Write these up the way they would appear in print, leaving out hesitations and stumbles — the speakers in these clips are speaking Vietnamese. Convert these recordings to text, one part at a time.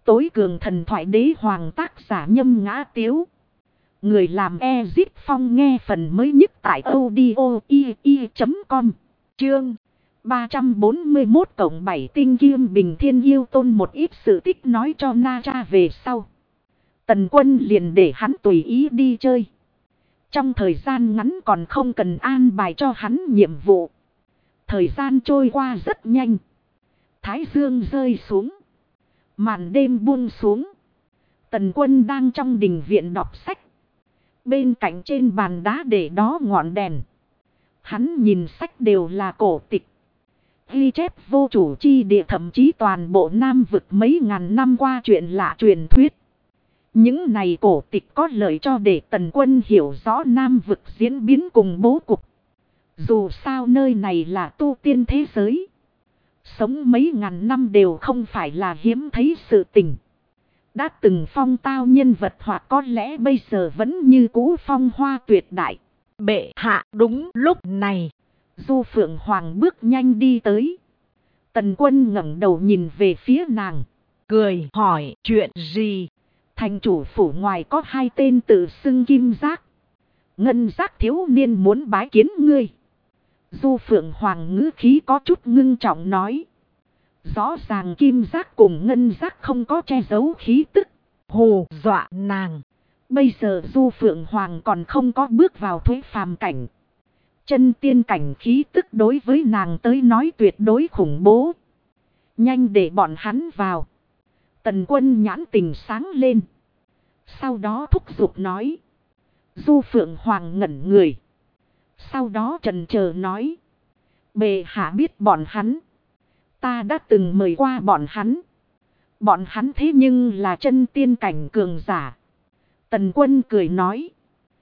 tối cường thần thoại đế hoàng tác giả Nhâm Ngã Tiếu. Người làm Ezip Phong nghe phần mới nhất tại audio.com. Chương 341-7 tinh kim bình thiên yêu tôn một ít sự tích nói cho Na Cha về sau. Tần Quân liền để hắn tùy ý đi chơi. Trong thời gian ngắn còn không cần an bài cho hắn nhiệm vụ. Thời gian trôi qua rất nhanh. Thái dương rơi xuống. Màn đêm buông xuống. Tần Quân đang trong đình viện đọc sách. Bên cạnh trên bàn đá để đó ngọn đèn. Hắn nhìn sách đều là cổ tịch. Ghi chép vô chủ chi địa, thậm chí toàn bộ Nam vực mấy ngàn năm qua chuyện lạ truyền thuyết. Những này cổ tịch có lợi cho để Tần Quân hiểu rõ Nam vực diễn biến cùng bố cục. Dù sao nơi này là tu tiên thế giới. Sống mấy ngàn năm đều không phải là hiếm thấy sự tình. Đã từng phong tao nhân vật hoặc có lẽ bây giờ vẫn như cũ phong hoa tuyệt đại. Bệ hạ. Đúng lúc này, Du Phượng Hoàng bước nhanh đi tới. Tần Quân ngẩng đầu nhìn về phía nàng, cười hỏi chuyện gì. Thành chủ phủ ngoài có hai tên tự xưng Kim Giác, Ngân Giác thiếu niên muốn bái kiến ngươi. Du Phượng Hoàng ngữ khí có chút ngưng trọng nói. Rõ ràng Kim Giác cùng Ngân Giác không có che giấu khí tức, hù dọa nàng. Bây giờ Du Phượng Hoàng còn không có bước vào thuế phàm cảnh. Chân tiên cảnh khí tức đối với nàng tới nói tuyệt đối khủng bố. Nhanh để bọn hắn vào. Tần Quân nhãn tình sáng lên. Sau đó thúc giục nói. Du Phượng Hoàng ngẩn người. Sau đó chần chờ nói. Bệ hạ biết bọn hắn. Ta đã từng mời qua bọn hắn. Bọn hắn thế nhưng là chân tiên cảnh cường giả. Tần Quân cười nói.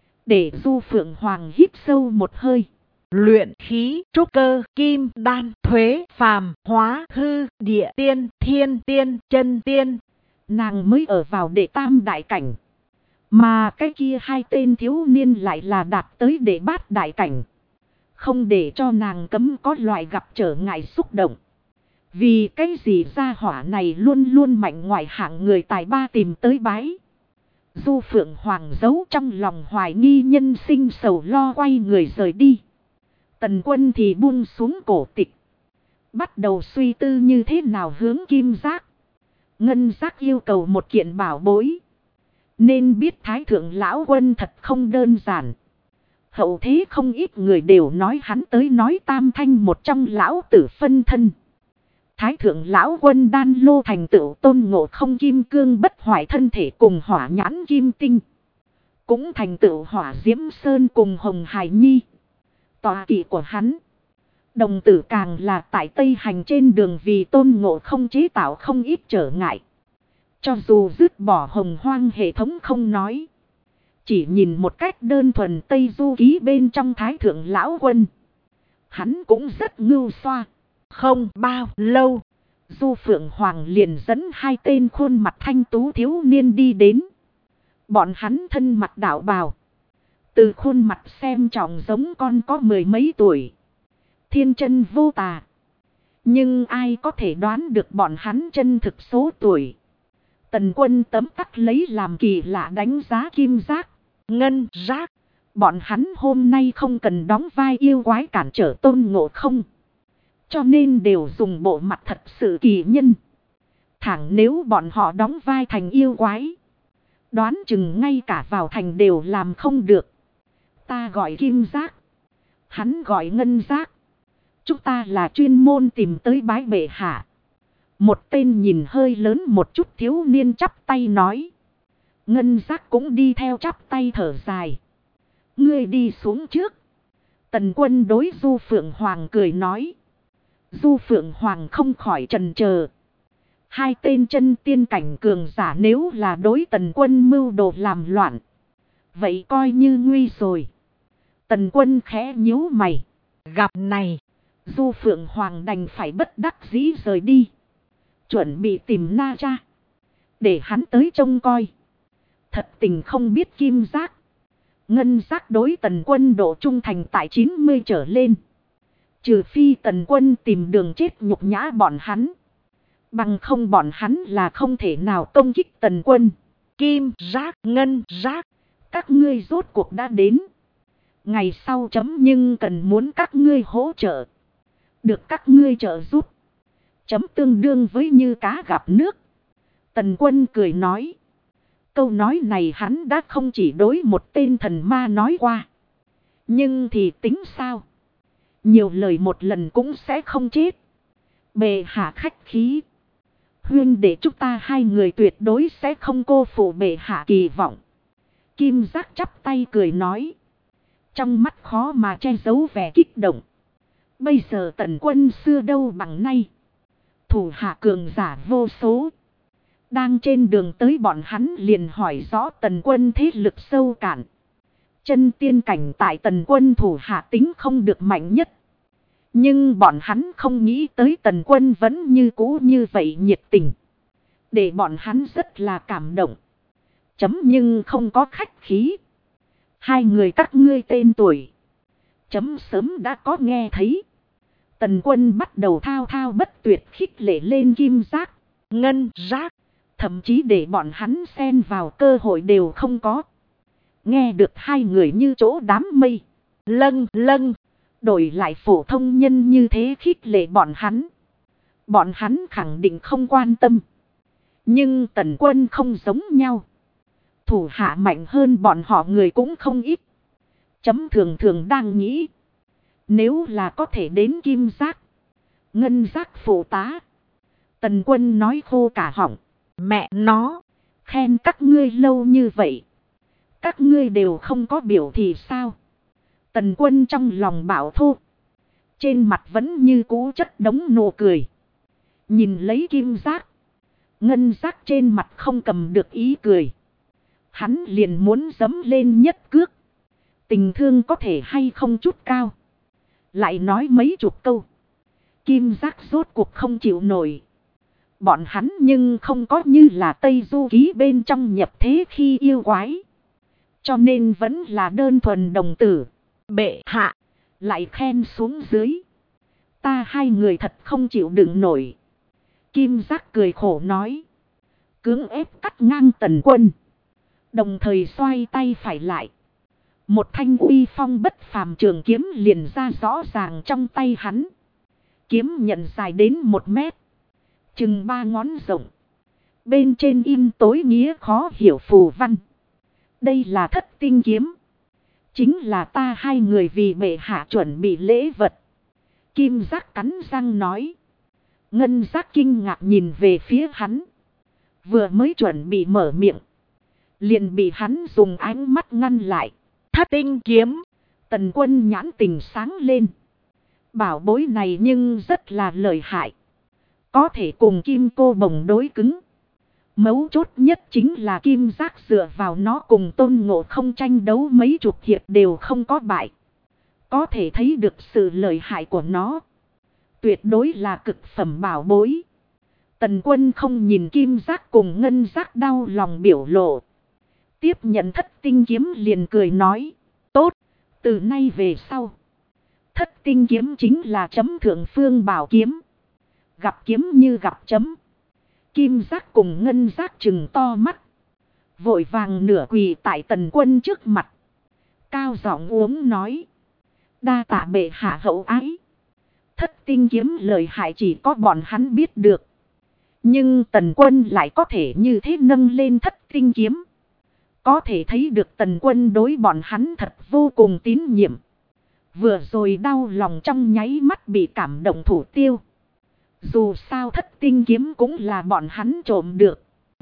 Để Du Phượng Hoàng hít sâu một hơi. Luyện khí, trúc cơ, kim, đan, thuế, phàm, hóa, hư, địa tiên, thiên tiên, chân tiên. Nàng mới ở vào đệ tam đại cảnh. Mà cái kia hai tên thiếu niên lại là đạt tới đệ bát đại cảnh. Không để cho nàng cấm có loại gặp trở ngại xúc động. Vì cái gì gia hỏa này luôn luôn mạnh ngoại hạng người tài ba tìm tới bái. Du Phượng Hoàng giấu trong lòng hoài nghi nhân sinh sầu lo quay người rời đi. Tần Quân thì buông xuống cổ tịch. Bắt đầu suy tư như thế nào hướng Kim Giác, Ngân Giác yêu cầu một kiện bảo bối. Nên biết Thái Thượng Lão Quân thật không đơn giản. Hậu thế không ít người đều nói hắn tới nói tam thanh một trong lão tử phân thân. Thái Thượng Lão Quân đan lô thành tựu tôn ngộ không kim cương bất hoại thân thể cùng hỏa nhãn kim tinh. Cũng thành tựu hỏa diễm sơn cùng hồng hải nhi. Tọa kỵ của hắn. Đồng tử càng là tại Tây Hành trên đường vì tôn ngộ không chế tạo không ít trở ngại. Cho dù dứt bỏ hồng hoang hệ thống không nói. Chỉ nhìn một cách đơn thuần Tây Du Ký bên trong Thái Thượng Lão Quân. Hắn cũng rất ngưu xoa. Không bao lâu, Du Phượng Hoàng liền dẫn hai tên khuôn mặt thanh tú thiếu niên đi đến. Bọn hắn thân mặt đạo bào. Từ khuôn mặt xem trọng giống con có mười mấy tuổi. Thiên chân vô tà. Nhưng ai có thể đoán được bọn hắn chân thực số tuổi. Tần Quân tấm tắc lấy làm kỳ lạ đánh giá Kim Giác, Ngân Giác. Bọn hắn hôm nay không cần đóng vai yêu quái cản trở tôn ngộ không. Cho nên đều dùng bộ mặt thật sự kỳ nhân. Thẳng nếu bọn họ đóng vai thành yêu quái. Đoán chừng ngay cả vào thành đều làm không được. Ta gọi Kim Giác. Hắn gọi Ngân Giác. Chúng ta là chuyên môn tìm tới bái bệ hạ. Một tên nhìn hơi lớn một chút thiếu niên chắp tay nói. Ngân Giác cũng đi theo chắp tay thở dài. Ngươi đi xuống trước. Tần Quân đối Du Phượng Hoàng cười nói. Du Phượng Hoàng không khỏi chần chờ. Hai tên chân tiên cảnh cường giả nếu là đối Tần Quân mưu đồ làm loạn. Vậy coi như nguy rồi. Tần Quân khẽ nhíu mày. Gặp này, Du Phượng Hoàng đành phải bất đắc dĩ rời đi. Chuẩn bị tìm Na Cha. Để hắn tới trông coi. Thật tình không biết Kim Giác, Ngân Giác đối Tần Quân độ trung thành tại 90 trở lên. Trừ phi Tần Quân tìm đường chết nhục nhã bọn hắn. Bằng không bọn hắn là không thể nào công kích Tần quân. Kim Giác, Ngân Giác, các ngươi rốt cuộc đã đến. Ngày sau chấm nhưng cần muốn các ngươi hỗ trợ. Được các ngươi trợ giúp. Chấm tương đương với như cá gặp nước. Tần quân cười nói. Câu nói này hắn đã không chỉ đối một tên thần ma nói qua. Nhưng thì tính sao? Nhiều lời một lần cũng sẽ không chết. Bệ hạ khách khí. Huynh để chúng ta hai người tuyệt đối sẽ không cô phụ bệ hạ kỳ vọng. Kim Giác chắp tay cười nói. Trong mắt khó mà che giấu vẻ kích động. Bây giờ Tần quân xưa đâu bằng nay. Thủ hạ cường giả vô số. Đang trên đường tới bọn hắn liền hỏi rõ Tần quân thế lực sâu cạn. Chân tiên cảnh tại Tần quân thủ hạ tính không được mạnh nhất. Nhưng bọn hắn không nghĩ tới Tần quân vẫn như cũ như vậy nhiệt tình. Để bọn hắn rất là cảm động. Chấm nhưng không có khách khí. Hai người các ngươi tên tuổi. Chấm sớm đã có nghe thấy. Tần quân bắt đầu thao thao bất tuyệt khích lệ lên Kim Giác, Ngân Giác. Thậm chí để bọn hắn xen vào cơ hội đều không có. Nghe được hai người như chỗ đám mây. Lâng lâng. Đổi lại phổ thông nhân như thế khích lệ bọn hắn. Bọn hắn khẳng định không quan tâm. Nhưng Tần quân không giống nhau. Thủ hạ mạnh hơn bọn họ người cũng không ít. Chấm thường thường đang nghĩ. Nếu là có thể đến Kim Giác, Ngân Giác phụ tá. Tần quân nói khô cả họng. Mẹ nó, khen các ngươi lâu như vậy. Các ngươi đều không có biểu thì sao? Tần quân trong lòng bảo thô. Trên mặt vẫn như cũ chất đống nụ cười. Nhìn lấy Kim Giác, Ngân Giác trên mặt không cầm được ý cười. Hắn liền muốn dẫm lên nhất cước. Tình thương có thể hay không chút cao. Lại nói mấy chục câu. Kim Giác rốt cuộc không chịu nổi. Bọn hắn nhưng không có như là Tây Du Ký bên trong nhập thế khi yêu quái. Cho nên vẫn là đơn thuần đồng tử. Bệ hạ. Lại khen xuống dưới. Ta hai người thật không chịu đựng nổi. Kim Giác cười khổ nói. Cưỡng ép cắt ngang Tần quân. Đồng thời xoay tay phải lại. Một thanh uy phong bất phàm trường kiếm liền ra rõ ràng trong tay hắn. Kiếm nhận dài đến 1 mét. Chừng 3 ngón rộng. Bên trên in tối nghĩa khó hiểu phù văn. Đây là Thất Tinh kiếm. Chính là ta hai người vì bệ hạ chuẩn bị lễ vật. Kim Giác cắn răng nói. Ngân Giác kinh ngạc nhìn về phía hắn. Vừa mới chuẩn bị mở miệng. Liền bị hắn dùng ánh mắt ngăn lại. Thất Tinh kiếm. Tần quân nhãn tình sáng lên. Bảo bối này nhưng rất là lợi hại. Có thể cùng Kim Cô Bồng đối cứng. Mấu chốt nhất chính là Kim Giác dựa vào nó cùng Tôn Ngộ Không tranh đấu mấy chục hiệp đều không có bại. Có thể thấy được sự lợi hại của nó. Tuyệt đối là cực phẩm bảo bối. Tần quân không nhìn Kim Giác cùng Ngân Giác đau lòng biểu lộ. Tiếp nhận Thất Tinh kiếm liền cười nói. Tốt, từ nay về sau. Thất Tinh kiếm chính là chấm thượng phương bảo kiếm. Gặp kiếm như gặp chấm. Kim Giác cùng Ngân Giác trừng to mắt. Vội vàng nửa quỳ tại Tần quân trước mặt. Cao giọng uống nói. Đa tạ bệ hạ hậu ái. Thất Tinh kiếm lợi hại chỉ có bọn hắn biết được. Nhưng Tần quân lại có thể như thế nâng lên Thất Tinh kiếm. Có thể thấy được Tần quân đối bọn hắn thật vô cùng tín nhiệm. Vừa rồi đau lòng trong nháy mắt bị cảm động thủ tiêu. Dù sao Thất Tinh kiếm cũng là bọn hắn trộm được.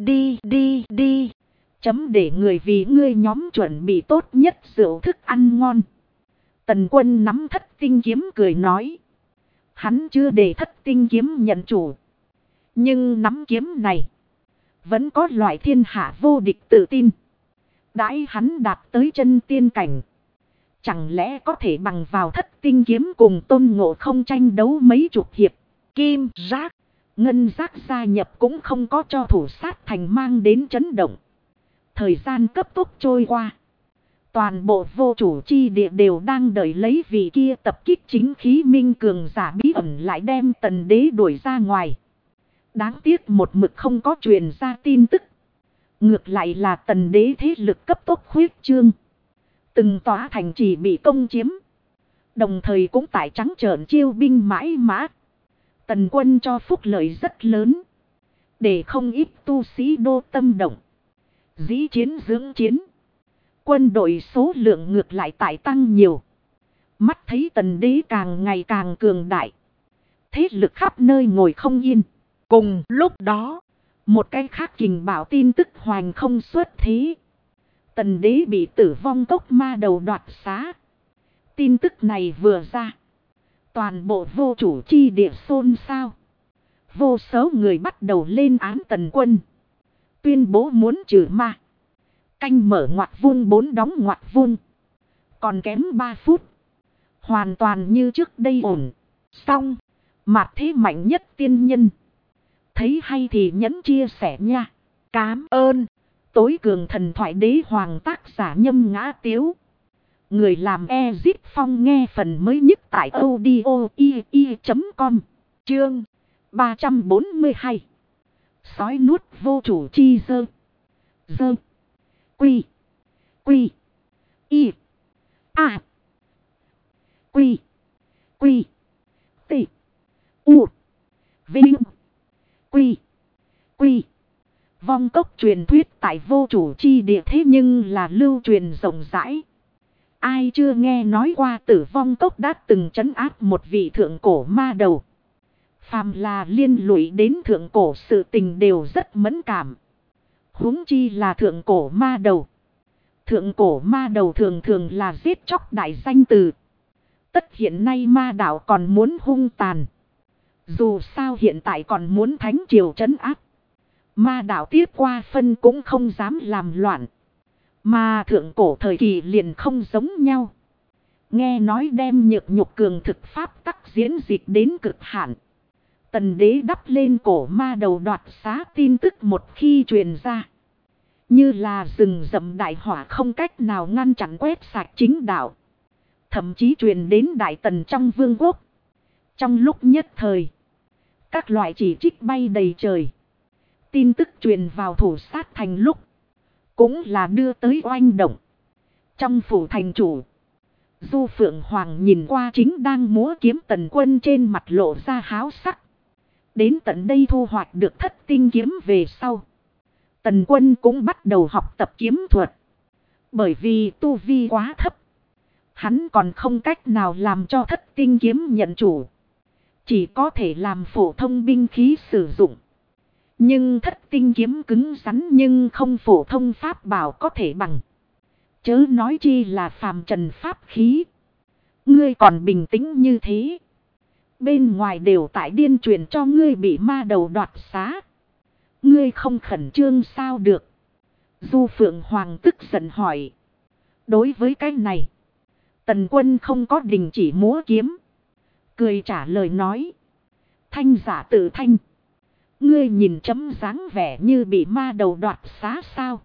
Đi. Chấm để người vì ngươi nhóm chuẩn bị tốt nhất rượu thức ăn ngon. Tần quân nắm Thất Tinh kiếm cười nói. Hắn chưa để Thất Tinh kiếm nhận chủ. Nhưng nắm kiếm này. Vẫn có loại thiên hạ vô địch tự tin. Đãi hắn đạt tới chân tiên cảnh. Chẳng lẽ có thể bằng vào Thất Tinh kiếm cùng Tôn Ngộ Không tranh đấu mấy chục hiệp. Kim Giác, Ngân Giác gia nhập cũng không có cho thủ sát thành mang đến chấn động. Thời gian cấp tốc trôi qua. Toàn bộ vô chủ chi địa đều đang đợi lấy vị kia tập kích chính khí minh cường giả bí ẩn lại đem Tần đế đuổi ra ngoài. Đáng tiếc một mực không có truyền ra tin tức. Ngược lại là Tần đế thế lực cấp tốc khuyết trương. Từng tòa thành trì bị công chiếm. Đồng thời cũng tại trắng trợn chiêu binh mãi mã. Tần quân cho phúc lợi rất lớn. Để không ít tu sĩ đô tâm động. Dĩ chiến dưỡng chiến. Quân đội số lượng ngược lại tại tăng nhiều. Mắt thấy tần đế càng ngày càng cường đại. Thế lực khắp nơi ngồi không yên. Cùng lúc đó, một cái khác kình bảo tin tức hoành không xuất thế. Tần đế bị tử vong cốc ma đầu đoạt xá. Tin tức này vừa ra. Toàn bộ vô chủ chi địa xôn xao. Vô số người bắt đầu lên án tần quân. Tuyên bố muốn trừ ma. Canh mở ngoặc vuông 4 đóng ngoặc vuông. Còn kém 3 phút. Hoàn toàn như trước đây ổn. Xong. Mạt thế mạnh nhất tiên nhân. Thấy hay thì nhấn chia sẻ nha. Cám ơn. Tối cường thần thoại đế hoàng tác giả Nhâm Ngã Tiếu. Người làm Ezip Phong nghe phần mới nhất tại audio.com. Chương 342. Sói nuốt vô chủ chi dơ. Dơ. Quy. Quy. Y. A. Quy. Quy. T. U. Vinh. Quy. Quy. Vong cốc truyền thuyết tại vô chủ chi địa thế nhưng là lưu truyền rộng rãi. Ai chưa nghe nói qua tử vong cốc đã từng trấn áp một vị thượng cổ ma đầu. Phàm là liên lụy đến thượng cổ sự tình đều rất mẫn cảm. Huống chi là thượng cổ ma đầu. Thượng cổ ma đầu thường thường là giết chóc đại danh từ. Tất hiện nay ma đạo còn muốn hung tàn. Dù sao hiện tại còn muốn thánh triều trấn áp. Ma đạo tiếp qua phân cũng không dám làm loạn. Mà thượng cổ thời kỳ liền không giống nhau. Nghe nói đem nhược nhục cường thực pháp tắc diễn dịch đến cực hạn. Tần đế đắp lên cổ ma đầu đoạt xá tin tức một khi truyền ra. Như là rừng rậm đại hỏa không cách nào ngăn chặn quét sạch chính đạo. Thậm chí truyền đến đại tần trong vương quốc. Trong lúc nhất thời, các loại chỉ trích bay đầy trời. Tin tức truyền vào thủ sát thành lúc. Cũng là đưa tới oanh động. Trong phủ thành chủ, Du Phượng Hoàng nhìn qua chính đang múa kiếm tần quân trên mặt lộ ra háo sắc. Đến tận đây thu hoạch được thất tinh kiếm về sau. Tần quân cũng bắt đầu học tập kiếm thuật. Bởi vì tu vi quá thấp. Hắn còn không cách nào làm cho thất tinh kiếm nhận chủ. Chỉ có thể làm phổ thông binh khí sử dụng. Nhưng thất tinh kiếm cứng rắn nhưng không phổ thông pháp bảo có thể bằng. Chớ nói chi là phàm trần pháp khí. Ngươi còn bình tĩnh như thế. Bên ngoài đều tại điên truyền cho ngươi bị ma đầu đoạt xá. Ngươi không khẩn trương sao được. Du Phượng Hoàng tức giận hỏi. Đối với cái này, tần quân không có đình chỉ múa kiếm. Cười trả lời nói. Thanh giả tự thanh. Ngươi nhìn chấm dáng vẻ như bị ma đầu đoạt xá sao.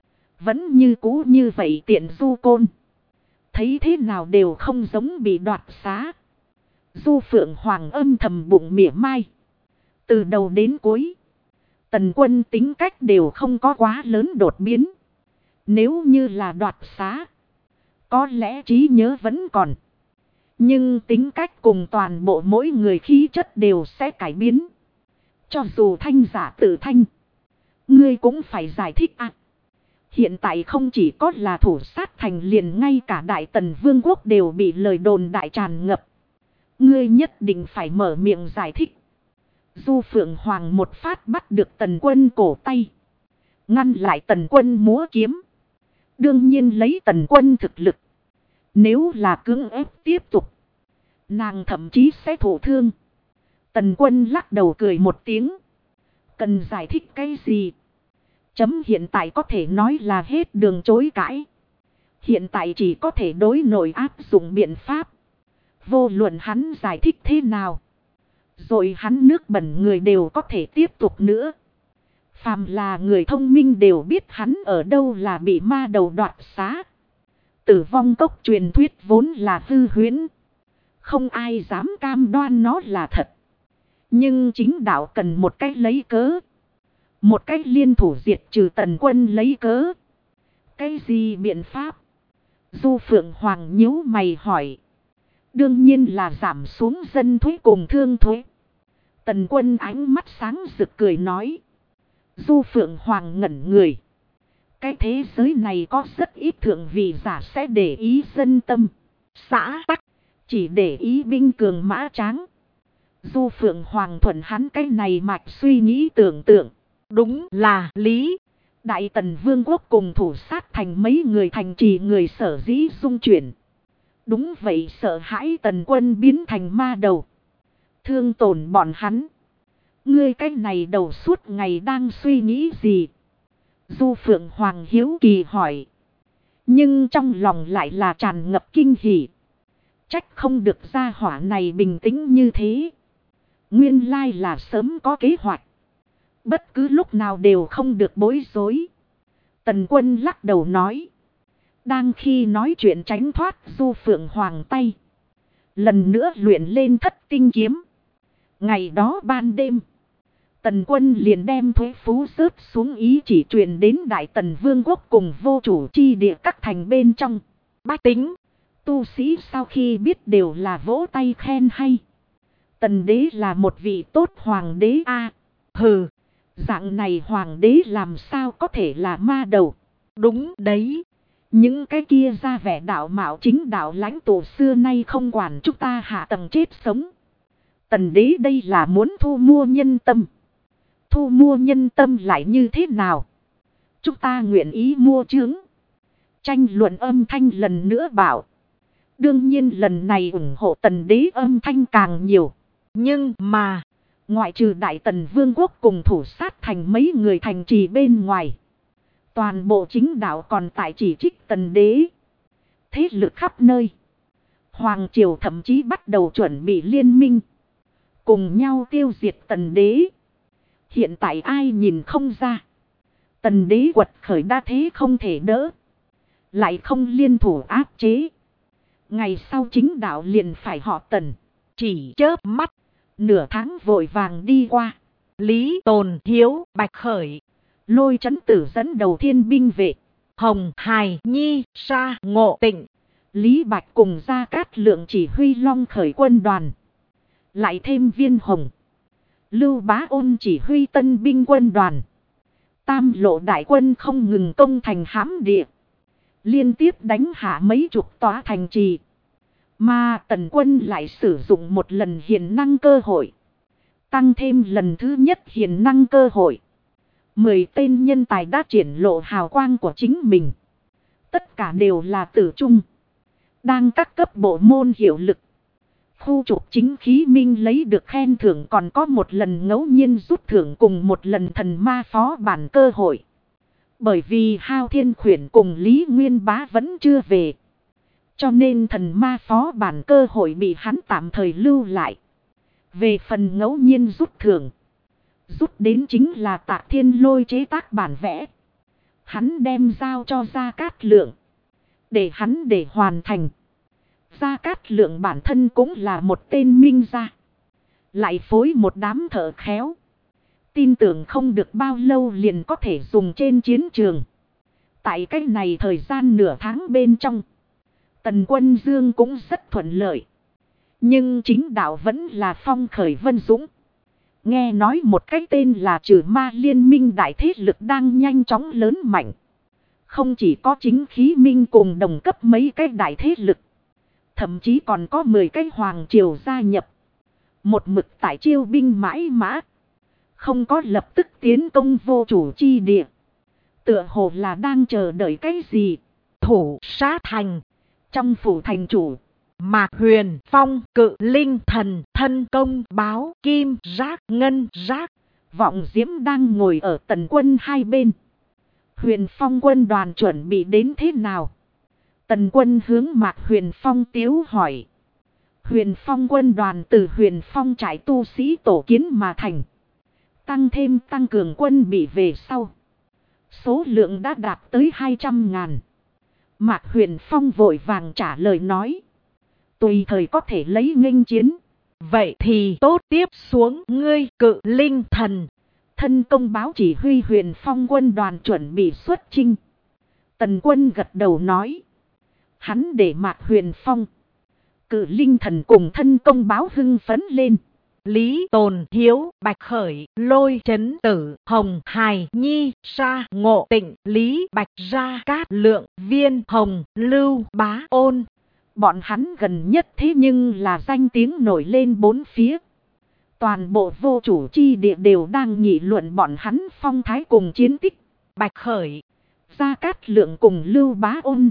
Vẫn như cũ như vậy tiện du côn. Thấy thế nào đều không giống bị đoạt xá. Du Phượng Hoàng âm thầm bụng mỉa mai. Từ đầu đến cuối, tần quân tính cách đều không có quá lớn đột biến. Nếu như là đoạt xá, có lẽ trí nhớ vẫn còn. Nhưng tính cách cùng toàn bộ mỗi người khí chất đều sẽ cải biến. Cho dù thanh giả tự thanh, ngươi cũng phải giải thích ạ. Hiện tại không chỉ có là thủ sát thành liền ngay cả Đại Tần Vương quốc đều bị lời đồn đại tràn ngập. Ngươi nhất định phải mở miệng giải thích. Du Phượng Hoàng một phát bắt được tần quân cổ tay. Ngăn lại tần quân múa kiếm. Đương nhiên lấy tần quân thực lực. Nếu là cưỡng ép tiếp tục, nàng thậm chí sẽ thổ thương. Tần quân lắc đầu cười một tiếng. Cần giải thích cái gì? Chấm hiện tại có thể nói là hết đường chối cãi. Hiện tại chỉ có thể đối nội áp dụng biện pháp. Vô luận hắn giải thích thế nào. Rồi hắn nước bẩn người đều có thể tiếp tục nữa. Phàm là người thông minh đều biết hắn ở đâu là bị ma đầu đoạt xá. Tử vong cốc truyền thuyết vốn là hư huyễn. Không ai dám cam đoan nó là thật. Nhưng chính đạo cần một cách lấy cớ. Một cách liên thủ diệt trừ Tần quân lấy cớ. Cái gì biện pháp? Du Phượng Hoàng nhíu mày hỏi. Đương nhiên là giảm xuống dân thuế cùng thương thuế. Tần quân ánh mắt sáng rực cười nói. Du Phượng Hoàng ngẩn người. Cái thế giới này có rất ít thượng vị giả sẽ để ý dân tâm. Xã tắc. Chỉ để ý binh cường mã tráng. Du Phượng Hoàng thuận hắn cái này mạch suy nghĩ tưởng tượng. Đúng là lý. Đại Tần Vương quốc cùng thủ sát thành mấy người thành trì người sở dĩ dung chuyển. Đúng vậy, sợ hãi Tần quân biến thành ma đầu. Thương tổn bọn hắn. Ngươi cái này đầu suốt ngày đang suy nghĩ gì? Du Phượng Hoàng hiếu kỳ hỏi. Nhưng trong lòng lại là tràn ngập kinh hỉ. Trách không được gia hỏa này bình tĩnh như thế. Nguyên lai là sớm có kế hoạch. Bất cứ lúc nào đều không được bối rối. Tần quân lắc đầu nói. Đang khi nói chuyện tránh thoát Du Phượng Hoàng tay. Lần nữa luyện lên Thất Tinh kiếm. Ngày đó ban đêm. Tần quân liền đem thuế phú rớt xuống ý chỉ truyền đến Đại Tần Vương quốc cùng vô chủ chi địa các thành bên trong. Bách tính, tu sĩ sau khi biết đều là vỗ tay khen hay. Tần đế là một vị tốt hoàng đế a. Hừ, dạng này hoàng đế làm sao có thể là ma đầu. Đúng đấy. Những cái kia ra vẻ đạo mạo chính đạo lãnh tụ xưa nay không quản chúng ta hạ tầng chết sống. Tần đế đây là muốn thu mua nhân tâm. Thu mua nhân tâm lại như thế nào? Chúng ta nguyện ý mua chướng. Tranh luận âm thanh lần nữa bảo. Đương nhiên lần này ủng hộ Tần đế âm thanh càng nhiều. Nhưng mà, ngoại trừ Đại Tần Vương quốc cùng thủ sát thành mấy người thành trì bên ngoài. Toàn bộ chính đạo còn tại chỉ trích Tần đế. Thế lực khắp nơi. Hoàng triều thậm chí bắt đầu chuẩn bị liên minh. Cùng nhau tiêu diệt Tần đế. Hiện tại ai nhìn không ra. Tần đế quật khởi đa thế không thể đỡ. Lại không liên thủ áp chế. Ngày sau chính đạo liền phải họ Tần. Chỉ chớp mắt. Nửa tháng vội vàng đi qua. Lý Tồn Hiếu Bạch Khởi. Lôi Chấn Tử dẫn đầu thiên binh vệ. Hồng Hài Nhi Sa Ngộ Tịnh. Lý Bạch cùng Gia Cát Lượng chỉ huy Long Khởi quân đoàn. Lại thêm Viên Hồng. Lưu Bá Ôn chỉ huy tân binh quân đoàn. Tam lộ đại quân không ngừng công thành hãm địa. Liên tiếp đánh hạ mấy chục tòa thành trì. Mà Tần quân lại sử dụng một lần hiền năng cơ hội. Tăng thêm lần thứ nhất hiền năng cơ hội. 10 tên nhân tài đã triển lộ hào quang của chính mình. Tất cả đều là tử trung. Đang các cấp bộ môn hiệu lực. Khu trục chính khí minh lấy được khen thưởng còn có một lần ngẫu nhiên rút thưởng cùng một lần thần ma phó bản cơ hội. Bởi vì Hao Thiên Khuyển cùng Lý Nguyên Bá vẫn chưa về. Cho nên thần ma phó bản cơ hội bị hắn tạm thời lưu lại. Về phần ngẫu nhiên rút thưởng. Rút đến chính là Tạ Thiên Lôi chế tác bản vẽ. Hắn đem giao cho Gia Cát Lượng. Để hoàn thành. Gia Cát Lượng bản thân cũng là một tên minh gia. Lại phối một đám thợ khéo. Tin tưởng không được bao lâu liền có thể dùng trên chiến trường. Tại cách này thời gian nửa tháng bên trong. Tần Quân Dương cũng rất thuận lợi. Nhưng chính đạo vẫn là Phong Khởi Vân Dũng. Nghe nói một cái tên là Trừ Ma Liên minh đại thế lực đang nhanh chóng lớn mạnh. Không chỉ có chính khí minh cùng đồng cấp mấy cái đại thế lực. Thậm chí còn có 10 cái hoàng triều gia nhập. Một mực tại chiêu binh mãi mã. Không có lập tức tiến công vô chủ chi địa. Tựa hồ là đang chờ đợi cái gì. Thủ sát thành. Trong phủ thành chủ. Mạc Huyền Phong Cự Linh Thần Thân Công Báo Kim Giác Ngân Giác. Vọng Diễm đang ngồi ở Tần quân hai bên. Huyền Phong quân đoàn chuẩn bị đến thế nào? Tần quân hướng Mạc Huyền Phong tiếu hỏi. Huyền Phong quân đoàn từ Huyền Phong trại tu sĩ tổ kiến mà thành. Tăng cường quân bị về sau. Số lượng đã đạt tới 200.000. Mạc Huyền Phong vội vàng trả lời nói. Tùy thời có thể lấy nghênh chiến. vậy thì tốt, tiếp xuống ngươi Cự Linh Thần. Thân công báo chỉ huy Huyền Phong quân đoàn chuẩn bị xuất chinh. Tần Quân gật đầu nói. Hắn để Mạc Huyền Phong, Cự Linh Thần cùng thân công báo hưng phấn lên. Lý Tồn Hiếu, Bạch Khởi, Lôi Chấn Tử, Hồng Hài Nhi, Sa Ngộ Tịnh, Lý Bạch Gia Cát Lượng, Viên Hồng, Lưu Bá Ôn. Bọn hắn gần nhất thế nhưng là danh tiếng nổi lên bốn phía. Toàn bộ vô chủ chi địa đều đang nghị luận bọn hắn phong thái cùng chiến tích. Bạch Khởi, Gia Cát Lượng cùng Lưu Bá Ôn,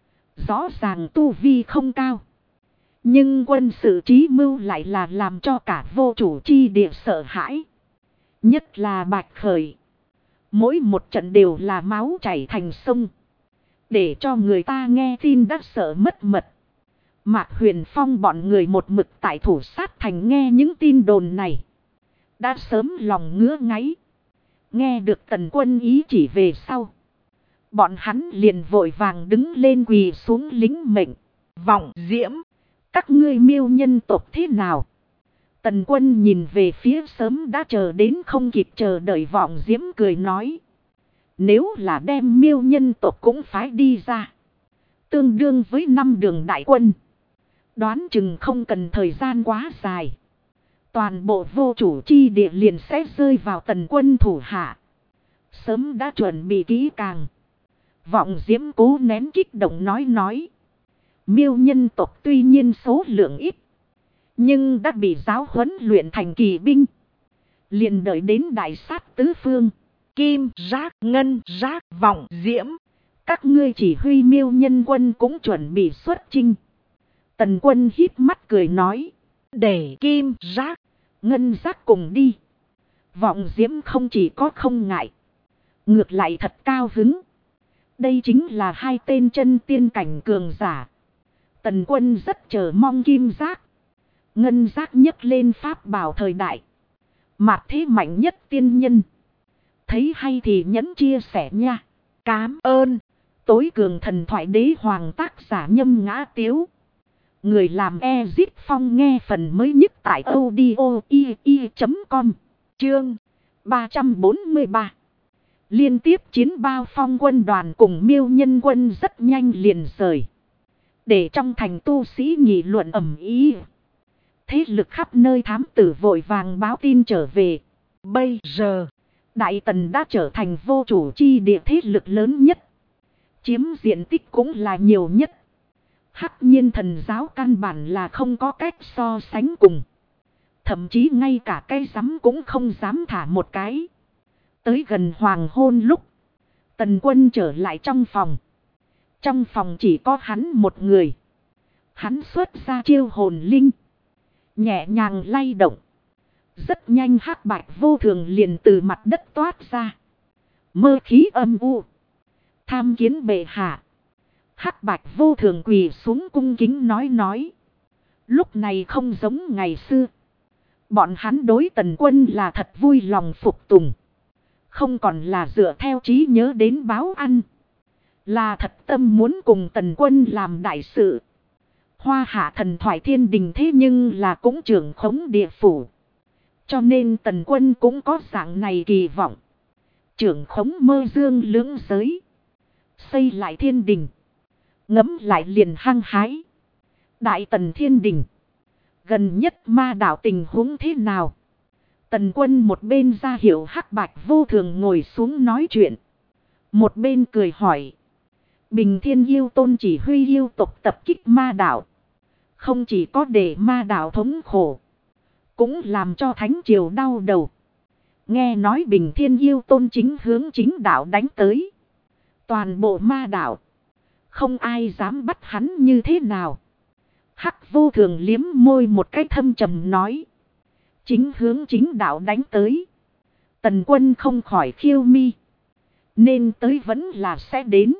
rõ ràng tu vi không cao, nhưng quân sự trí mưu lại là làm cho cả vô chủ chi địa sợ hãi. Nhất là Bạch Khởi, mỗi một trận đều là máu chảy thành sông, để cho người ta nghe tin đã sợ mất mật. Mạc Huyền Phong bọn người một mực tại thủ sát thành nghe những tin đồn này, đã sớm lòng ngứa ngáy. Nghe được Tần Quân ý chỉ về sau, bọn hắn liền vội vàng đứng lên quỳ xuống lính mệnh. Vọng Diễm, các ngươi Miêu nhân tộc thế nào? Tần Quân nhìn về phía sớm đã chờ đến không kịp chờ đợi Vọng Diễm cười nói. Nếu là đem Miêu nhân tộc cũng phái đi ra, tương đương với 5 đường đại quân, đoán chừng không cần thời gian quá dài, toàn bộ vô chủ chi địa liền sẽ rơi vào Tần Quân thủ hạ. Sớm đã chuẩn bị kỹ càng. Vọng Diễm cố nén kích động nói. Miêu nhân tộc tuy nhiên số lượng ít, nhưng đã bị giáo huấn luyện thành kỳ binh. Liền đợi đến đại sát tứ phương. Kim Giác, Ngân Giác, Vọng Diễm, các ngươi chỉ huy Miêu nhân quân cũng chuẩn bị xuất chinh. Tần Quân híp mắt cười nói. để Kim Giác, Ngân Giác cùng đi. Vọng Diễm không chỉ có không ngại, ngược lại thật cao hứng. Đây chính là 2 tên chân tiên cảnh cường giả. Tần Quân rất chờ mong Kim Giác, Ngân Giác nhấc lên pháp bảo thời đại, mạt thế mạnh nhất tiên nhân. Thấy hay thì nhấn chia sẻ nha. Cám ơn. Tối cường thần thoại đế hoàng tác giả Nhâm Ngã Tiếu. Người làm Ezit Phong nghe phần mới nhất tại audio.com. Chương 343. Liên tiếp chiến bao phong quân đoàn cùng Miêu nhân quân rất nhanh liền rời. Để trong thành tu sĩ nghị luận ầm ĩ. Thế lực khắp nơi thám tử vội vàng báo tin trở về. Bây giờ, Đại Tần đã trở thành vô chủ chi địa thế lực lớn nhất, chiếm diện tích cũng là nhiều nhất. Hắc Nhiên thần giáo căn bản là không có cách so sánh cùng. Thậm chí ngay cả cây rắm cũng không dám thả một cái. Tới gần hoàng hôn lúc, Tần Quân trở lại trong phòng. Trong phòng chỉ có hắn một người. Hắn xuất ra chiêu hồn linh, nhẹ nhàng lay động. Rất nhanh hắc bạch vô thường liền từ mặt đất toát ra. Mơ khí âm u. Tham kiến bệ hạ. Hắc bạch vô thường quỳ xuống cung kính nói. Lúc này không giống ngày xưa. Bọn hắn đối Tần Quân là thật vui lòng phục tùng. Không còn là dựa theo trí nhớ đến báo ăn. Là thật tâm muốn cùng Tần Quân làm đại sự. Hoa hạ thần thoại thiên đình thế nhưng là cũng trưởng khống địa phủ. Cho nên Tần Quân cũng có dạng này kỳ vọng. Trưởng khống mơ dương lưỡng giới, xây lại thiên đình. Ngẫm lại liền hăng hái. Đại Tần thiên đình, gần nhất ma đảo tình huống thế nào? Tần Quân một bên ra hiệu hắc bạch vô thường ngồi xuống nói chuyện, một bên cười hỏi. Bình Thiên Yêu Tôn chỉ huy yêu tộc tập kích ma đảo, không chỉ có để ma đảo thống khổ, cũng làm cho Thánh Triều đau đầu. Nghe nói Bình Thiên Yêu Tôn chính hướng chính đạo đánh tới. Toàn bộ ma đảo, không ai dám bắt hắn như thế nào. Hắc vô thường liếm môi một cái thâm trầm nói. Chính hướng chính đạo đánh tới. Tần Quân không khỏi khiêu mi. Nên tới vẫn là sẽ đến.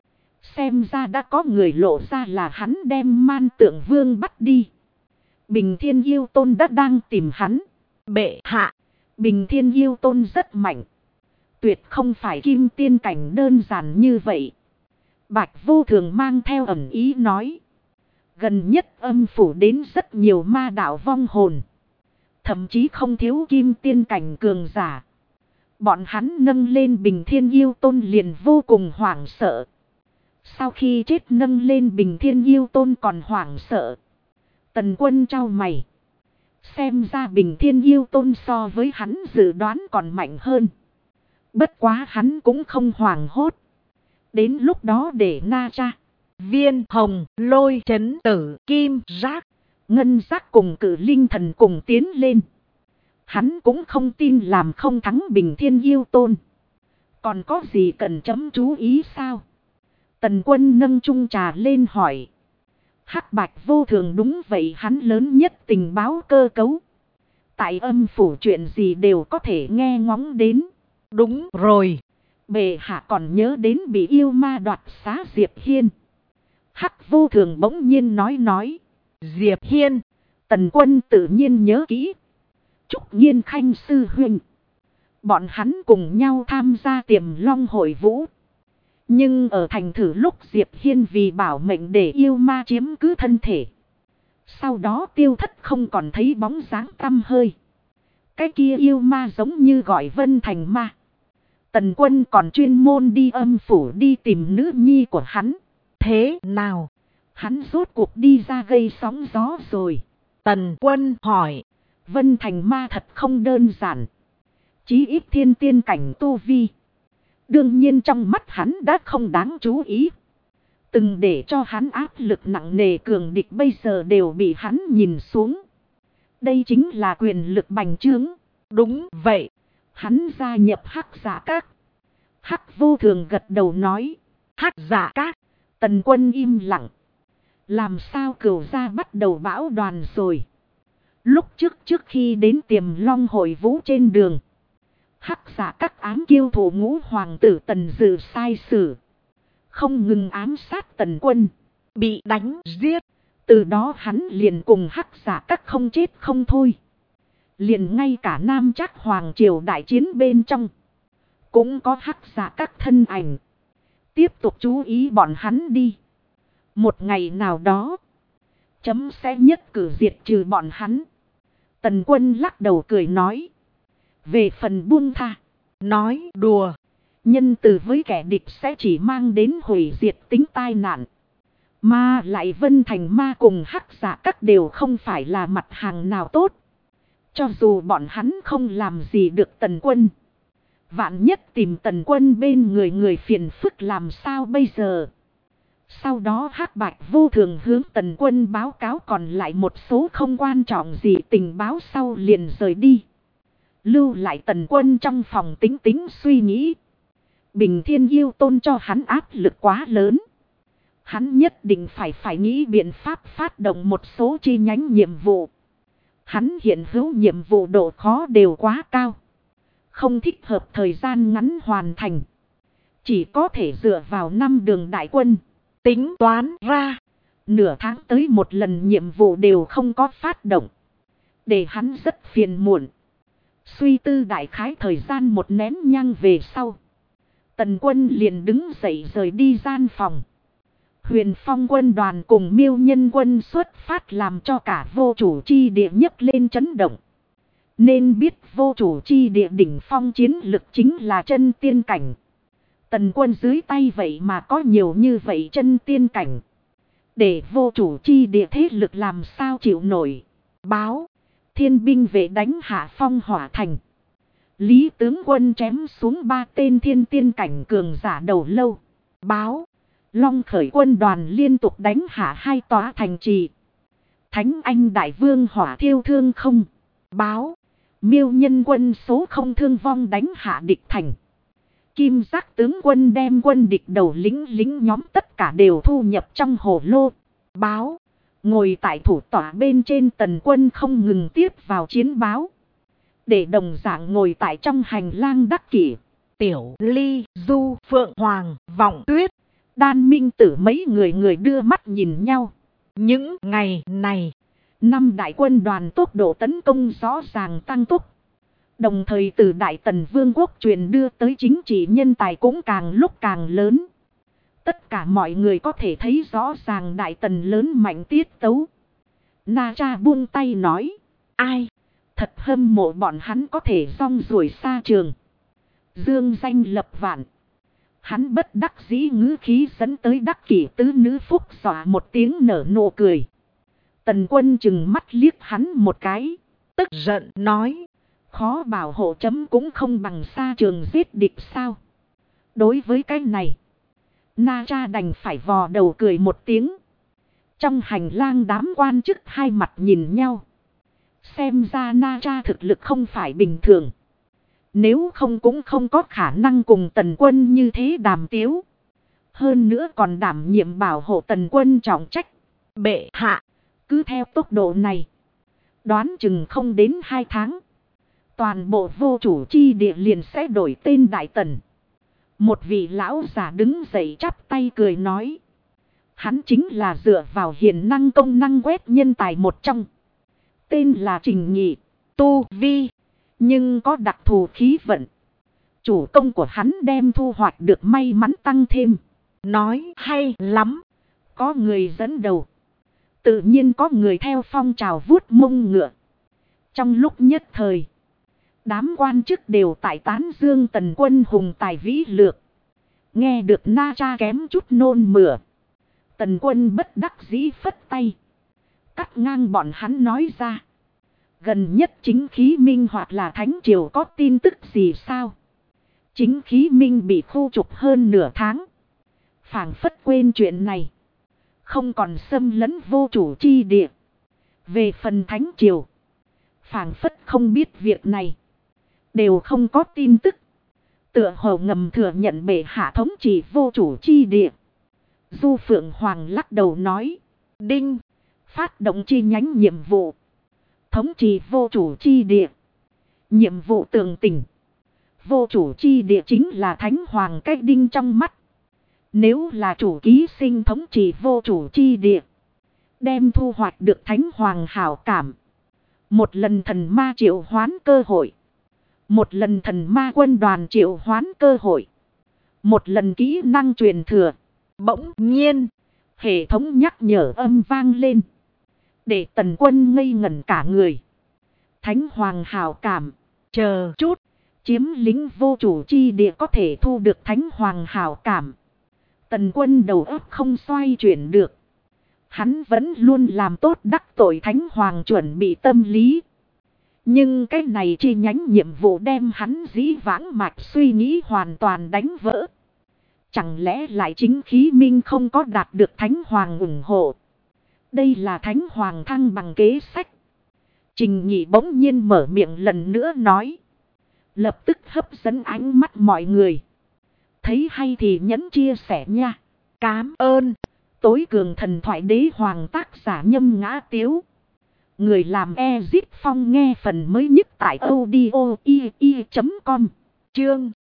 Xem ra đã có người lộ ra là hắn đem Man Tượng Vương bắt đi. Bình Thiên Yêu Tôn đã đang tìm hắn. Bệ hạ, Bình Thiên Yêu Tôn rất mạnh, tuyệt không phải kim tiên cảnh đơn giản như vậy. Bạch vô thường mang theo ẩn ý nói. Gần nhất âm phủ đến rất nhiều ma đạo vong hồn. Thậm chí không thiếu kim tiên cảnh cường giả. Bọn hắn nâng lên Bình Thiên Yêu Tôn liền vô cùng hoảng sợ. Sau khi chết nâng lên Bình Thiên Yêu Tôn còn hoảng sợ. Tần Quân trao mày. Xem ra Bình Thiên Yêu Tôn so với hắn dự đoán còn mạnh hơn. Bất quá hắn cũng không hoảng hốt. Đến lúc đó để Na Cha, Viên Hồng, Lôi Chấn Tử, Kim Giác, Ngân Giác cùng Cử Linh Thần cùng tiến lên. Hắn cũng không tin làm không thắng Bình Thiên Yêu Tôn. Còn có gì cần chấm chú ý sao? Tần Quân nâng chung trà lên hỏi. Hắc Bạch Vô Thường đúng vậy, hắn lớn nhất tình báo cơ cấu. Tại âm phủ chuyện gì đều có thể nghe ngóng đến. Đúng rồi. Bệ hạ còn nhớ đến bị yêu ma đoạt xá Diệp Hiên. Hắc Vô Thường bỗng nhiên nói. Diệp Hiên. Tần Quân tự nhiên nhớ kỹ. Trúc Nhiên Khanh sư huynh. Bọn hắn cùng nhau tham gia Tiềm Long hội vũ. Nhưng ở thành thử lúc Diệp Hiên vì bảo mệnh để yêu ma chiếm cứ thân thể. Sau đó tiêu thất không còn thấy bóng dáng tăm hơi. Cái kia yêu ma giống như gọi Vân Thành ma. Tần Quân còn chuyên môn đi âm phủ đi tìm nữ nhi của hắn. Thế nào? Hắn rốt cuộc đi ra gây sóng gió rồi. Tần Quân hỏi. Vân Thành ma thật không đơn giản. Chí ít thiên tiên cảnh tu vi. Đương nhiên trong mắt hắn đã không đáng chú ý. Từng để cho hắn áp lực nặng nề cường địch bây giờ đều bị hắn nhìn xuống. Đây chính là quyền lực bành trướng. Đúng vậy. Hắn gia nhập Hắc Dạ Các. Hắc Vô Thường gật đầu nói. Hắc Dạ Các. Tần Quân im lặng. Làm sao Cửu gia bắt đầu bão đoàn rồi. Lúc trước khi đến Tiềm Long hội vũ trên đường. Hắc Dạ Các ám kiêu thủ ngũ hoàng tử Tần Dự sai sử. Không ngừng ám sát Tần Quân. Bị đánh giết. Từ đó hắn liền cùng Hắc Dạ Các không chết không thôi. Liền ngay cả Nam Trác Hoàng triều đại chiến bên trong. Cũng có Hắc Dạ Các thân ảnh. Tiếp tục chú ý bọn hắn đi. Một ngày nào đó. Chấm sẽ nhất cử diệt trừ bọn hắn. Tần Quân lắc đầu cười nói. Về phần buông tha. Nói đùa. Nhân từ với kẻ địch sẽ chỉ mang đến hủy diệt tính tai nạn. Mà lại Vân Thành ma cùng Hắc Dạ Các đều không phải là mặt hàng nào tốt. Cho dù bọn hắn không làm gì được Tần Quân. Vạn nhất tìm Tần Quân bên người phiền phức làm sao bây giờ. Sau đó Hắc Bạch Vô Thường hướng Tần Quân báo cáo còn lại một số không quan trọng gì tình báo sau liền rời đi. Lưu lại Tần Quân trong phòng tính suy nghĩ. Bình Thiên Yêu Tôn cho hắn áp lực quá lớn. Hắn nhất định phải nghĩ biện pháp phát động một số chi nhánh nhiệm vụ. Hắn hiện hữu nhiệm vụ độ khó đều quá cao. Không thích hợp thời gian ngắn hoàn thành. Chỉ có thể dựa vào 5 đường đại quân. Tính toán ra. Nửa tháng tới một lần nhiệm vụ đều không có phát động. Để hắn rất phiền muộn. Suy tư đại khái thời gian một nén nhang về sau. Tần Quân liền đứng dậy rời đi gian phòng. Huyền Phong quân đoàn cùng Miêu Nhân quân xuất phát làm cho cả vô chủ chi địa nhấc lên chấn động. Nên biết vô chủ chi địa đỉnh phong chiến lực chính là chân tiên cảnh. Tần Quân dưới tay vậy mà có nhiều như vậy chân tiên cảnh. Để vô chủ chi địa thế lực làm sao chịu nổi. Báo. Thiên binh vệ đánh hạ Phong Hỏa thành. Lý tướng quân chém xuống 3 tên thiên tiên cảnh cường giả đầu lâu. Báo. Long khởi quân đoàn liên tục đánh hạ 2 tòa thành trì. Thánh Anh Đại Vương hỏa thiêu thương không. Báo. Miêu Nhân quân số không thương vong đánh hạ địch thành. Kim Giác tướng quân đem quân địch đầu lính nhóm tất cả đều thu nhập trong hồ lô. Báo. Ngồi tại thủ tọa bên trên Tần Quân không ngừng tiếp vào chiến báo. Để đồng dạng ngồi tại trong hành lang đắc kỷ. Tiểu Ly, Du, Phượng Hoàng, Vọng Tuyết. Đan Minh Tử mấy người đưa mắt nhìn nhau. Những ngày này, 5 đại quân đoàn tốc độ tấn công rõ ràng tăng tốc. Đồng thời từ Đại Tần Vương quốc truyền đưa tới chính trị nhân tài cũng càng lúc càng lớn. Tất cả mọi người có thể thấy rõ ràng Đại Tần lớn mạnh tiết tấu. Na Cha buông tay nói. Ai? Thật hâm mộ bọn hắn có thể rong ruổi xa trường. Dương danh lập vạn. Hắn bất đắc dĩ ngữ khí dẫn tới đắc kỷ tứ nữ phúc xỏa một tiếng nở nụ cười. Tần Quân chừng mắt liếc hắn một cái. Tức giận nói. Khó bảo hộ chấm cũng không bằng xa trường giết địch sao. Đối với cái này, Na Cha đành phải vò đầu cười một tiếng. Trong hành lang đám quan chức hai mặt nhìn nhau. Xem ra Na Cha thực lực không phải bình thường. Nếu không cũng không có khả năng cùng Tần Quân như thế đàm tiếu. Hơn nữa còn đảm nhiệm bảo hộ Tần Quân trọng trách. Bệ hạ, cứ theo tốc độ này, đoán chừng không đến 2 tháng. Toàn bộ vô chủ chi địa liền sẽ đổi tên Đại Tần. Một vị lão già đứng dậy chắp tay cười nói. Hắn chính là dựa vào hiền năng công năng quét nhân tài một trong. Tên là Trình Nhị, tu vi, nhưng có đặc thù khí vận. Chủ công của hắn đem thu hoạch được may mắn tăng thêm. Nói hay lắm. Có người dẫn đầu. Tự nhiên có người theo phong trào vuốt mông ngựa. Trong lúc nhất thời, đám quan chức đều tại tán dương Tần Quân hùng tài vĩ lược. Nghe được Na Cha kém chút nôn mửa. Tần Quân bất đắc dĩ phất tay. Cắt ngang bọn hắn nói ra. Gần nhất Chính Khí Minh hoặc là Thánh Triều có tin tức gì sao? Chính Khí Minh bị khu trục hơn nửa tháng. Phảng phất quên chuyện này. Không còn xâm lấn vô chủ chi địa. Về phần Thánh Triều, phảng phất không biết việc này. Đều không có tin tức. Tựa hồ ngầm thừa nhận bệ hạ thống trị vô chủ chi địa. Du Phượng Hoàng lắc đầu nói. Đinh. Phát động chi nhánh nhiệm vụ. Thống trị vô chủ chi địa. Nhiệm vụ tường tình. Vô chủ chi địa chính là Thánh Hoàng cái đinh trong mắt. Nếu là chủ ký sinh thống trị vô chủ chi địa, đem thu hoạch được Thánh Hoàng hảo cảm. Một lần thần ma triệu hoán cơ hội. Một lần thần ma quân đoàn triệu hoán cơ hội. Một lần kỹ năng truyền thừa. Bỗng nhiên, hệ thống nhắc nhở âm vang lên. Để Tần Quân ngây ngẩn cả người. Thánh Hoàng hảo cảm. Chờ chút. Chiếm lính vô chủ chi địa có thể thu được Thánh Hoàng hảo cảm. Tần Quân đầu óc không xoay chuyển được. Hắn vẫn luôn làm tốt đắc tội Thánh Hoàng chuẩn bị tâm lý. Nhưng cái này chi nhánh nhiệm vụ đem hắn dĩ vãng mạch suy nghĩ hoàn toàn đánh vỡ. Chẳng lẽ lại Chính Khí Minh không có đạt được Thánh Hoàng ủng hộ? Đây là Thánh Hoàng thăng bằng kế sách. Trình Nhị bỗng nhiên mở miệng lần nữa nói. Lập tức hấp dẫn ánh mắt mọi người. Thấy hay thì nhấn chia sẻ nha. Cám ơn. Tối cường thần thoại đế hoàng tác giả Nhâm Ngã Tiếu. Người làm Ezip Phong nghe phần mới nhất tại audio.com. Chương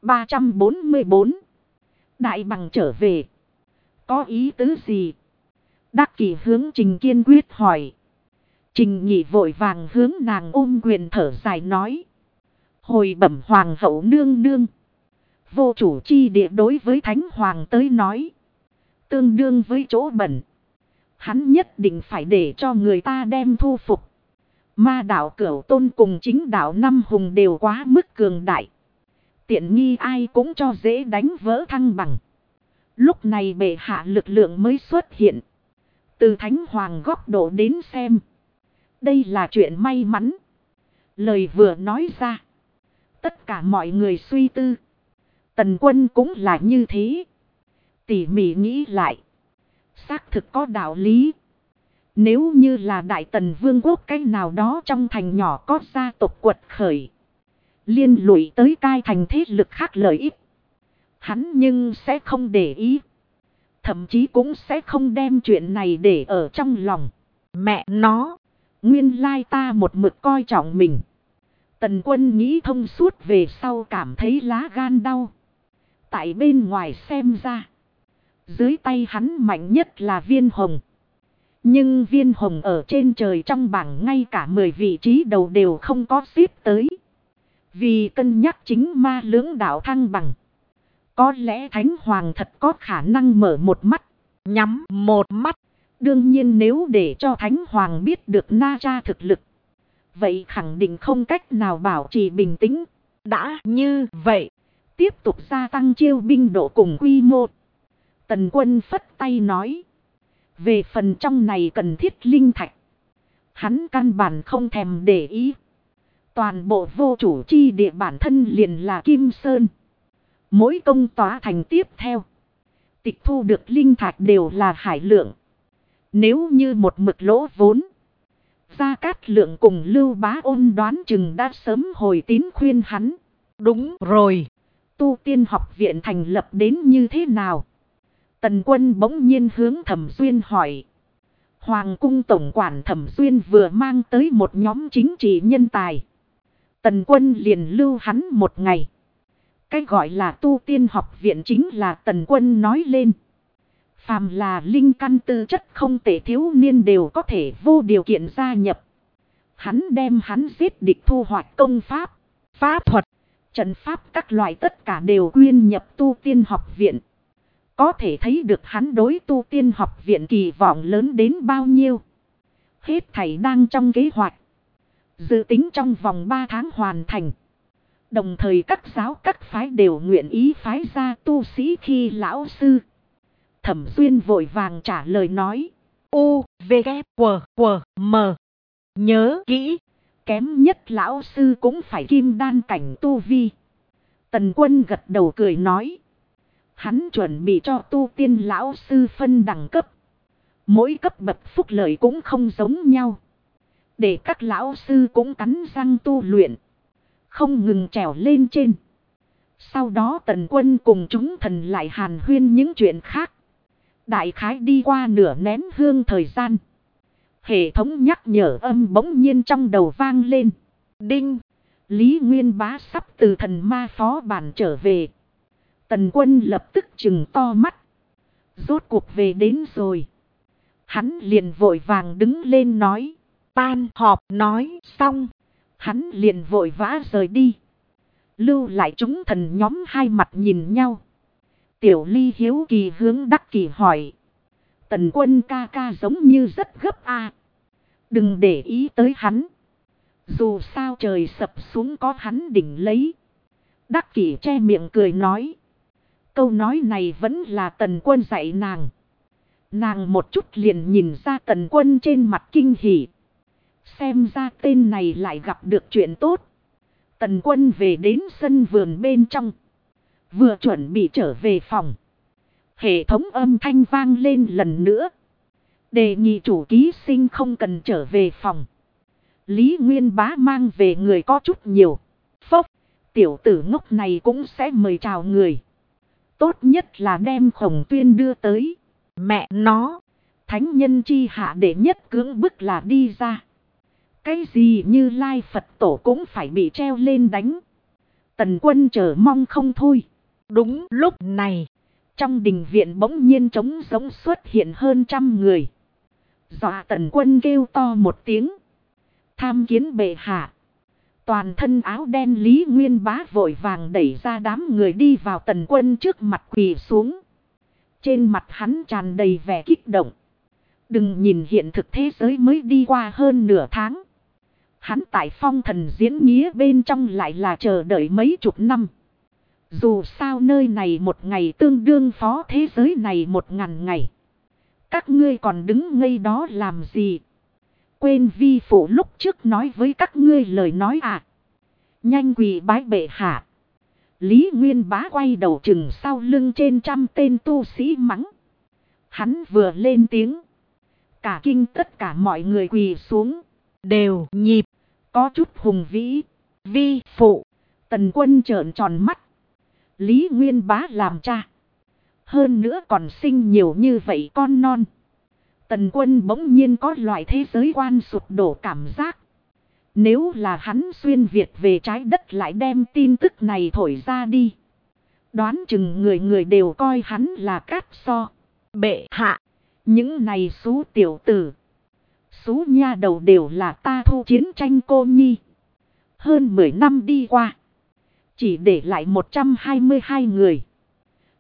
344. Đại Bằng trở về. Có ý tứ gì? Đắc Kỷ hướng Trình kiên quyết hỏi. Trình Nhị vội vàng hướng nàng ôm quyền thở dài nói. Hồi bẩm hoàng hậu nương nương. Vô chủ chi địa đối với Thánh Hoàng tới nói. Tương đương với chỗ bẩn. Hắn nhất định phải để cho người ta đem thu phục. Ma đạo Cửu Tôn cùng Chính đạo Năm Hùng đều quá mức cường đại. Tiện nghi ai cũng cho dễ đánh vỡ thăng bằng. Lúc này bệ hạ lực lượng mới xuất hiện. Từ Thánh Hoàng góc độ đến xem. Đây là chuyện may mắn. Lời vừa nói ra. Tất cả mọi người suy tư. Tần Quân cũng là như thế. Tỉ mỉ nghĩ lại. Xác thực có đạo lý. Nếu như là Đại Tần Vương quốc cái nào đó trong thành nhỏ có gia tộc quật khởi. Liên lụy tới cai thành thế lực khác lợi ích. Hắn nhưng sẽ không để ý. Thậm chí cũng sẽ không đem chuyện này để ở trong lòng. Mẹ nó. Nguyên lai ta một mực coi trọng mình. Tần Quân nghĩ thông suốt về sau cảm thấy lá gan đau. Tại bên ngoài xem ra. Dưới tay hắn mạnh nhất là Viên Hồng. Nhưng Viên Hồng ở trên trời trong bảng ngay cả 10 vị trí đầu đều không có xếp tới. Vì cân nhắc chính ma lưỡng đạo thăng bằng. Có lẽ Thánh Hoàng thật có khả năng mở một mắt, nhắm một mắt. Đương nhiên nếu để cho Thánh Hoàng biết được Na Tra thực lực, vậy khẳng định không cách nào bảo trì bình tĩnh. Đã như vậy, tiếp tục gia tăng chiêu binh độ cùng quy mô. Tần Quân phất tay nói. Về phần trong này cần thiết linh thạch, hắn căn bản không thèm để ý. Toàn bộ vô chủ chi địa bản thân liền là Kim Sơn. Mỗi công tòa thành tiếp theo, tịch thu được linh thạch đều là hải lượng. Nếu như một mực lỗ vốn, Gia Cát Lượng cùng Lưu Bá Ôn đoán chừng đã sớm hồi tín khuyên hắn. Đúng rồi, tu tiên học viện thành lập đến như thế nào? Tần Quân bỗng nhiên hướng Thẩm Duyên hỏi. Hoàng cung tổng quản Thẩm Duyên vừa mang tới một nhóm chính trị nhân tài. Tần Quân liền lưu hắn một ngày. Cái gọi là tu tiên học viện chính là Tần Quân nói lên. Phàm là linh căn tư chất không tệ thiếu niên đều có thể vô điều kiện gia nhập. Hắn đem hắn giết địch thu hoạch công pháp, pháp thuật, trận pháp các loại tất cả đều quyên nhập tu tiên học viện. Có thể thấy được hắn đối tu tiên học viện kỳ vọng lớn đến bao nhiêu. Hết thảy đang trong kế hoạch. Dự tính trong vòng 3 tháng hoàn thành. Đồng thời các giáo các phái đều nguyện ý phái ra tu sĩ khi lão sư. Thẩm Duyên vội vàng trả lời nói. U, V, K, W, W, M. Nhớ kỹ. Kém nhất lão sư cũng phải kim đan cảnh tu vi. Tần Quân gật đầu cười nói. Hắn chuẩn bị cho tu tiên lão sư phân đẳng cấp. Mỗi cấp bậc phúc lợi cũng không giống nhau. Để các lão sư cũng cắn răng tu luyện. Không ngừng trèo lên trên. Sau đó Tần Quân cùng chúng thần lại hàn huyên những chuyện khác. Đại khái đi qua nửa nén hương thời gian. Hệ thống nhắc nhở âm bỗng nhiên trong đầu vang lên. Đinh! Lý Nguyên Bá sắp từ thần ma phó bản trở về. Tần Quân lập tức trừng to mắt. Rốt cuộc về đến rồi. Hắn liền vội vàng đứng lên nói. Tan họp nói xong. Hắn liền vội vã rời đi. Lưu lại chúng thần nhóm hai mặt nhìn nhau. Tiểu Ly hiếu kỳ hướng Đắc Kỷ hỏi. Tần Quân ca ca giống như rất gấp a. Đừng để ý tới hắn. Dù sao trời sập xuống có hắn đỉnh lấy. Đắc Kỷ che miệng cười nói. Câu nói này vẫn là Tần Quân dạy nàng. Nàng một chút liền nhìn ra Tần Quân trên mặt kinh hỉ. Xem ra tên này lại gặp được chuyện tốt. Tần Quân về đến sân vườn bên trong. Vừa chuẩn bị trở về phòng. Hệ thống âm thanh vang lên lần nữa. Đề nghị chủ ký sinh không cần trở về phòng. Lý Nguyên Bá mang về người có chút nhiều. Phốc, tiểu tử ngốc này cũng sẽ mời chào người. Tốt nhất là đem Khổng Tuyên đưa tới. Mẹ nó, thánh nhân chi hạ đệ nhất cưỡng bức là đi ra. Cái gì Như Lai Phật tổ cũng phải bị treo lên đánh. Tần Quân chờ mong không thôi. Đúng lúc này, trong đình viện bỗng nhiên trống rỗng xuất hiện hơn 100 người. Dọa Tần Quân kêu to một tiếng. Tham kiến bệ hạ. Toàn thân áo đen Lý Nguyên Bá vội vàng đẩy ra đám người đi vào Tần Quân trước mặt quỳ xuống. Trên mặt hắn tràn đầy vẻ kích động. Đừng nhìn hiện thực thế giới mới đi qua hơn nửa tháng. Hắn tại phong thần diễn nghĩa bên trong lại là chờ đợi mấy chục năm. Dù sao nơi này một ngày tương đương phó thế giới này 1000 ngày. Các ngươi còn đứng ngây đó làm gì? Quên vi phụ lúc trước nói với các ngươi lời nói à? Nhanh quỳ bái bệ hạ. Lý Nguyên Bá quay đầu chừng sau lưng trên 100 tên tu sĩ mắng. Hắn vừa lên tiếng. Cả kinh tất cả mọi người quỳ xuống. đều nhịp. Có chút hùng vĩ. Vi phụ. Tần Quân trợn tròn mắt. Lý Nguyên Bá làm cha. Hơn nữa còn sinh nhiều như vậy con non. Tần Quân bỗng nhiên có loại thế giới quan sụp đổ cảm giác. Nếu là hắn xuyên Việt về trái đất lại đem tin tức này thổi ra đi. Đoán chừng người người đều coi hắn là cát so. Bệ hạ. Những này xú tiểu tử. Xú nha đầu đều là ta thu chiến tranh cô nhi. Hơn 10 năm đi qua. Chỉ để lại 122 người.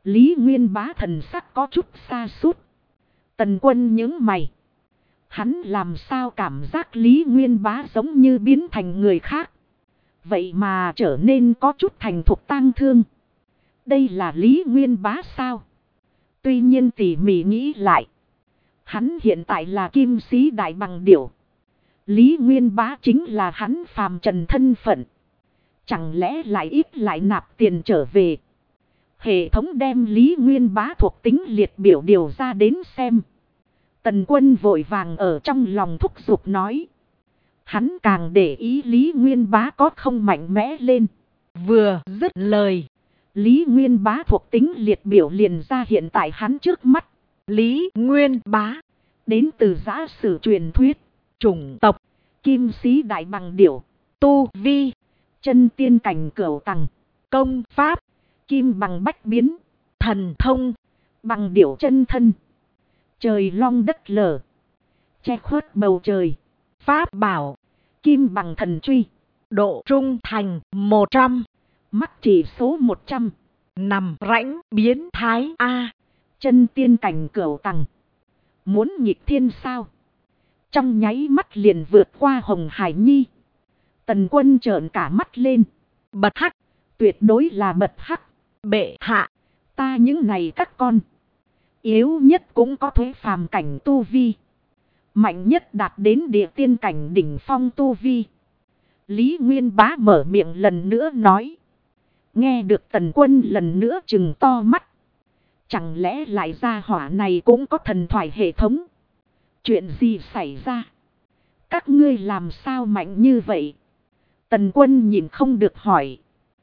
Lý Nguyên Bá thần sắc có chút xa sút. Tần Quân nhướng mày. Hắn làm sao cảm giác Lý Nguyên Bá giống như biến thành người khác. Vậy mà trở nên có chút thành thục tang thương. Đây là Lý Nguyên Bá sao? Tuy nhiên tỉ mỉ nghĩ lại. Hắn hiện tại là kim sĩ đại bằng điểu. Lý Nguyên Bá chính là hắn phàm trần thân phận. Chẳng lẽ lại ít lại nạp tiền trở về. Hệ thống đem Lý Nguyên Bá thuộc tính liệt biểu điều ra đến xem. Tần Quân vội vàng ở trong lòng thúc giục nói. Hắn càng để ý Lý Nguyên Bá có không mạnh mẽ lên. Vừa dứt lời. Lý Nguyên Bá thuộc tính liệt biểu liền ra hiện tại hắn trước mắt. Lý Nguyên Bá. Đến từ giã sử truyền thuyết. Chủng tộc. Kim sĩ đại bằng điểu. Tu vi. Chân tiên cảnh cửu tầng. Công pháp. Kim bằng bách biến. Thần thông. Bằng điểu chân thân. Trời long đất lở. Che khuất bầu trời. Pháp bảo. Kim bằng thần truy. Độ trung thành 100. Mắc chỉ số 100. Nằm rãnh biến thái A. Chân tiên cảnh cửu tầng. Muốn nghịch thiên sao? Trong nháy mắt liền vượt qua Hồng Hải Nhi. Tần Quân trợn cả mắt lên. Bật hắc. Tuyệt đối là bật hắc. Bệ hạ. Ta những này các con. Yếu nhất cũng có thuế phàm cảnh tu vi. Mạnh nhất đạt đến địa tiên cảnh đỉnh phong tu vi. Lý Nguyên Bá mở miệng lần nữa nói. Nghe được Tần Quân lần nữa trừng to mắt. Chẳng lẽ lại gia hỏa này cũng có thần thoại hệ thống? Chuyện gì xảy ra? Các ngươi làm sao mạnh như vậy? Tần Quân nhìn không được hỏi.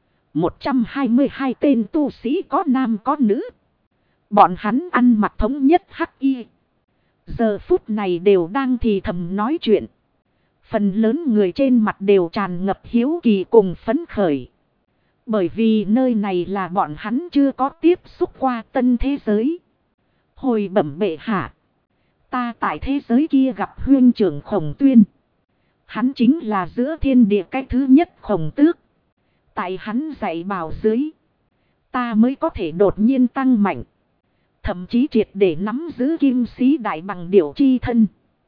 122 tên tu sĩ có nam có nữ. Bọn hắn ăn mặc thống nhất hắc y. Giờ phút này đều đang thì thầm nói chuyện. Phần lớn người trên mặt đều tràn ngập hiếu kỳ cùng phấn khởi. Bởi vì nơi này là bọn hắn chưa có tiếp xúc qua tân thế giới. Hồi bẩm bệ hạ. Ta tại thế giới kia gặp huynh trưởng Khổng Tuyên. Hắn chính là giữa thiên địa cái thứ nhất Khổng Tước. Tại hắn dạy bảo dưới. Ta mới có thể đột nhiên tăng mạnh. Thậm chí triệt để nắm giữ kim sĩ đại bằng điểu chi thân.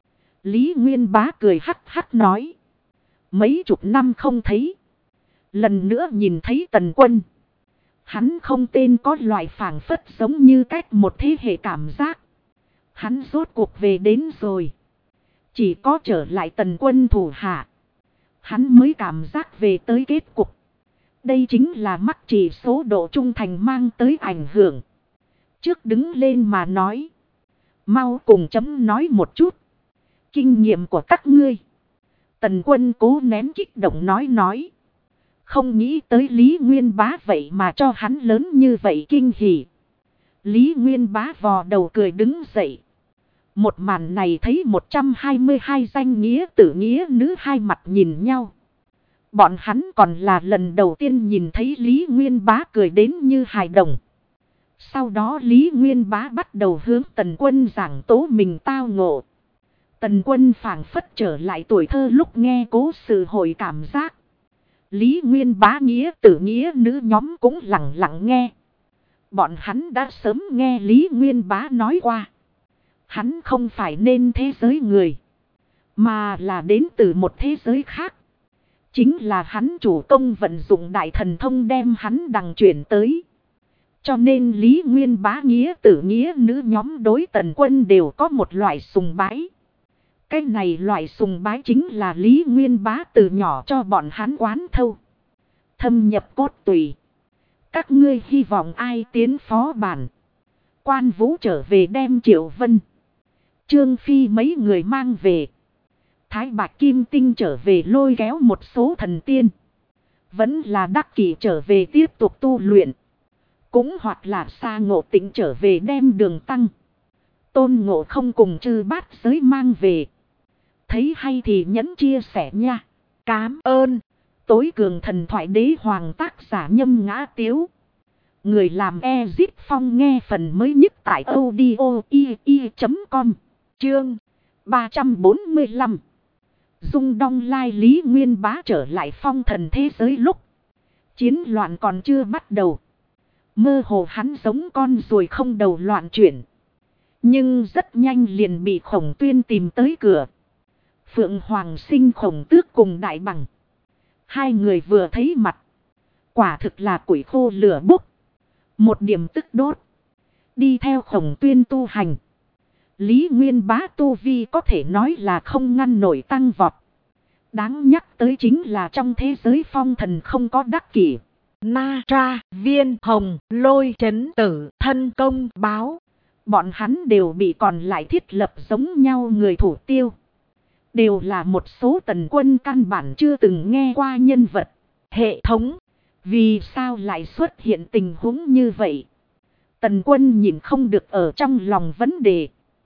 Lý Nguyên Bá cười hắc hắc nói. Mấy chục năm không thấy. Lần nữa nhìn thấy Tần Quân. Hắn không tên có loại phảng phất giống như cách một thế hệ cảm giác. Hắn rốt cuộc về đến rồi. Chỉ có trở lại Tần Quân thủ hạ. Hắn mới cảm giác về tới kết cục. Đây chính là mắc chỉ số độ trung thành mang tới ảnh hưởng. Trước đứng lên mà nói. Mau cùng chấm nói một chút. Kinh nghiệm của các ngươi. Tần Quân cố nén kích động nói. Không nghĩ tới Lý Nguyên Bá vậy mà cho hắn lớn như vậy kinh hỉ. Lý Nguyên Bá vò đầu cười đứng dậy. Một màn này thấy 122 danh nghĩa tử nghĩa nữ hai mặt nhìn nhau. Bọn hắn còn là lần đầu tiên nhìn thấy Lý Nguyên Bá cười đến như hài đồng. Sau đó Lý Nguyên Bá bắt đầu hướng Tần Quân giảng tố mình tao ngộ. Tần Quân phảng phất trở lại tuổi thơ lúc nghe cố sự hồi cảm giác. Lý Nguyên Bá nghĩa tử nghĩa nữ nhóm cũng lặng lặng nghe. Bọn hắn đã sớm nghe Lý Nguyên Bá nói qua. Hắn không phải nên thế giới người. Mà là đến từ một thế giới khác. Chính là hắn chủ công vận dụng đại thần thông đem hắn đằng chuyển tới. Cho nên Lý Nguyên Bá nghĩa tử nghĩa nữ nhóm đối Tần Quân đều có một loại sùng bái. Cái này loại sùng bái chính là Lý Nguyên Bá từ nhỏ cho bọn hắn quán thâu. Thâm nhập cốt tủy. Các ngươi hy vọng ai tiến phó bản. Quan Vũ trở về đem Triệu Vân. Trương Phi mấy người mang về. Thái Bạch Kim Tinh trở về lôi kéo một số thần tiên. Vẫn là Đắc Kỷ trở về tiếp tục tu luyện. Cũng hoặc là Sa Ngộ Tĩnh trở về đem đường tăng. Tôn Ngộ Không cùng Chư Bát Giới mang về. Thấy hay thì nhấn chia sẻ nha. Cám ơn. Tối cường thần thoại đế hoàng tác giả Nhâm Ngã Tiếu. Người làm Ezip Phong nghe phần mới nhất tại audio.com. Chương 345. Dung Đong Lai Lý Nguyên Bá trở lại phong thần thế giới lúc chiến loạn còn chưa bắt đầu. Mơ hồ hắn giống con ruồi không đầu loạn chuyển. Nhưng rất nhanh liền bị Khổng Tuyên tìm tới cửa. Phượng Hoàng Sinh Khổng Tước cùng Đại Bằng. Hai người vừa thấy mặt. Quả thực là củi khô lửa bốc. Một điểm tức đốt. Đi theo Khổng Tuyên tu hành. Lý Nguyên Bá tu vi có thể nói là không ngăn nổi tăng vọt. Đáng nhắc tới chính là trong thế giới phong thần không có đắc kỷ. Na Tra, Viên Hồng, Lôi Chấn Tử, Thân Công Báo. Bọn hắn đều bị còn lại thiết lập giống nhau người thủ tiêu. Đều là một số Tần Quân căn bản chưa từng nghe qua nhân vật. Hệ thống. Vì sao lại xuất hiện tình huống như vậy? Tần Quân nhìn không được ở trong lòng vấn đề.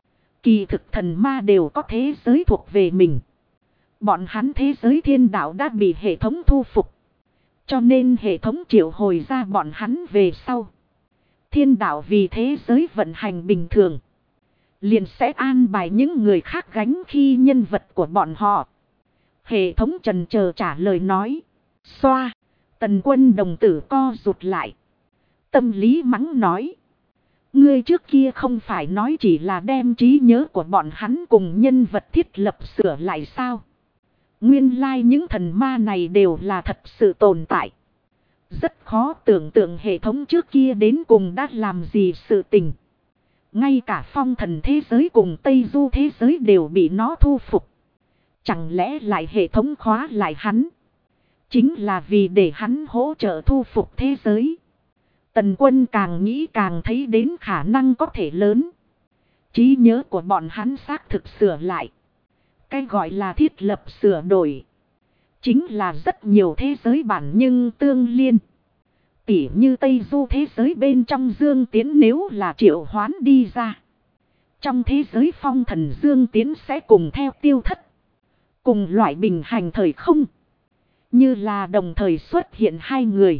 Kỳ thực thần ma đều có thế giới thuộc về mình. Bọn hắn thế giới thiên đạo đã bị hệ thống thu phục. Cho nên hệ thống triệu hồi ra bọn hắn về sau. Thiên đạo vì thế giới vận hành bình thường. Liền sẽ an bài những người khác gánh khi nhân vật của bọn họ. Hệ thống chần chờ trả lời nói. Xoa. Tần Quân đồng tử co rụt lại. Tâm lý mắng nói. Ngươi trước kia không phải nói chỉ là đem trí nhớ của bọn hắn cùng nhân vật thiết lập sửa lại sao? Nguyên lai những thần ma này đều là thật sự tồn tại. Rất khó tưởng tượng hệ thống trước kia đến cùng đã làm gì sự tình. Ngay cả phong thần thế giới cùng Tây Du thế giới đều bị nó thu phục. Chẳng lẽ lại hệ thống khóa lại hắn? Chính là vì để hắn hỗ trợ thu phục thế giới. Tần Quân càng nghĩ càng thấy đến khả năng có thể lớn. Trí nhớ của bọn hắn xác thực sửa lại. Cái gọi là thiết lập sửa đổi. Chính là rất nhiều thế giới bản nhưng tương liên. Tỉ như Tây Du thế giới bên trong Dương Tiến nếu là triệu hoán đi ra. Trong thế giới phong thần Dương Tiến sẽ cùng theo tiêu thất. Cùng loại bình hành thời không. Như là đồng thời xuất hiện hai người.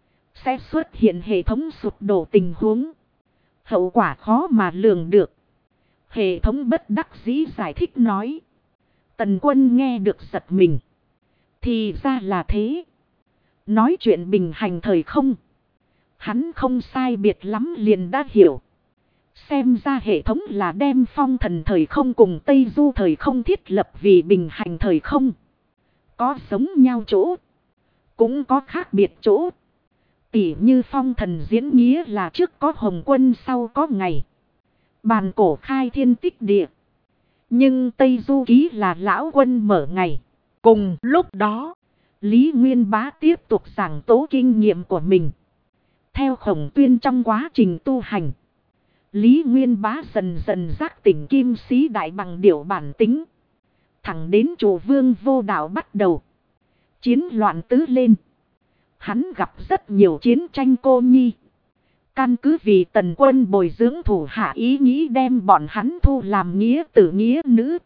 Sẽ xuất hiện hệ thống sụp đổ tình huống. Hậu quả khó mà lường được. Hệ thống bất đắc dĩ giải thích nói. Tần Quân nghe được giật mình. Thì ra là thế. Nói chuyện bình hành thời không. Hắn không sai biệt lắm liền đã hiểu. Xem ra hệ thống là đem phong thần thời không cùng Tây Du thời không thiết lập vì bình hành thời không. Có giống nhau chỗ. Cũng có khác biệt chỗ. Tỉ như phong thần diễn nghĩa là trước có Hồng Quân sau có ngày. Bàn cổ khai thiên tích địa. Nhưng Tây Du ký là Lão Quân mở ngày. Cùng lúc đó, Lý Nguyên Bá tiếp tục giảng tố kinh nghiệm của mình. Theo Khổng Tuyên trong quá trình tu hành. Lý Nguyên Bá dần dần giác tỉnh kim sĩ đại bằng điểu bản tính. Thẳng đến Chủ Vương vô đạo bắt đầu. Chiến loạn tứ lên. Hắn gặp rất nhiều chiến tranh cô nhi. Căn cứ vì Tần Quân bồi dưỡng thủ hạ ý nghĩ đem bọn hắn thu làm nghĩa tử nghĩa nữ.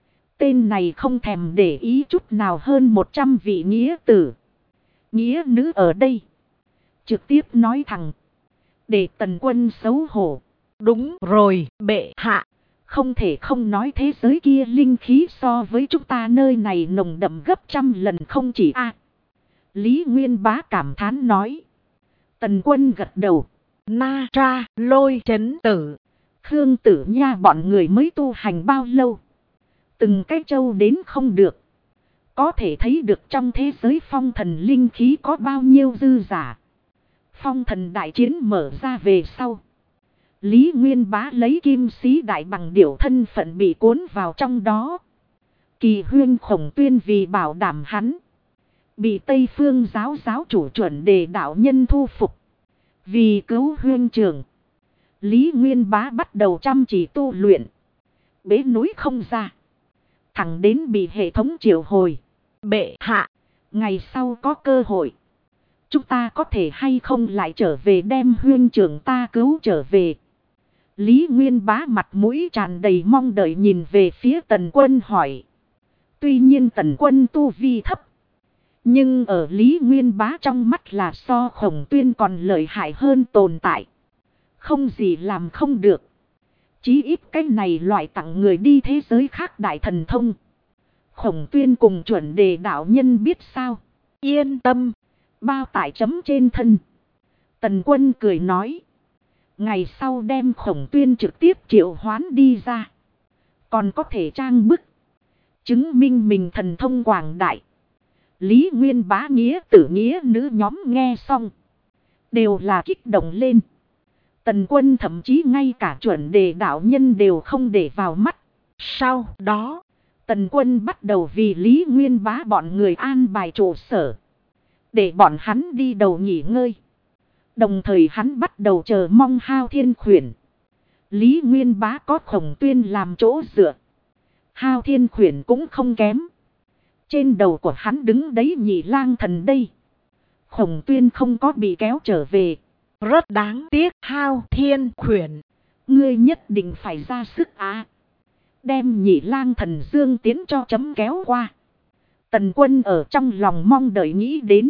Tên này không thèm để ý chút nào hơn 100 vị nghĩa tử. Nghĩa nữ ở đây. Trực tiếp nói thẳng. Để Tần Quân xấu hổ. Đúng rồi, bệ hạ. Không thể không nói thế giới kia linh khí so với chúng ta nơi này nồng đậm gấp trăm lần không chỉ Lý Nguyên Bá cảm thán nói. Tần Quân gật đầu. Na Tra, Lôi Chấn Tử, Khương Tử Nha bọn người mới tu hành bao lâu. Từng cái châu đến không được. Có thể thấy được trong thế giới phong thần linh khí có bao nhiêu dư giả. Phong thần đại chiến mở ra về sau. Lý Nguyên Bá lấy kim sĩ đại bằng điểu thân phận bị cuốn vào trong đó. Kỳ Huyên Khổng Tuyên vì bảo đảm hắn. Bị Tây Phương giáo chủ chuẩn đề đạo nhân thu phục. Vì cứu Huyên trưởng. Lý Nguyên Bá bắt đầu chăm chỉ tu luyện. Bế núi không ra. Thẳng đến bị hệ thống triệu hồi. Bệ hạ. Ngày sau có cơ hội. Chúng ta có thể hay không lại trở về đem Huyên trưởng ta cứu trở về. Lý Nguyên Bá mặt mũi tràn đầy mong đợi nhìn về phía Tần Quân hỏi. Tuy nhiên Tần Quân tu vi thấp. Nhưng ở Lý Nguyên Bá trong mắt là so Khổng Tuyên còn lợi hại hơn tồn tại. Không gì làm không được. Chí ít cái này loại tặng người đi thế giới khác đại thần thông. Khổng Tuyên cùng chuẩn đề đạo nhân biết sao. Yên tâm. Bao tải chấm trên thân. Tần Quân cười nói. Ngày sau đem Khổng Tuyên trực tiếp triệu hoán đi ra. Còn có thể trang bức. Chứng minh mình thần thông quảng đại. Lý Nguyên Bá nghĩa tử nghĩa nữ nhóm nghe xong. Đều là kích động lên. Tần Quân thậm chí ngay cả chuẩn đề đạo nhân đều không để vào mắt. Sau đó, Tần Quân bắt đầu vì Lý Nguyên Bá bọn người an bài trụ sở. Để bọn hắn đi đầu nghỉ ngơi. Đồng thời hắn bắt đầu chờ mong Hao Thiên Khuyển. Lý Nguyên Bá có Khổng Tuyên làm chỗ dựa. Hao Thiên Khuyển cũng không kém. Trên đầu của hắn đứng đấy Nhị Lang Thần đây. Khổng Tuyên không có bị kéo trở về. Rất đáng tiếc. Hao Thiên Khuyển, ngươi nhất định phải ra sức đem Nhị Lang Thần Dương Tiến cho chấm kéo qua. Tần Quân ở trong lòng mong đợi nghĩ đến.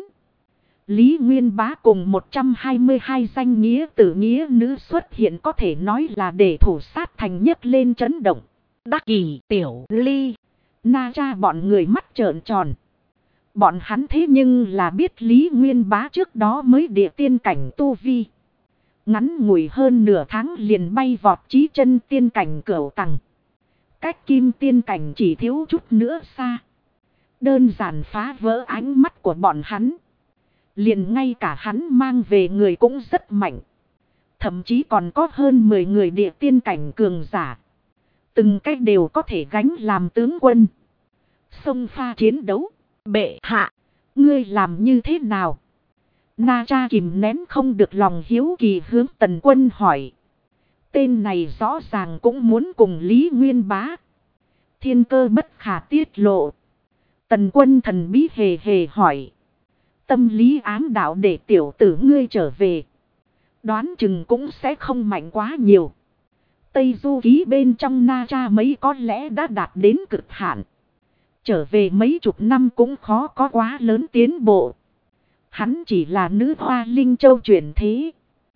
Lý Nguyên Bá cùng 122 danh nghĩa tử nghĩa nữ xuất hiện có thể nói là để thủ sát thành nhất lên chấn động. Đắc Kỷ, Tiểu Ly, Na Cha bọn người mắt trợn tròn. Bọn hắn thế nhưng là biết Lý Nguyên Bá trước đó mới địa tiên cảnh tu vi. Ngắn ngủi hơn nửa tháng liền bay vọt chí chân tiên cảnh cửu tầng. Cách kim tiên cảnh chỉ thiếu chút nữa xa. Đơn giản phá vỡ ánh mắt của bọn hắn. Liền ngay cả hắn mang về người cũng rất mạnh. Thậm chí còn có hơn 10 người địa tiên cảnh cường giả. Từng cách đều có thể gánh làm tướng quân. Xông pha chiến đấu. Bệ hạ, ngươi làm như thế nào? Na Cha kìm nén không được lòng hiếu kỳ hướng Tần Quân hỏi. Tên này rõ ràng cũng muốn cùng Lý Nguyên Bá. Thiên cơ bất khả tiết lộ. Tần Quân thần bí hề hề hỏi. Tâm lý ám đạo để tiểu tử ngươi trở về. Đoán chừng cũng sẽ không mạnh quá nhiều. Tây Du Ký bên trong Na Cha mấy có lẽ đã đạt đến cực hạn. Trở về mấy chục năm cũng khó có quá lớn tiến bộ. Hắn chỉ là nữ hoa linh châu chuyển thế.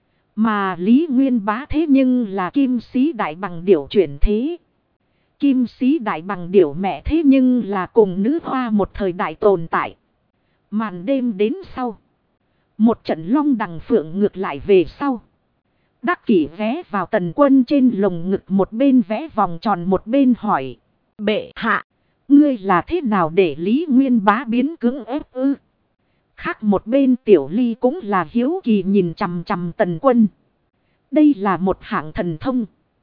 Mà Lý Nguyên Bá thế nhưng là kim sĩ đại bằng điểu chuyển thế. Kim sĩ đại bằng điểu mẹ thế nhưng là cùng nữ hoa một thời đại tồn tại. Màn đêm đến sau. Một trận long đằng phượng ngược lại về sau. Đắc Kỷ ghé vào Tần Quân trên lồng ngực, một bên vẽ vòng tròn một bên hỏi. Bệ hạ, ngươi là thế nào để Lý Nguyên Bá biến cưỡng ép ư? Khác một bên Tiểu Ly cũng là hiếu kỳ nhìn chằm chằm Tần Quân. Đây là một hạng thần thông.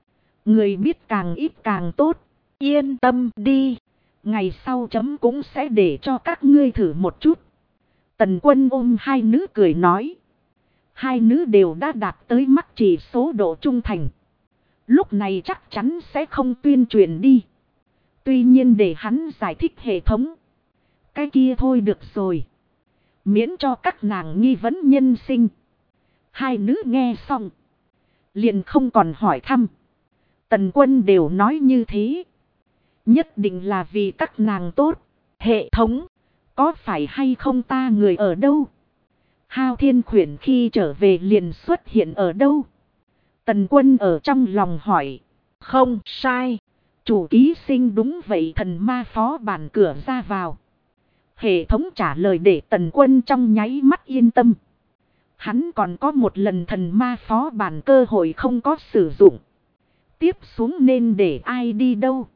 Người biết càng ít càng tốt. Yên tâm đi. Ngày sau chấm cũng sẽ để cho các ngươi thử một chút. Tần Quân ôm hai nữ cười nói. Hai nữ đều đã đạt tới mắc chỉ số độ trung thành. Lúc này chắc chắn sẽ không tuyên truyền đi. Tuy nhiên để hắn giải thích hệ thống. Cái kia thôi được rồi. Miễn cho các nàng nghi vấn nhân sinh. Hai nữ nghe xong. Liền không còn hỏi thăm. Tần Quân đều nói như thế. Nhất định là vì các nàng tốt. Hệ thống. Có phải hay không ta người ở đâu? Hao Thiên Khuyển khi trở về liền xuất hiện ở đâu? Tần Quân ở trong lòng hỏi. Không sai. Chủ ký sinh đúng vậy, thần ma phó bản cửa ra vào. Hệ thống trả lời để Tần Quân trong nháy mắt yên tâm. Hắn còn có một lần thần ma phó bản cơ hội không có sử dụng. Tiếp xuống nên để ai đi đâu?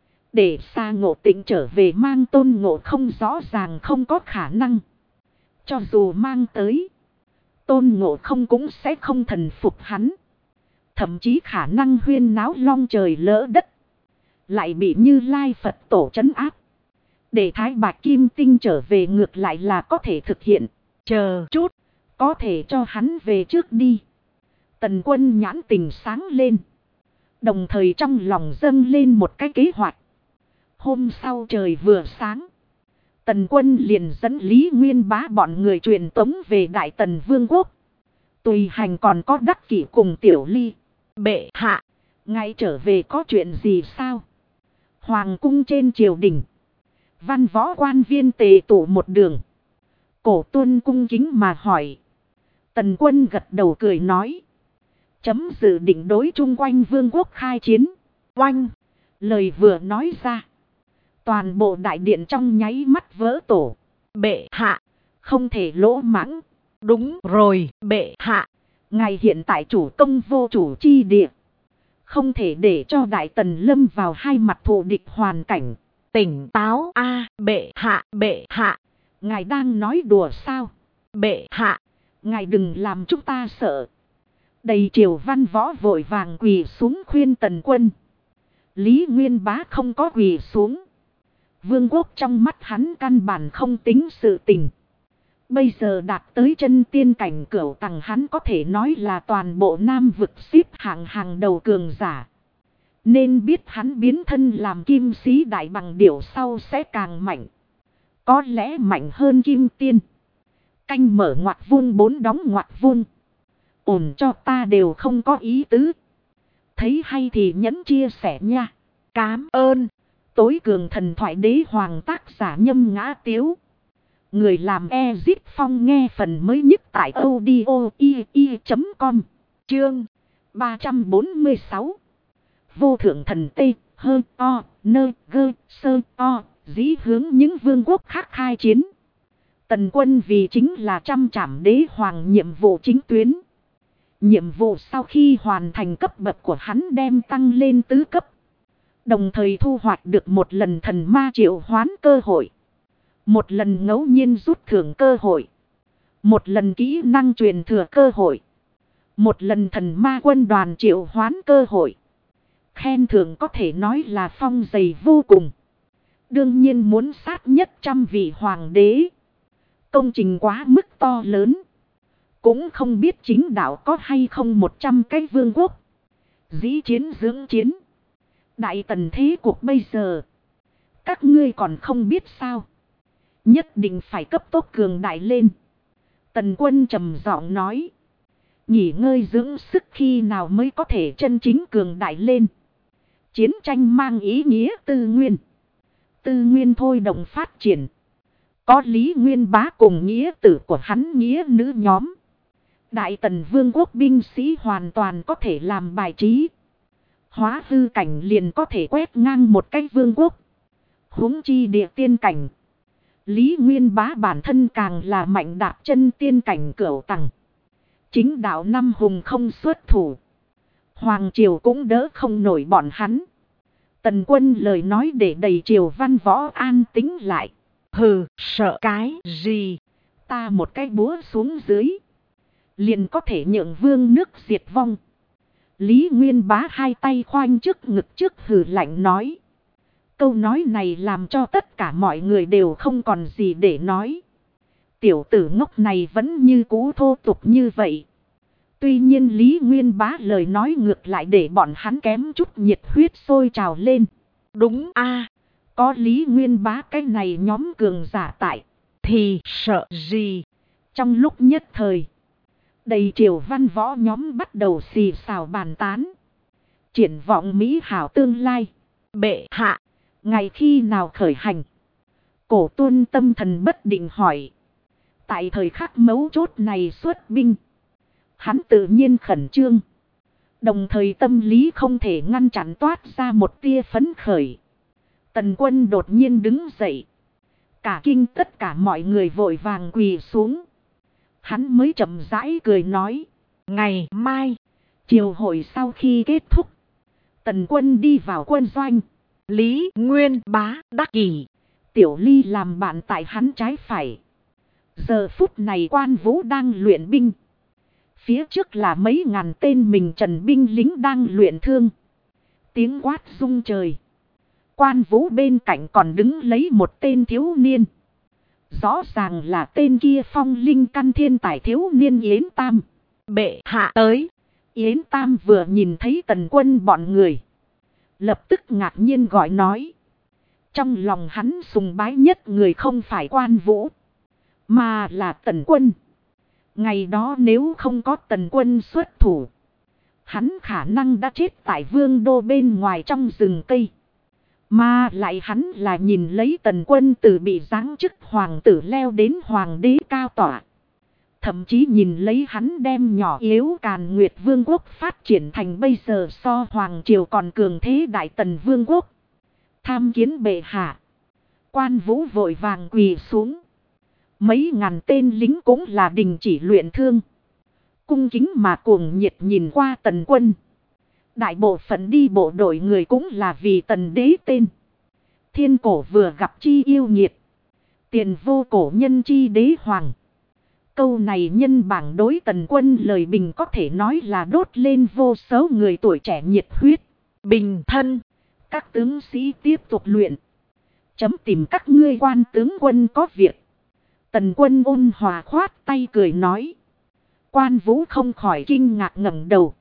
Để Sa Ngộ Tịnh trở về mang Tôn Ngộ Không rõ ràng không có khả năng. Cho dù mang tới, Tôn Ngộ Không cũng sẽ không thần phục hắn. Thậm chí khả năng huyên náo long trời lỡ đất. Lại bị Như Lai Phật tổ trấn áp. Để Thái Bạch Kim Tinh trở về ngược lại là có thể thực hiện. Chờ chút, có thể cho hắn về trước đi. Tần Quân nhãn tình sáng lên. Đồng thời trong lòng dâng lên một cái kế hoạch. Hôm sau trời vừa sáng. Tần Quân liền dẫn Lý Nguyên Bá bọn người truyền tống về Đại Tần Vương quốc. Tùy hành còn có Đắc Kỷ cùng Tiểu Ly. Bệ hạ, ngay trở về có chuyện gì sao? Hoàng cung trên triều đình. Văn võ quan viên tề tụ một đường. Cổ Tuân cung kính mà hỏi. Tần Quân gật đầu cười nói. Chấm dự định đối chung quanh vương quốc khai chiến. Oanh! Lời vừa nói ra. Toàn bộ đại điện trong nháy mắt vỡ tổ. Bệ hạ! Không thể lỗ mãng. Đúng rồi, bệ hạ! Ngài hiện tại chủ công vô chủ chi địa. Không thể để cho Đại Tần lâm vào hai mặt thù địch hoàn cảnh. Tỉnh táo a bệ hạ, bệ hạ. Ngài đang nói đùa sao? Bệ hạ. Ngài đừng làm chúng ta sợ. Đầy triều văn võ vội vàng quỳ xuống khuyên Tần Quân. Lý Nguyên Bá không có quỳ xuống. Vương quốc trong mắt hắn căn bản không tính sự tình. Bây giờ đạt tới chân tiên cảnh cửu tầng, hắn có thể nói là toàn bộ Nam vực xếp hạng hàng đầu cường giả. Nên biết hắn biến thân làm kim sĩ đại bằng điểu sau sẽ càng mạnh. Có lẽ mạnh hơn kim tiên. Canh mở ngoặc vuông 4 đóng ngoặc vuông. Ổn cho ta đều không có ý tứ. Thấy hay thì nhấn chia sẻ nha. Cám ơn. Tối cường thần thoại đế hoàng tác giả Nhâm Ngã Tiếu. Người làm Ezit Phong nghe phần mới nhất tại audio.com. Chương 346. Vô thượng thần tê, hơ, o, nơ, gơ, sơ, o, dĩ hướng những vương quốc khác khai chiến. Tần Quân vì chính là trăm trảm đế hoàng nhiệm vụ chính tuyến. Nhiệm vụ sau khi hoàn thành cấp bậc của hắn đem tăng lên tứ cấp. Đồng thời thu hoạch được một lần thần ma triệu hoán cơ hội. Một lần ngẫu nhiên rút thưởng cơ hội. Một lần kỹ năng truyền thừa cơ hội. Một lần thần ma quân đoàn triệu hoán cơ hội. Khen thưởng có thể nói là phong dày vô cùng. Đương nhiên muốn sát nhất trăm vị hoàng đế. Công trình quá mức to lớn. Cũng không biết chính đạo có hay không 100 cái vương quốc. Dĩ chiến dưỡng chiến. Đại Tần thế cuộc bây giờ. Các ngươi còn không biết sao. Nhất định phải cấp tốc cường đại lên. Tần Quân trầm giọng nói. Nghỉ ngơi dưỡng sức khi nào mới có thể chân chính cường đại lên. Chiến tranh mang ý nghĩa tư nguyên. Tư nguyên thôi động phát triển. Có Lý Nguyên Bá cùng nghĩa tử của hắn nghĩa nữ nhóm. Đại Tần vương quốc binh sĩ hoàn toàn có thể làm bài trí. Hóa hư cảnh liền có thể quét ngang một cái vương quốc. Huống chi địa tiên cảnh. Lý Nguyên Bá bản thân càng là mạnh đạp chân tiên cảnh cửu tầng. Chính đạo năm hùng không xuất thủ. Hoàng triều cũng đỡ không nổi bọn hắn. Tần Quân lời nói để đầy triều văn võ an tĩnh lại. Hừ, sợ cái gì? Ta một cái búa xuống dưới. Liền có thể nhượng vương nước diệt vong. Lý Nguyên Bá hai tay khoanh trước ngực trước hừ lạnh nói. Câu nói này làm cho tất cả mọi người đều không còn gì để nói. Tiểu tử ngốc này vẫn như cũ thô tục như vậy. Tuy nhiên Lý Nguyên Bá lời nói ngược lại để bọn hắn kém chút nhiệt huyết sôi trào lên. Đúng a, có Lý Nguyên Bá cái này nhóm cường giả tại. Thì sợ gì? Trong lúc nhất thời. Đầy triều văn võ nhóm bắt đầu xì xào bàn tán. Triển vọng mỹ hảo tương lai. Bệ hạ. Ngày khi nào khởi hành? Cổ Tuân tâm thần bất định hỏi. Tại thời khắc mấu chốt này xuất binh. Hắn tự nhiên khẩn trương. Đồng thời tâm lý không thể ngăn chặn toát ra một tia phấn khởi. Tần Quân đột nhiên đứng dậy. Cả kinh tất cả mọi người vội vàng quỳ xuống. Hắn mới chậm rãi cười nói. Ngày mai. Triều hội sau khi kết thúc. Tần Quân đi vào quân doanh. Lý Nguyên Bá đắc kỷ. Tiểu Ly làm bạn tại hắn trái phải. Giờ phút này Quan Vũ đang luyện binh. Phía trước là mấy ngàn tên mình trần binh lính đang luyện thương. Tiếng quát rung trời. Quan Vũ bên cạnh còn đứng lấy một tên thiếu niên. Rõ ràng là tên kia phong linh căn thiên tài thiếu niên Yến Tam. Bệ hạ tới. Yến Tam vừa nhìn thấy Tần Quân bọn người. Lập tức ngạc nhiên gọi nói. Trong lòng hắn sùng bái nhất người không phải Quan Vũ. Mà là Tần Quân. Ngày đó nếu không có Tần Quân xuất thủ. Hắn khả năng đã chết tại vương đô bên ngoài trong rừng cây. Mà lại hắn là nhìn lấy Tần Quân từ bị giáng chức hoàng tử leo đến hoàng đế cao tọa. Thậm chí nhìn lấy hắn đem nhỏ yếu Càn Nguyệt Vương quốc phát triển thành bây giờ so hoàng triều còn cường thế Đại Tần Vương quốc. Tham kiến bệ hạ. Quan Vũ vội vàng quỳ xuống. Mấy ngàn tên lính cũng là đình chỉ luyện thương. cung kính mà cuồng nhiệt nhìn qua Tần Quân. Đại bộ phận đi bộ đội người cũng là vì Tần đế tên. Thiên cổ vừa gặp chi yêu nghiệt. Tiền vô cổ nhân chi đế hoàng. Câu này nhân bảng đối Tần Quân lời bình có thể nói là đốt lên vô số người tuổi trẻ nhiệt huyết. Bình thân. Các tướng sĩ tiếp tục luyện. Chấm tìm các ngươi quan tướng quân có việc. Tần Quân ôn hòa khoát tay cười nói. Quan Vũ không khỏi kinh ngạc ngẩng đầu.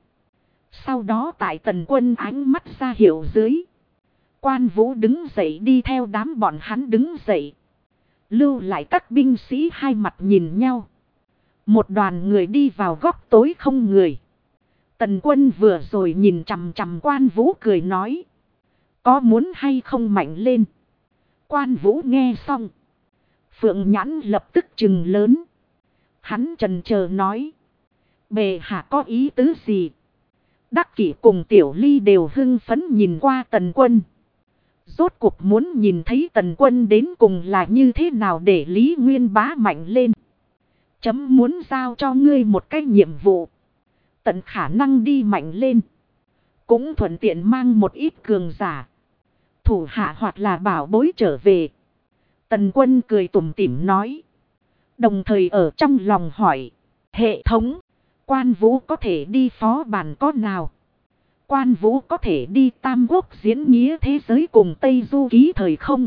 Sau đó tại Tần Quân ánh mắt ra hiệu dưới. Quan Vũ đứng dậy đi theo đám bọn hắn đứng dậy. Lưu lại các binh sĩ hai mặt nhìn nhau. Một đoàn người đi vào góc tối không người. Tần Quân vừa rồi nhìn chằm chằm Quan Vũ cười nói. Có muốn hay không mạnh lên? Quan Vũ nghe xong. Phượng nhãn lập tức trừng lớn. Hắn chần chờ nói. Bệ hạ có ý tứ gì? Đắc Kỷ cùng Tiểu Ly đều hưng phấn nhìn qua Tần Quân. Rốt cuộc muốn nhìn thấy Tần Quân đến cùng là như thế nào để Lý Nguyên Bá mạnh lên. Chấm muốn giao cho ngươi một cái nhiệm vụ. Tận khả năng đi mạnh lên. Cũng thuận tiện mang một ít cường giả. Thủ hạ hoặc là bảo bối trở về. Tần Quân cười tủm tỉm nói. Đồng thời ở trong lòng hỏi. Hệ thống. Quan Vũ có thể đi phó bản có nào? Quan Vũ có thể đi Tam Quốc diễn nghĩa thế giới cùng Tây Du ký thời không?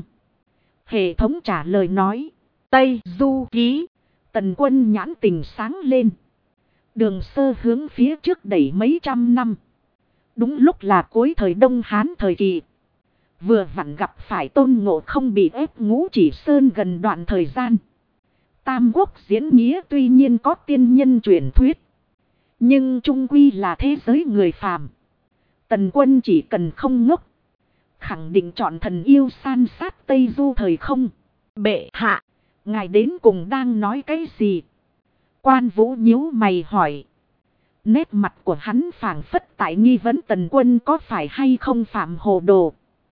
Hệ thống trả lời nói. Tây Du ký. Tần Quân nhãn tình sáng lên. Đường Sơ hướng phía trước đẩy mấy trăm năm. Đúng lúc là cuối thời Đông Hán thời kỳ. Vừa vặn gặp phải Tôn Ngộ Không bị ép Ngũ Chỉ Sơn gần đoạn thời gian. Tam Quốc diễn nghĩa tuy nhiên có tiên nhân truyền thuyết. Nhưng trung quy là thế giới người phàm. Tần Quân chỉ cần không ngốc. Khẳng định chọn thần yêu san sát Tây Du thời không. Bệ hạ. Ngài đến cùng đang nói cái gì? Quan Vũ nhíu mày hỏi. Nét mặt của hắn phảng phất tại nghi vấn Tần Quân có phải hay không phạm hồ đồ.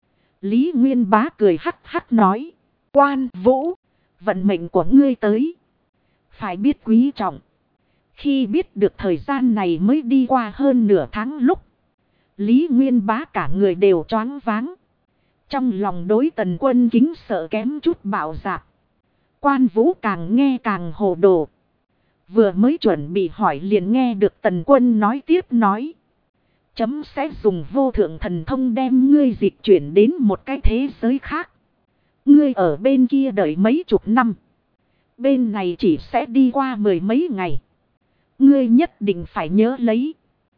Lý Nguyên Bá cười hắc hắc nói. Quan Vũ. Vận mệnh của ngươi tới. Phải biết quý trọng. Khi biết được thời gian này mới đi qua hơn nửa tháng lúc. Lý Nguyên Bá cả người đều choáng váng. Trong lòng đối Tần Quân kính sợ kém chút bạo dạn. Quan Vũ càng nghe càng hồ đồ. Vừa mới chuẩn bị hỏi liền nghe được Tần Quân nói tiếp nói. Chấm sẽ dùng vô thượng thần thông đem ngươi dịch chuyển đến một cái thế giới khác. Ngươi ở bên kia đợi mấy chục năm. Bên này chỉ sẽ đi qua 10 mấy ngày. Ngươi nhất định phải nhớ lấy.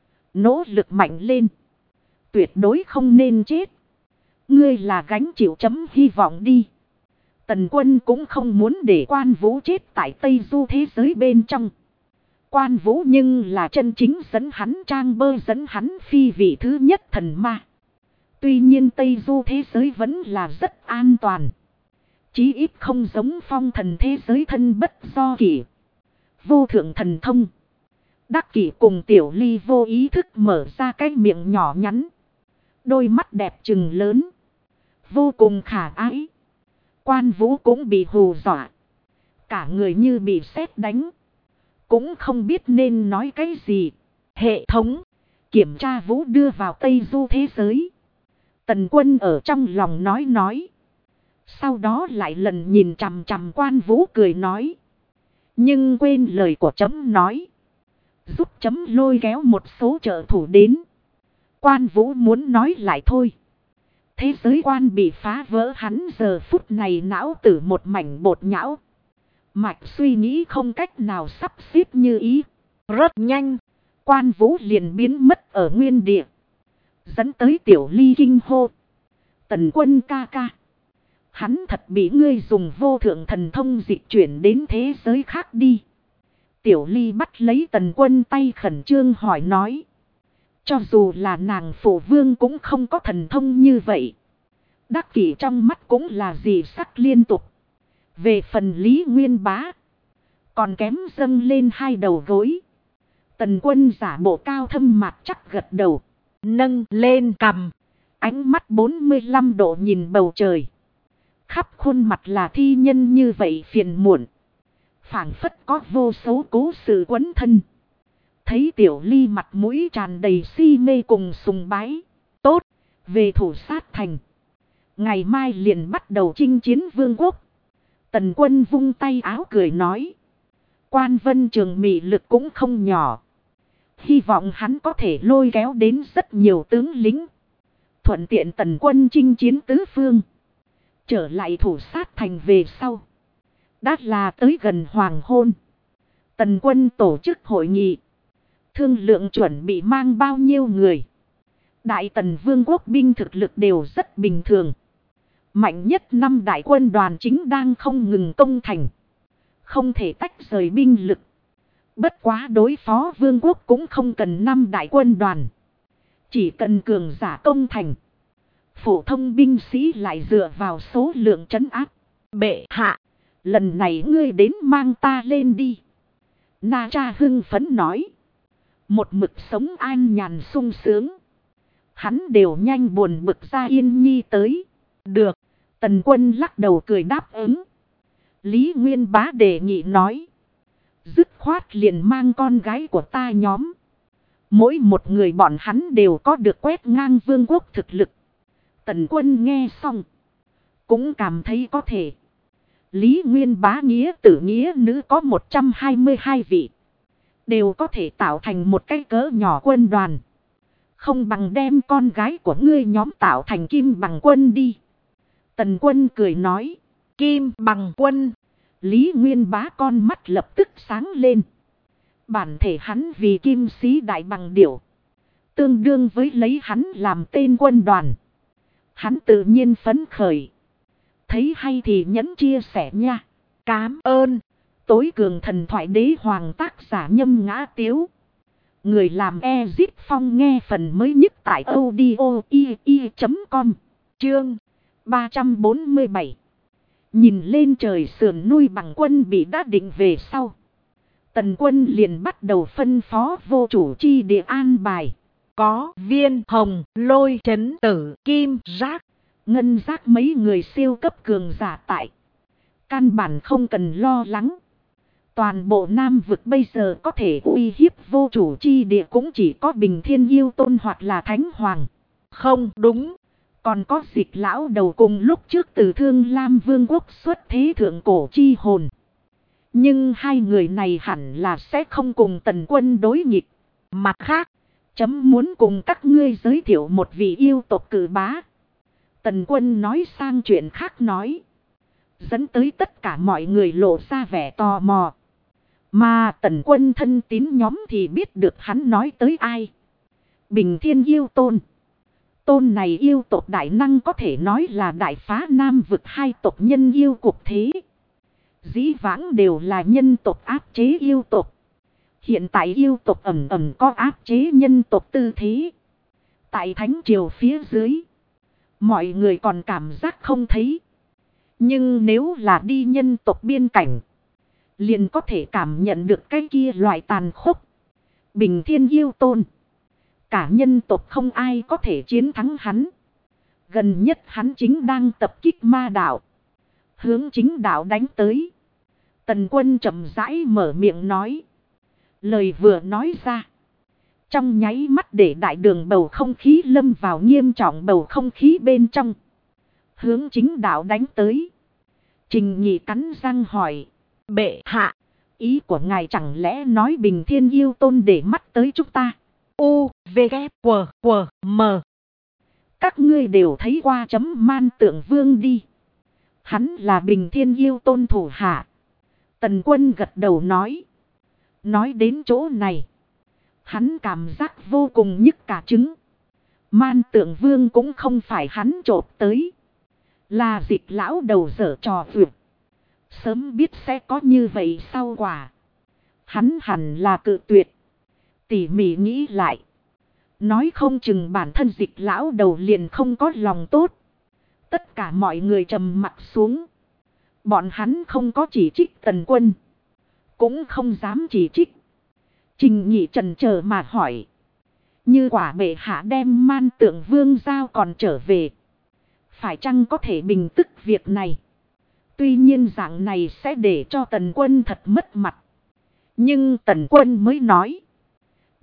Nỗ lực mạnh lên. Tuyệt đối không nên chết. Ngươi là gánh chịu chấm hy vọng đi. Tần Quân cũng không muốn để Quan Vũ chết tại Tây Du thế giới bên trong. Quan Vũ nhưng là chân chính dẫn hắn trang bơ dẫn hắn phi vị thứ nhất thần ma. Tuy nhiên Tây Du thế giới vẫn là rất an toàn. Chí ít không giống Phong Thần thế giới thân bất do kỷ. Vô thượng thần thông. Đắc Kỷ cùng Tiểu Ly vô ý thức mở ra cái miệng nhỏ nhắn. Đôi mắt đẹp trừng lớn. Vô cùng khả ái. Quan Vũ cũng bị hù dọa. Cả người như bị sét đánh. Cũng không biết nên nói cái gì. Hệ thống. Kiểm tra Vũ đưa vào Tây Du thế giới. Tần Quân ở trong lòng nói. Sau đó lại lần nhìn chằm chằm Quan Vũ cười nói. Nhưng quên lời của chấm nói. Giúp chấm lôi kéo một số trợ thủ đến. Quan Vũ muốn nói lại thôi. Thế giới quan bị phá vỡ hắn giờ phút này não tử một mảnh bột nhão. Mạch suy nghĩ không cách nào sắp xếp như ý. Rất nhanh. Quan Vũ liền biến mất ở nguyên địa. Dẫn tới Tiểu Ly kinh hô. Tần Quân ca ca. Hắn thật bị ngươi dùng vô thượng thần thông dịch chuyển đến thế giới khác đi. Tiểu Ly bắt lấy Tần Quân tay khẩn trương hỏi nói. Cho dù là nàng phụ vương cũng không có thần thông như vậy. Đắc Kỷ trong mắt cũng là dị sắc liên tục. Về phần Lý Nguyên Bá. Còn kém dâng lên hai đầu gối. Tần Quân giả bộ cao thâm mặt chắc gật đầu. Nâng lên cằm. Ánh mắt 45 độ nhìn bầu trời. Khắp khuôn mặt là thi nhân như vậy phiền muộn. Phảng phất có vô số cố sự quấn thân. Thấy Tiểu Ly mặt mũi tràn đầy si mê cùng sùng bái. Tốt, về thủ sát thành. Ngày mai liền bắt đầu chinh chiến vương quốc. Tần Quân vung tay áo cười nói. Quan Vân Trường mị lực cũng không nhỏ. Hy vọng hắn có thể lôi kéo đến rất nhiều tướng lính. Thuận tiện Tần Quân chinh chiến tứ phương. Trở lại thủ sát thành về sau. Đã là tới gần hoàng hôn. Tần Quân tổ chức hội nghị. Thương lượng chuẩn bị mang bao nhiêu người. Đại Tần Vương quốc binh thực lực đều rất bình thường. Mạnh nhất 5 đại quân đoàn chính đang không ngừng công thành. Không thể tách rời binh lực. Bất quá đối phó vương quốc cũng không cần 5 đại quân đoàn. Chỉ cần cường giả công thành. Phổ thông binh sĩ lại dựa vào số lượng trấn áp. Bệ hạ, lần này ngươi đến mang ta lên đi. Na Cha hưng phấn nói. Một mực sống an nhàn sung sướng. Hắn đều nhanh buồn bực ra Yên Nhi tới. Được, Tần Quân lắc đầu cười đáp ứng. Lý Nguyên Bá đề nghị nói. Dứt khoát liền mang con gái của ta nhóm. Mỗi một người bọn hắn đều có được quét ngang vương quốc thực lực. Tần Quân nghe xong. Cũng cảm thấy có thể. Lý Nguyên Bá nghĩa tử nghĩa nữ có 122 vị. Đều có thể tạo thành một cái cỡ nhỏ quân đoàn. Không bằng đem con gái của ngươi nhóm tạo thành Kim Bằng Quân đi. Tần Quân cười nói. Kim Bằng Quân. Lý Nguyên Bá con mắt lập tức sáng lên. Bản thể hắn vì Kim Sĩ Đại Bằng Điểu. Tương đương với lấy hắn làm tên quân đoàn. Hắn tự nhiên phấn khởi. Thấy hay thì nhẫn chia sẻ nha. Cám ơn. Tối cường thần thoại đế hoàng tác giả Nhâm Ngã Tiếu. Người làm Ezip Phong nghe phần mới nhất tại audio.com. Chương 347. Nhìn lên trời sườn nuôi Bằng Quân bị đã định về sau. Tần Quân liền bắt đầu phân phó vô chủ chi địa an bài. Có Viên Hồng, Lôi Chấn Tử, Kim Giác, Ngân Giác mấy người siêu cấp cường giả tại. Căn bản không cần lo lắng. Toàn bộ Nam vực bây giờ có thể uy hiếp vô chủ chi địa cũng chỉ có Bình Thiên Yêu Tôn hoặc là Thánh Hoàng. Không đúng. Còn có Dịch Lão Đầu cùng lúc trước từ Thương Lam Vương quốc xuất thế thượng cổ chi hồn. Nhưng hai người này hẳn là sẽ không cùng Tần Quân đối nghịch. Mặt khác, chấm muốn cùng các ngươi giới thiệu một vị yêu tộc cử bá. Tần Quân nói sang chuyện khác nói. Dẫn tới tất cả mọi người lộ ra vẻ tò mò. Mà Tần Quân thân tín nhóm thì biết được hắn nói tới ai. Bình Thiên Yêu Tôn. Tôn này yêu tộc đại năng có thể nói là đại phá Nam vực hai tộc nhân yêu cục thế. Dĩ vãng đều là nhân tộc áp chế yêu tộc. Hiện tại yêu tộc ẩm ẩm có áp chế nhân tộc tư thế. Tại Thánh Triều phía dưới. Mọi người còn cảm giác không thấy. Nhưng nếu là đi nhân tộc biên cảnh. Liền có thể cảm nhận được cái kia loại tàn khốc. Bình Thiên Yêu Tôn. Cả nhân tộc không ai có thể chiến thắng hắn. Gần nhất hắn chính đang tập kích ma đạo. Hướng chính đạo đánh tới. Tần Quân chậm rãi mở miệng nói. Lời vừa nói ra. Trong nháy mắt để đại đường bầu không khí lâm vào nghiêm trọng bầu không khí bên trong. Hướng chính đạo đánh tới. Trình Nhị cắn răng hỏi. Bệ hạ. Ý của ngài chẳng lẽ nói Bình Thiên Yêu Tôn để mắt tới chúng ta. U, V, K, W, W, M. Các ngươi đều thấy qua chấm Man Tượng Vương đi. Hắn là Bình Thiên Yêu Tôn thủ hạ. Tần Quân gật đầu nói. Nói đến chỗ này. Hắn cảm giác vô cùng nhức cả trứng. Man Tượng Vương cũng không phải hắn chộp tới. Là Dịch Lão Đầu dở trò vượt. Sớm biết sẽ có như vậy sau quả. Hắn hẳn là cự tuyệt. Tỉ mỉ nghĩ lại. Nói không chừng bản thân Dịch Lão Đầu liền không có lòng tốt. Tất cả mọi người trầm mặt xuống. Bọn hắn không có chỉ trích Tần Quân. Cũng không dám chỉ trích. Trình Nhị chần chờ mà hỏi. Như quả bệ hạ đem Man Tượng Vương giao còn trở về. Phải chăng có thể bình tức việc này? Tuy nhiên dạng này sẽ để cho Tần Quân thật mất mặt. Nhưng Tần Quân mới nói.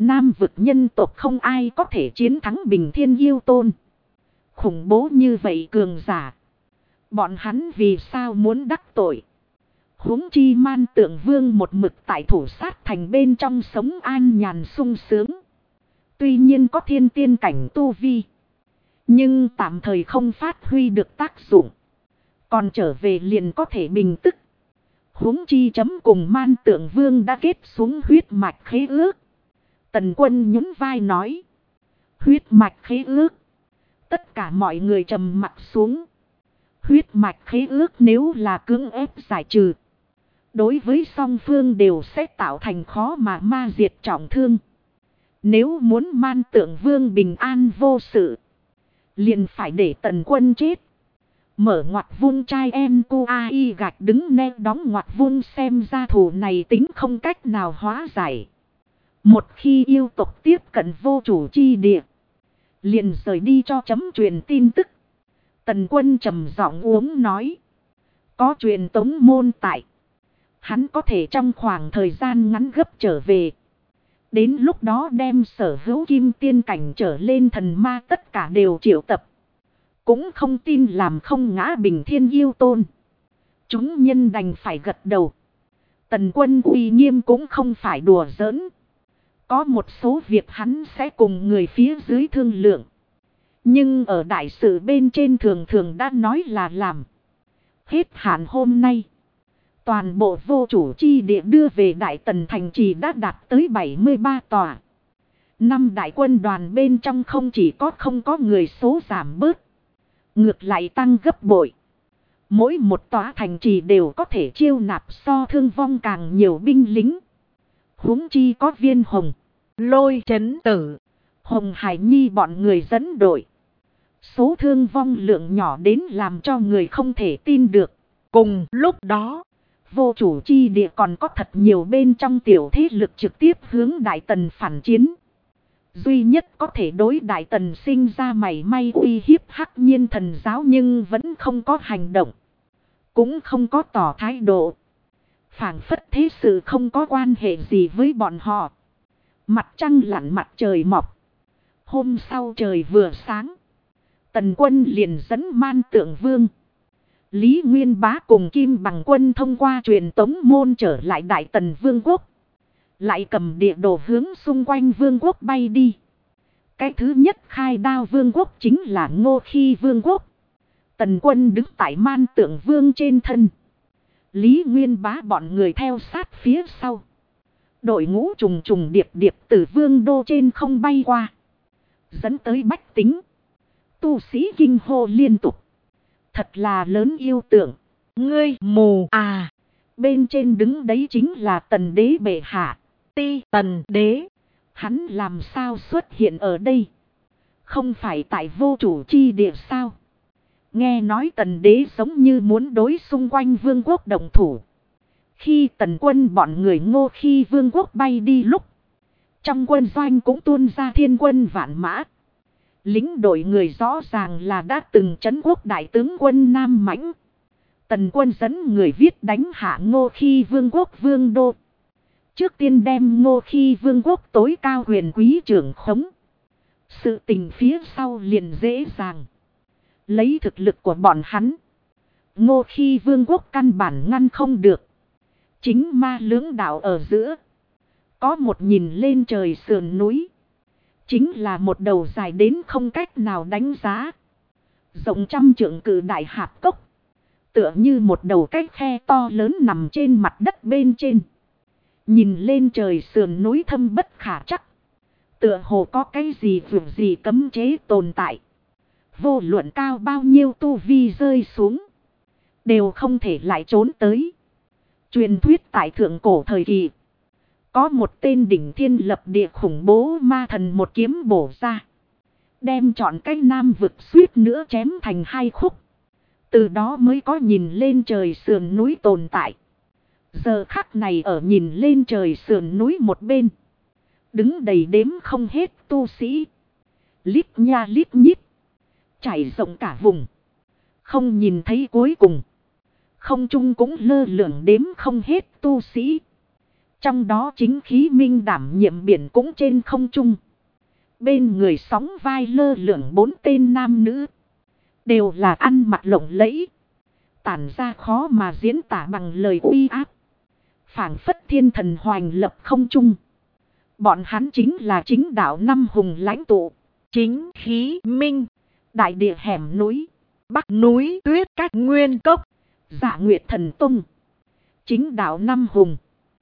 Nam vực nhân tộc không ai có thể chiến thắng Bình Thiên Yêu Tôn. Khủng bố như vậy cường giả. Bọn hắn vì sao muốn đắc tội? Huống chi Man Tượng Vương một mực tại thủ sát thành bên trong sống an nhàn sung sướng. Tuy nhiên có thiên tiên cảnh tu vi. Nhưng tạm thời không phát huy được tác dụng. Còn trở về liền có thể bình tức. Huống chi chấm cùng Man Tượng Vương đã kết xuống huyết mạch khế ước. Tần Quân nhún vai nói. Huyết mạch khế ước. Tất cả mọi người trầm mặt xuống. Huyết mạch khế ước nếu là cưỡng ép giải trừ. Đối với song phương đều sẽ tạo thành khó mà ma diệt trọng thương. Nếu muốn Man Tượng Vương bình an vô sự. Liền phải để Tần Quân chết. Mở ngoặt vung chai en cu ai gạch đứng ne đóng ngoặt vung xem ra thù này tính không cách nào hóa giải. Một khi yêu tộc tiếp cận vô chủ chi địa. Liền rời đi cho chấm truyền tin tức. Tần Quân trầm giọng uống nói. Có truyền tống môn tại. Hắn có thể trong khoảng thời gian ngắn gấp trở về. Đến lúc đó đem sở hữu kim tiên cảnh trở lên thần ma tất cả đều triệu tập. Cũng không tin làm không ngã Bình Thiên Yêu Tôn. Chúng nhân đành phải gật đầu. Tần Quân uy nghiêm cũng không phải đùa giỡn. Có một số việc hắn sẽ cùng người phía dưới thương lượng. Nhưng ở đại sự bên trên thường thường đã nói là làm. Hết hạn hôm nay. Toàn bộ vô chủ chi địa đưa về Đại Tần thành trì đã đạt tới 73 tòa. 5 đại quân đoàn bên trong không có người số giảm bớt. Ngược lại tăng gấp bội. Mỗi một tòa thành trì đều có thể chiêu nạp so thương vong càng nhiều binh lính. Huống chi có Viên Hồng, Lôi Chấn Tử, Hồng Hải Nhi bọn người dẫn đội. Số thương vong lượng nhỏ đến làm cho người không thể tin được. Cùng lúc đó, vô chủ chi địa còn có thật nhiều bên trong tiểu thế lực trực tiếp hướng Đại Tần phản chiến. Duy nhất có thể đối Đại Tần sinh ra mảy may uy hiếp Hắc Nhiên Thần Giáo nhưng vẫn không có hành động. Cũng không có tỏ thái độ. Phảng phất thế sự không có quan hệ gì với bọn họ. Mặt trăng lặn mặt trời mọc. Hôm sau trời vừa sáng. Tần Quân liền dẫn Man Tượng Vương, Lý Nguyên Bá cùng Kim Bằng Quân thông qua truyền tống môn trở lại Đại Tần Vương quốc. Lại cầm địa đồ hướng xung quanh Vương quốc bay đi. Cái thứ nhất khai đao Vương quốc chính là Ngô Khi Vương quốc. Tần Quân đứng tại Man Tượng Vương trên thân. Lý Nguyên Bá bọn người theo sát phía sau. Đội ngũ trùng trùng điệp điệp từ Vương đô trên không bay qua. Dẫn tới bách tính. Tu sĩ kinh hô liên tục. Thật là lớn yêu tượng. Ngươi mù à. Bên trên đứng đấy chính là Tần Đế bệ hạ. Ti Tần Đế. Hắn làm sao xuất hiện ở đây? Không phải tại vô chủ chi địa sao? Nghe nói Tần Đế giống như muốn đối xung quanh vương quốc động thủ. Khi Tần Quân bọn người Ngô Khi Vương quốc bay đi lúc. Trong quân doanh cũng tuôn ra thiên quân vạn mã. Lính đội người rõ ràng là đã từng trấn quốc đại tướng quân Nam Mãnh. Tần Quân dẫn người viết đánh hạ Ngô Khi Vương quốc Vương đô. Trước tiên đem Ngô Khi Vương quốc tối cao huyền quý trưởng khống. Sự tình phía sau liền dễ dàng. Lấy thực lực của bọn hắn, Ngô Khi Vương quốc căn bản ngăn không được. Chính ma lưỡng đạo ở giữa. Có một nhìn lên trời sườn núi. Chính là một đầu dài đến không cách nào đánh giá. Rộng trăm trượng cử đại hạp cốc. Tựa như một đầu cái khe to lớn nằm trên mặt đất bên trên. Nhìn lên trời sườn núi thâm bất khả chắc. Tựa hồ có cái gì vượt gì cấm chế tồn tại. Vô luận cao bao nhiêu tu vi rơi xuống. Đều không thể lại trốn tới. Truyền thuyết tại thượng cổ thời kỳ. Có một tên đỉnh thiên lập địa khủng bố ma thần một kiếm bổ ra. Đem chọn cái nam vực suýt nữa chém thành hai khúc. Từ đó mới có nhìn lên trời sườn núi tồn tại. Giờ khắc này ở nhìn lên trời sườn núi một bên. Đứng đầy đếm không hết tu sĩ. Lít nha lít nhít. Trải rộng cả vùng. Không nhìn thấy cuối cùng. Không trung cũng lơ lửng đếm không hết tu sĩ. Trong đó chính khí minh đảm nhiệm biển cũng trên không trung. Bên người sóng vai lơ lửng 4 tên nam nữ. Đều là ăn mặc lộng lẫy. Tản ra khó mà diễn tả bằng lời uy áp. Phảng phất thiên thần hoành lập không trung. Bọn hắn chính là chính đạo năm hùng lãnh tụ. Chính khí minh. Đại địa hẻm núi. Bắc núi tuyết cách nguyên cốc. Dạ Nguyệt Thần Tông. Chính đạo năm hùng.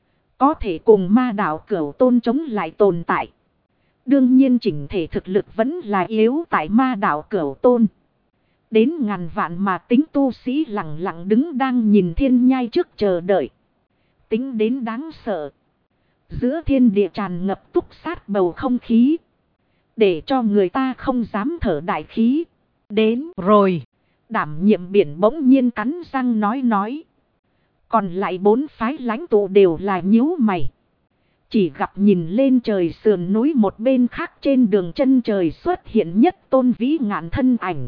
Có thể cùng ma đạo Cửu Tôn chống lại tồn tại. Đương nhiên chỉnh thể thực lực vẫn là yếu tại ma đạo Cửu Tôn. Đến ngàn vạn mà tính tu sĩ lặng lặng đứng đang nhìn thiên nhai trước chờ đợi. Tính đến đáng sợ. Giữa thiên địa tràn ngập túc sát bầu không khí. Để cho người ta không dám thở đại khí. Đến rồi. Đảm nhiệm biển bỗng nhiên cắn răng nói. Còn lại 4 phái lãnh tụ đều là nhíu mày. Chỉ gặp nhìn lên trời sườn núi một bên khác trên đường chân trời xuất hiện nhất tôn vĩ ngạn thân ảnh.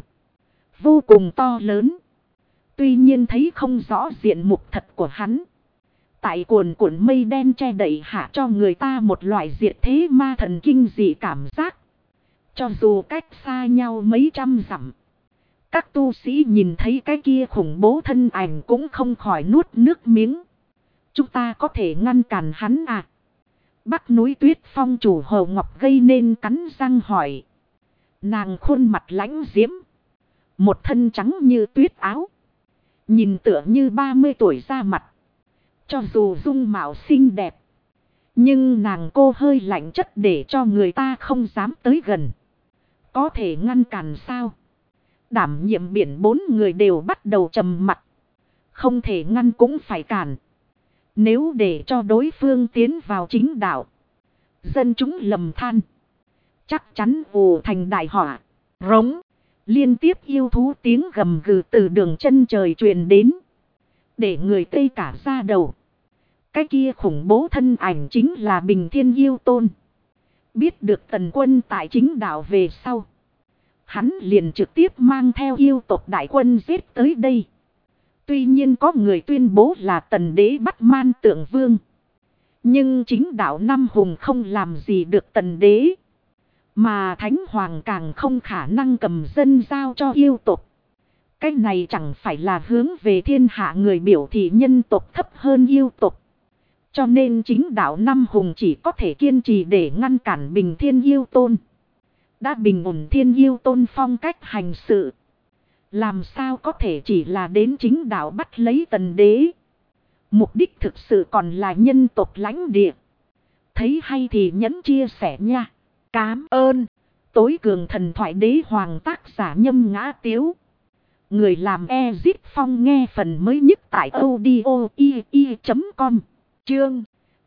Vô cùng to lớn. Tuy nhiên thấy không rõ diện mục thật của hắn. Tại cuồn cuộn mây đen che đậy hạ cho người ta một loại diệt thế ma thần kinh dị cảm giác. Cho dù cách xa nhau mấy trăm dặm. Các tu sĩ nhìn thấy cái kia khủng bố thân ảnh cũng không khỏi nuốt nước miếng. Chúng ta có thể ngăn cản hắn à? Bắc núi Tuyết Phong chủ Hồ Ngọc gây nên cắn răng hỏi. Nàng khuôn mặt lãnh diễm. Một thân trắng như tuyết áo. Nhìn tựa như 30 tuổi ra mặt. Cho dù dung mạo xinh đẹp. Nhưng nàng cô hơi lạnh chất để cho người ta không dám tới gần. Có thể ngăn cản sao? Đảm nhiệm biển 4 người đều bắt đầu trầm mặt. Không thể ngăn cũng phải cản. Nếu để cho đối phương tiến vào chính đạo. Dân chúng lầm than. Chắc chắn ù thành đại họa. Rống. Liên tiếp yêu thú tiếng gầm gừ từ đường chân trời truyền đến. Để người tê cả da đầu. Cái kia khủng bố thân ảnh chính là Bình Thiên Yêu Tôn. Biết được Tần Quân tại chính đạo về sau. Hắn liền trực tiếp mang theo yêu tộc đại quân giết tới đây. Tuy nhiên có người tuyên bố là Tần Đế bắt Man Tượng Vương. Nhưng chính đạo năm hùng không làm gì được Tần Đế. Mà Thánh Hoàng càng không khả năng cầm dân giao cho yêu tộc. Cái này chẳng phải là hướng về thiên hạ người biểu thị nhân tộc thấp hơn yêu tộc. Cho nên chính đạo năm hùng chỉ có thể kiên trì để ngăn cản Bình Thiên Yêu Tôn. Đã bình ổn Thiên Yêu Tôn phong cách hành sự. Làm sao có thể chỉ là đến chính đạo bắt lấy Tần Đế. Mục đích thực sự còn là nhân tộc lãnh địa. Thấy hay thì nhấn chia sẻ nha. Cám ơn. Tối cường thần thoại đế hoàng tác giả Nhâm Ngã Tiếu. Người làm Ezip Phong nghe phần mới nhất tại audio.com. Chương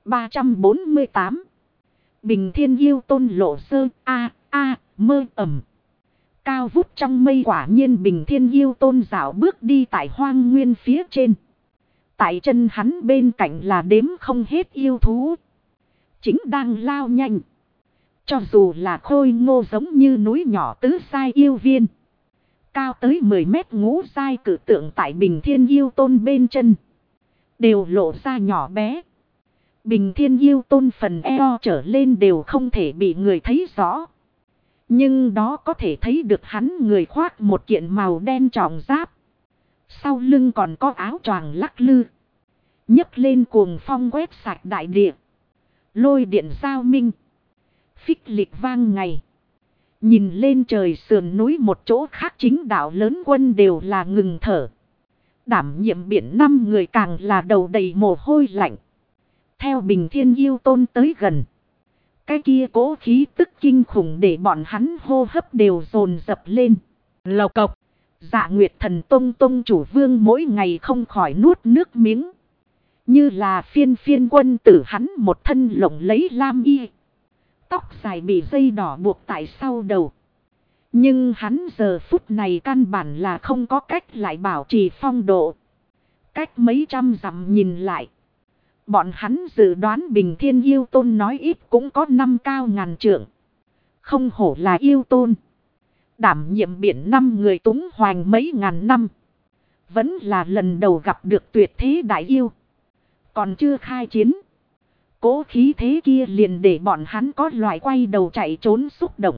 348. Bình Thiên Yêu Tôn lộ sơ mơ ẩm. Cao vút trong mây quả nhiên Bình Thiên Yêu Tôn dạo bước đi tại hoang nguyên phía trên. Tại chân hắn bên cạnh là đếm không hết yêu thú. Chính đang lao nhanh. Cho dù là khôi ngô giống như núi nhỏ tứ sai yêu viên. Cao tới 10 mét ngũ sai cử tượng tại Bình Thiên Yêu Tôn bên chân. Đều lộ ra nhỏ bé. Bình Thiên Yêu Tôn phần eo trở lên đều không thể bị người thấy rõ. Nhưng đó có thể thấy được hắn người khoác một kiện màu đen trọng giáp. Sau lưng còn có áo choàng lắc lư. Nhấc lên cuồng phong quét sạch đại địa. Lôi điện giao minh. Phích lịch vang ngày. Nhìn lên trời sườn núi một chỗ khác chính đạo lớn quân đều là ngừng thở. Đảm nhiệm biển 5 người càng là đầu đầy mồ hôi lạnh. Theo Bình Thiên Yêu Tôn tới gần. Cái kia cố khí tức kinh khủng để bọn hắn hô hấp đều dồn dập lên. Lộc cộc. Dạ Nguyệt Thần Tông Tông chủ vương mỗi ngày không khỏi nuốt nước miếng. Như là phiên quân tử hắn một thân lộng lấy lam y. Tóc dài bị dây đỏ buộc tại sau đầu. Nhưng hắn giờ phút này căn bản là không có cách lại bảo trì phong độ. Cách mấy trăm dặm nhìn lại. Bọn hắn dự đoán Bình Thiên Yêu Tôn nói ít cũng có 5 cao ngàn trượng. Không hổ là yêu tôn. Đảm nhiệm biển 5 người túng hoành mấy ngàn năm. Vẫn là lần đầu gặp được tuyệt thế đại yêu. Còn chưa khai chiến. Cố khí thế kia liền để bọn hắn có loại quay đầu chạy trốn xúc động.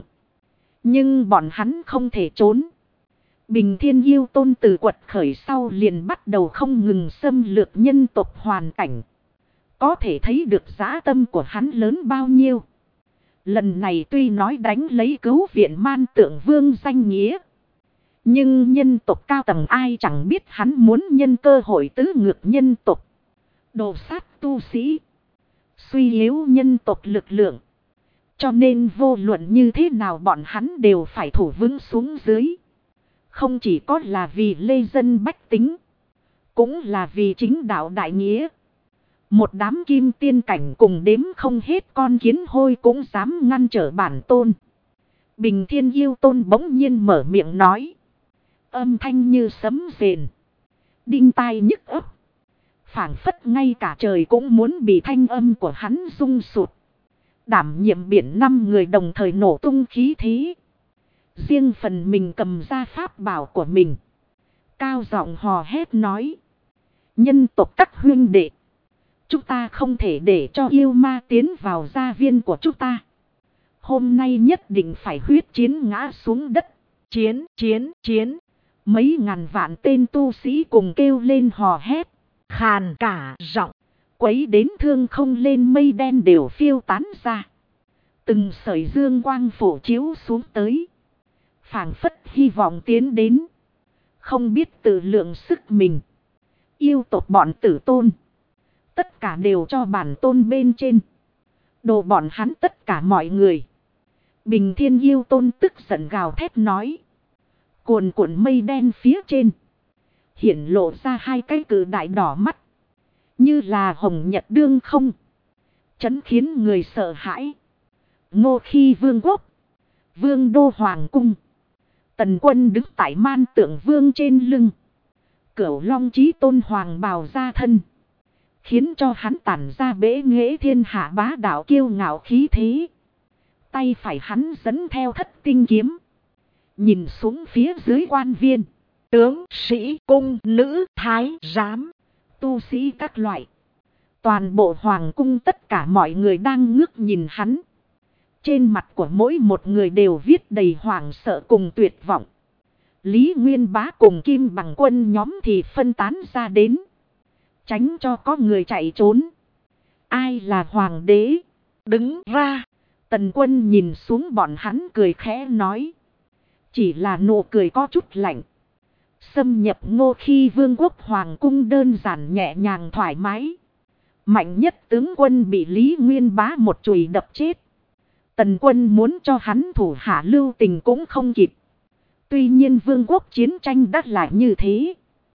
Nhưng bọn hắn không thể trốn. Bình Thiên Yêu Tôn từ quật khởi sau liền bắt đầu không ngừng xâm lược nhân tộc hoàn cảnh. Có thể thấy được dã tâm của hắn lớn bao nhiêu. Lần này tuy nói đánh lấy cứu viện Man Tượng Vương danh nghĩa. Nhưng nhân tộc cao tầng ai chẳng biết hắn muốn nhân cơ hội tứ ngược nhân tộc. Đồ sát tu sĩ. Suy yếu nhân tộc lực lượng. Cho nên vô luận như thế nào bọn hắn đều phải thủ vững xuống dưới. Không chỉ có là vì lê dân bách tính. Cũng là vì chính đạo đại nghĩa. Một đám kim tiên cảnh cùng đếm không hết con kiến hôi cũng dám ngăn trở bản tôn. Bình Thiên Yêu Tôn bỗng nhiên mở miệng nói. Âm thanh như sấm rền. Đinh tai nhức ấp. Phảng phất ngay cả trời cũng muốn bị thanh âm của hắn rung sụt. Đảm nhiệm biển 5 người đồng thời nổ tung khí thế. Riêng phần mình cầm ra pháp bảo của mình. Cao giọng hò hét nói. Nhân tộc các huynh đệ. Chúng ta không thể để cho yêu ma tiến vào gia viên của chúng ta. Hôm nay nhất định phải huyết chiến ngã xuống đất. Chiến, chiến, chiến. Mấy ngàn vạn tên tu sĩ cùng kêu lên hò hét. Khàn cả giọng. Quấy đến thương không lên mây đen đều phiêu tán ra. Từng sợi dương quang phổ chiếu xuống tới. Phảng phất hy vọng tiến đến. Không biết tự lượng sức mình. Yêu tộc bọn tử tôn. Tất cả đều cho bản tôn bên trên. Đồ bọn hắn tất cả mọi người. Bình Thiên Yêu Tôn tức giận gào thét nói. Cuồn cuộn mây đen phía trên. Hiển lộ ra hai cái cự đại đỏ mắt. Như là hồng nhật đương không. Chấn khiến người sợ hãi. Ngô Khi Vương quốc. Vương đô hoàng cung. Tần Quân đứng tại Man Tượng Vương trên lưng. Cửu Long Chí Tôn hoàng bào ra thân. Khiến cho hắn tản ra bế nghệ thiên hạ bá đạo kiêu ngạo khí thế. Tay phải hắn dẫn theo thất tinh kiếm. Nhìn xuống phía dưới quan viên. Tướng, sĩ, cung, nữ, thái, giám. Tu sĩ các loại. Toàn bộ hoàng cung tất cả mọi người đang ngước nhìn hắn. Trên mặt của mỗi một người đều viết đầy hoảng sợ cùng tuyệt vọng. Lý Nguyên Bá cùng Kim Bằng Quân nhóm thì phân tán ra đến. Tránh cho có người chạy trốn. Ai là hoàng đế? Đứng ra. Tần Quân nhìn xuống bọn hắn cười khẽ nói. Chỉ là nụ cười có chút lạnh. Xâm nhập Ngô Khi Vương quốc hoàng cung đơn giản nhẹ nhàng thoải mái. Mạnh nhất tướng quân bị Lý Nguyên Bá một chùy đập chết. Tần Quân muốn cho hắn thủ hạ lưu tình cũng không kịp. Tuy nhiên vương quốc chiến tranh đã là như thế.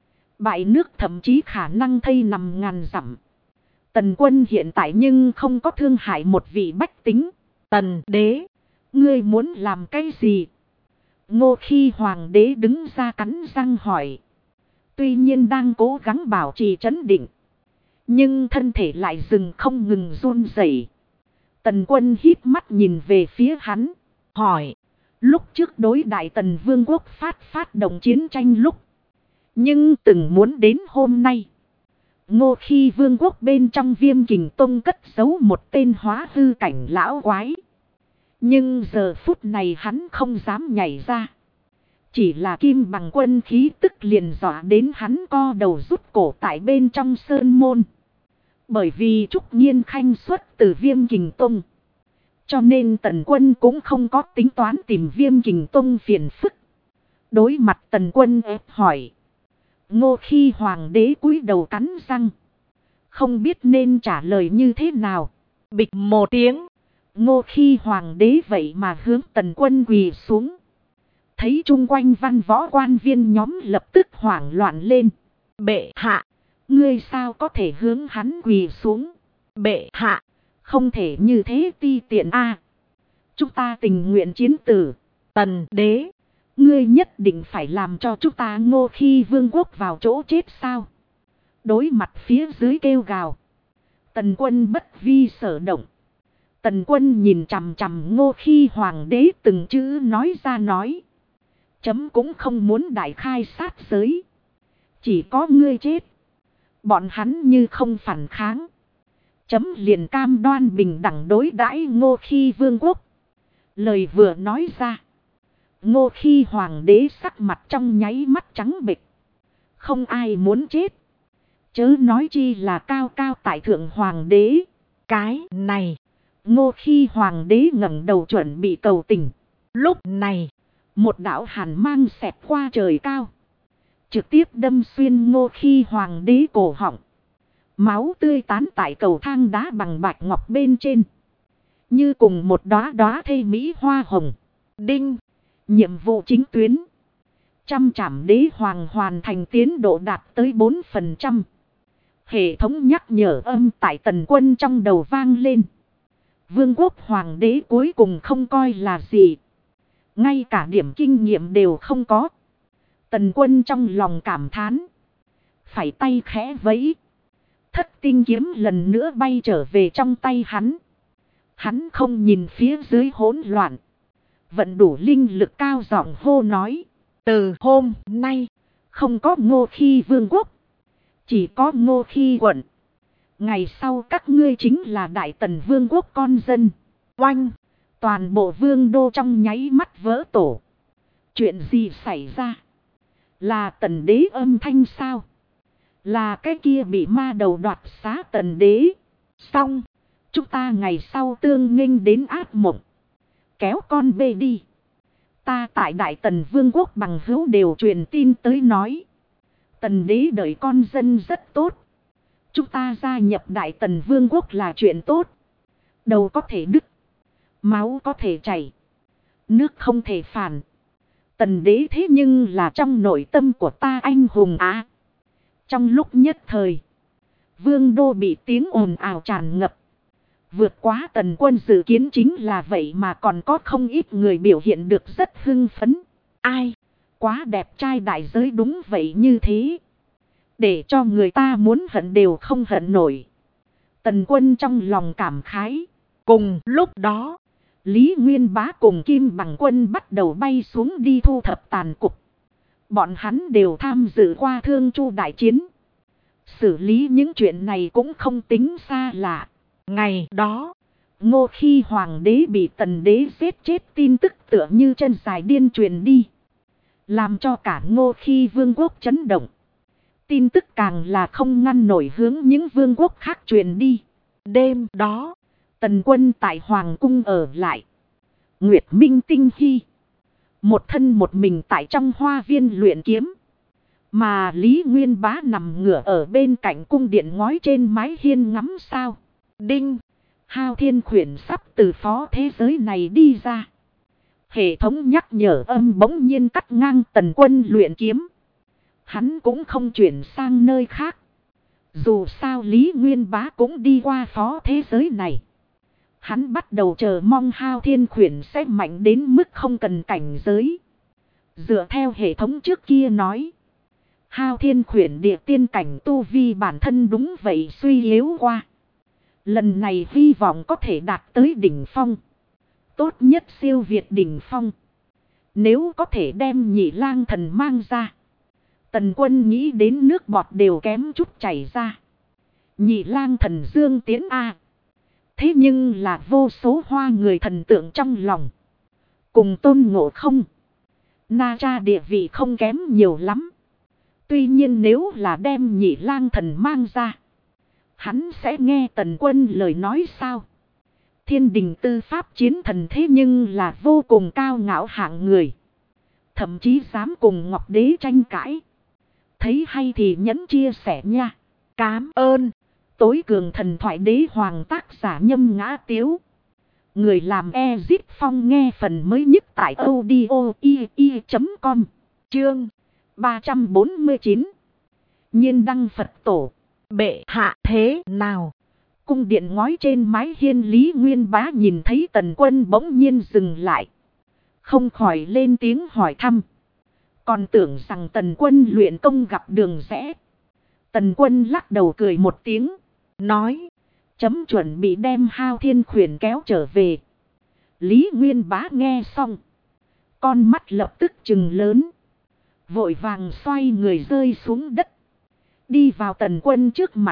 Bại nước thậm chí khả năng thây nằm ngàn dặm. Tần Quân hiện tại nhưng không có thương hại một vị bách tính. Tần đế, ngươi muốn làm cái gì? Ngô Khi hoàng đế đứng ra cắn răng hỏi. Tuy nhiên đang cố gắng bảo trì trấn định. Nhưng thân thể lại dừng không ngừng run rẩy. Tần Quân híp mắt nhìn về phía hắn. Hỏi. Lúc trước đối đại Tần Vương quốc phát động chiến tranh lúc. Nhưng từng muốn đến hôm nay. Ngô Khi Vương quốc bên trong Viêm Kình Tông cất giấu một tên hóa hư cảnh lão quái. Nhưng giờ phút này hắn không dám nhảy ra. Chỉ là Kim Bằng Quân khí tức liền dọa đến hắn co đầu rút cổ tại bên trong sơn môn. Bởi vì Trúc Nhiên Khanh xuất từ Viêm Kình Tông. Cho nên Tần Quân cũng không có tính toán tìm Viêm Kình Tông phiền phức. Đối mặt Tần Quân ép hỏi. Ngô Khi hoàng đế cúi đầu cắn răng. Không biết nên trả lời như thế nào. Bịch một tiếng. Ngô Khi hoàng đế vậy mà hướng Tần Quân quỳ xuống. Thấy chung quanh văn võ quan viên nhóm lập tức hoảng loạn lên. Bệ hạ. Ngươi sao có thể hướng hắn quỳ xuống. Bệ hạ. Không thể như thế ti tiện a. Chúng ta tình nguyện chiến tử. Tần đế. Ngươi nhất định phải làm cho chúng ta Ngô Khi Vương quốc vào chỗ chết sao. Đối mặt phía dưới kêu gào. Tần Quân bất vi sở động. Tần Quân nhìn chằm chằm Ngô Khi hoàng đế từng chữ nói ra nói. Chấm cũng không muốn đại khai sát giới. Chỉ có ngươi chết. Bọn hắn như không phản kháng. Chấm liền cam đoan bình đẳng đối đãi Ngô Khi vương quốc. Lời vừa nói ra. Ngô Khi hoàng đế sắc mặt trong nháy mắt trắng bệch. Không ai muốn chết. Chớ nói chi là cao cao tại thượng hoàng đế. Cái này. Ngô Khi hoàng đế ngẩng đầu chuẩn bị cầu tình. Lúc này. Một đạo hàn mang xẹt qua trời cao. Trực tiếp đâm xuyên Ngô Khi hoàng đế cổ họng. Máu tươi tán tại cầu thang đá bằng bạch ngọc bên trên. Như cùng một đóa đóa thây mỹ hoa hồng. Đinh. Nhiệm vụ chính tuyến. Trăm trảm đế hoàng hoàn thành tiến độ đạt tới 4%. Hệ thống nhắc nhở âm tại Tần Quân trong đầu vang lên. Vương quốc hoàng đế cuối cùng không coi là gì. Ngay cả điểm kinh nghiệm đều không có. Tần Quân trong lòng cảm thán. Phải tay khẽ vẫy. Thất tinh kiếm lần nữa bay trở về trong tay hắn. Hắn không nhìn phía dưới hỗn loạn. Vận đủ linh lực cao giọng hô nói. Từ hôm nay. Không có Ngô Khi vương quốc. Chỉ có Ngô Khi quận. Ngày sau các ngươi chính là Đại Tần vương quốc con dân. Oanh. Toàn bộ vương đô trong nháy mắt vỡ tổ. Chuyện gì xảy ra? Là Tần đế âm thanh sao? Là cái kia bị ma đầu đoạt xá Tần đế. Xong. Chúng ta ngày sau tương nghênh đến ác mộng. Kéo con bê đi. Ta tại Đại Tần vương quốc bằng hữu đều truyền tin tới nói. Tần đế đợi con dân rất tốt. Chúng ta gia nhập Đại Tần vương quốc là chuyện tốt. Đầu có thể đứt. Máu có thể chảy. Nước không thể phản. Tần đế thế nhưng là trong nội tâm của ta anh hùng á. Trong lúc nhất thời. Vương đô bị tiếng ồn ào tràn ngập. Vượt quá Tần Quân dự kiến chính là vậy mà còn có không ít người biểu hiện được rất hưng phấn. Ai? Quá đẹp trai đại giới đúng vậy như thế. Để cho người ta muốn hận đều không hận nổi. Tần Quân trong lòng cảm khái. Cùng lúc đó. Lý Nguyên Bá cùng Kim Bằng Quân bắt đầu bay xuống đi thu thập tàn cục. Bọn hắn đều tham dự qua Thương Chu đại chiến. Xử lý những chuyện này cũng không tính xa lạ. Ngày đó, Ngô Khi hoàng đế bị Tần đế giết chết tin tức tựa như chân dài điên truyền đi. Làm cho cả Ngô Khi vương quốc chấn động. Tin tức càng là không ngăn nổi hướng những vương quốc khác truyền đi. Đêm đó, Tần Quân tại hoàng cung ở lại. Nguyệt Minh Tinh Hy. Một thân một mình tại trong hoa viên luyện kiếm. Mà Lý Nguyên Bá nằm ngửa ở bên cạnh cung điện ngói trên mái hiên ngắm sao. Đinh. Hao Thiên Khuyển sắp từ phó thế giới này đi ra. Hệ thống nhắc nhở âm bỗng nhiên cắt ngang Tần Quân luyện kiếm. Hắn cũng không chuyển sang nơi khác. Dù sao Lý Nguyên Bá cũng đi qua phó thế giới này. Hắn bắt đầu chờ mong Hao Thiên Khuyển sẽ mạnh đến mức không cần cảnh giới. Dựa theo hệ thống trước kia nói. Hao Thiên Khuyển địa tiên cảnh tu vi bản thân đúng vậy suy yếu qua. Lần này hy vọng có thể đạt tới đỉnh phong. Tốt nhất siêu việt đỉnh phong. Nếu có thể đem Nhị Lang Thần mang ra. Tần Quân nghĩ đến nước bọt đều kém chút chảy ra. Nhị Lang Thần dương tiến a. Thế nhưng là vô số hoa người thần tượng trong lòng. Cùng Tôn Ngộ Không. Na Tra địa vị không kém nhiều lắm. Tuy nhiên nếu là đem Nhị Lang Thần mang ra. Hắn sẽ nghe Tần Quân lời nói sao? Thiên đình tư pháp chiến thần thế nhưng là vô cùng cao ngạo hạng người. Thậm chí dám cùng Ngọc Đế tranh cãi. Thấy hay thì nhấn chia sẻ nha. Cám ơn. Tối cường thần thoại đế hoàng tác giả Nhâm Ngã Tiếu. Người làm Ezit Phong nghe phần mới nhất tại audio.com. Chương 349. Nhiên đăng Phật tổ. Bệ hạ thế nào? Cung điện ngói trên mái hiên Lý Nguyên Bá nhìn thấy Tần Quân bỗng nhiên dừng lại. Không khỏi lên tiếng hỏi thăm. Còn tưởng rằng Tần Quân luyện công gặp đường rẽ. Tần Quân lắc đầu cười một tiếng. Nói. Chấm chuẩn bị đem Hao Thiên Khuyển kéo trở về. Lý Nguyên Bá nghe xong. Con mắt lập tức trừng lớn. Vội vàng xoay người rơi xuống đất. Đi vào Tần Quân trước mặt.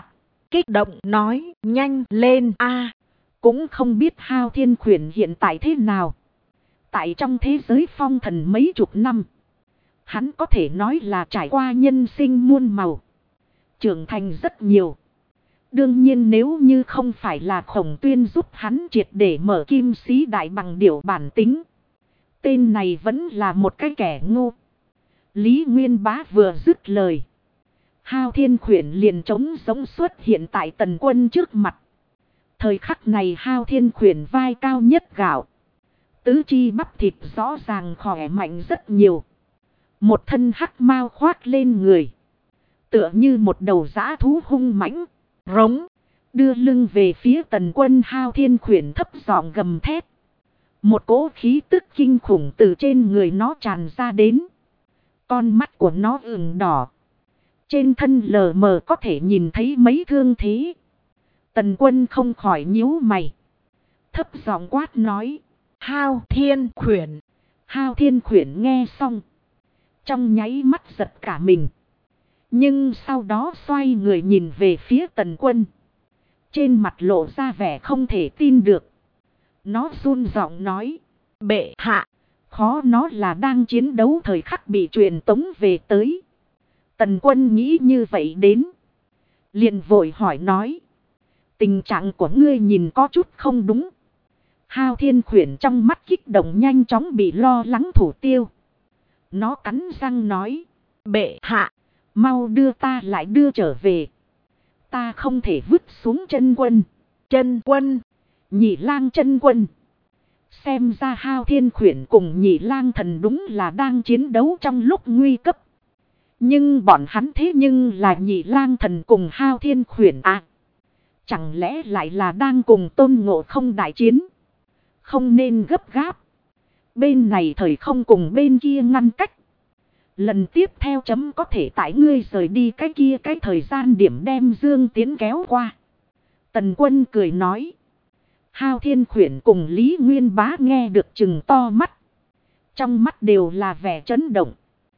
kích động nói, nhanh lên a. Cũng không biết Hao Thiên Khuyển hiện tại thế nào. Tại trong thế giới phong thần mấy chục năm, hắn có thể nói là trải qua nhân sinh muôn màu, trưởng thành rất nhiều. Đương nhiên nếu như không phải là Khổng Tuyên giúp hắn triệt để mở Kim Sĩ Đại Bằng Điểu bản tính, tên này vẫn là một cái kẻ ngu. Lý Nguyên Bá vừa dứt lời, Hao Thiên Khuyển liền trống giống xuất hiện tại Tần Quân trước mặt. Thời khắc này Hao Thiên Khuyển vai cao nhất gạo, tứ chi bắp thịt rõ ràng khỏe mạnh rất nhiều. Một thân hắc mao khoác lên người, tựa như một đầu dã thú hung mãnh. Rống, đưa lưng về phía Tần Quân, Hao Thiên Khuyển thấp giọng gầm thét. Một cỗ khí tức kinh khủng từ trên người nó tràn ra đến. Con mắt của nó ửng đỏ, trên thân lờ mờ có thể nhìn thấy mấy thương thế. Tần Quân không khỏi nhíu mày, thấp giọng quát nói, Hao Thiên Khuyển. Hao Thiên Khuyển nghe xong, trong nháy mắt giật cả mình. Nhưng sau đó xoay người nhìn về phía Tần Quân, trên mặt lộ ra vẻ không thể tin được. Nó run giọng nói, bệ hạ. Khó nó là đang chiến đấu thời khắc bị truyền tống về tới. Tần Quân nghĩ như vậy đến, liền vội hỏi nói, tình trạng của ngươi nhìn có chút không đúng. Hao Thiên Khuyển trong mắt kích động nhanh chóng bị lo lắng thủ tiêu. Nó cắn răng nói, bệ hạ, mau đưa ta lại đưa trở về. Ta không thể vứt xuống Chân Quân. Chân Quân, Nhị Lang Chân Quân. Xem ra Hao Thiên Khuyển cùng Nhị Lang Thần đúng là đang chiến đấu trong lúc nguy cấp. Nhưng bọn hắn thế nhưng là Nhị Lang Thần cùng Hao Thiên Khuyển à? Chẳng lẽ lại là đang cùng Tôn Ngộ Không đại chiến? Không nên gấp gáp. Bên này thời không cùng bên kia ngăn cách. Lần tiếp theo chấm có thể tại ngươi rời đi cái kia cái thời gian điểm đem Dương Tiến kéo qua. Tần Quân cười nói. Hao Thiên Khuyển cùng Lý Nguyên Bá nghe được chừng to mắt. Trong mắt đều là vẻ chấn động.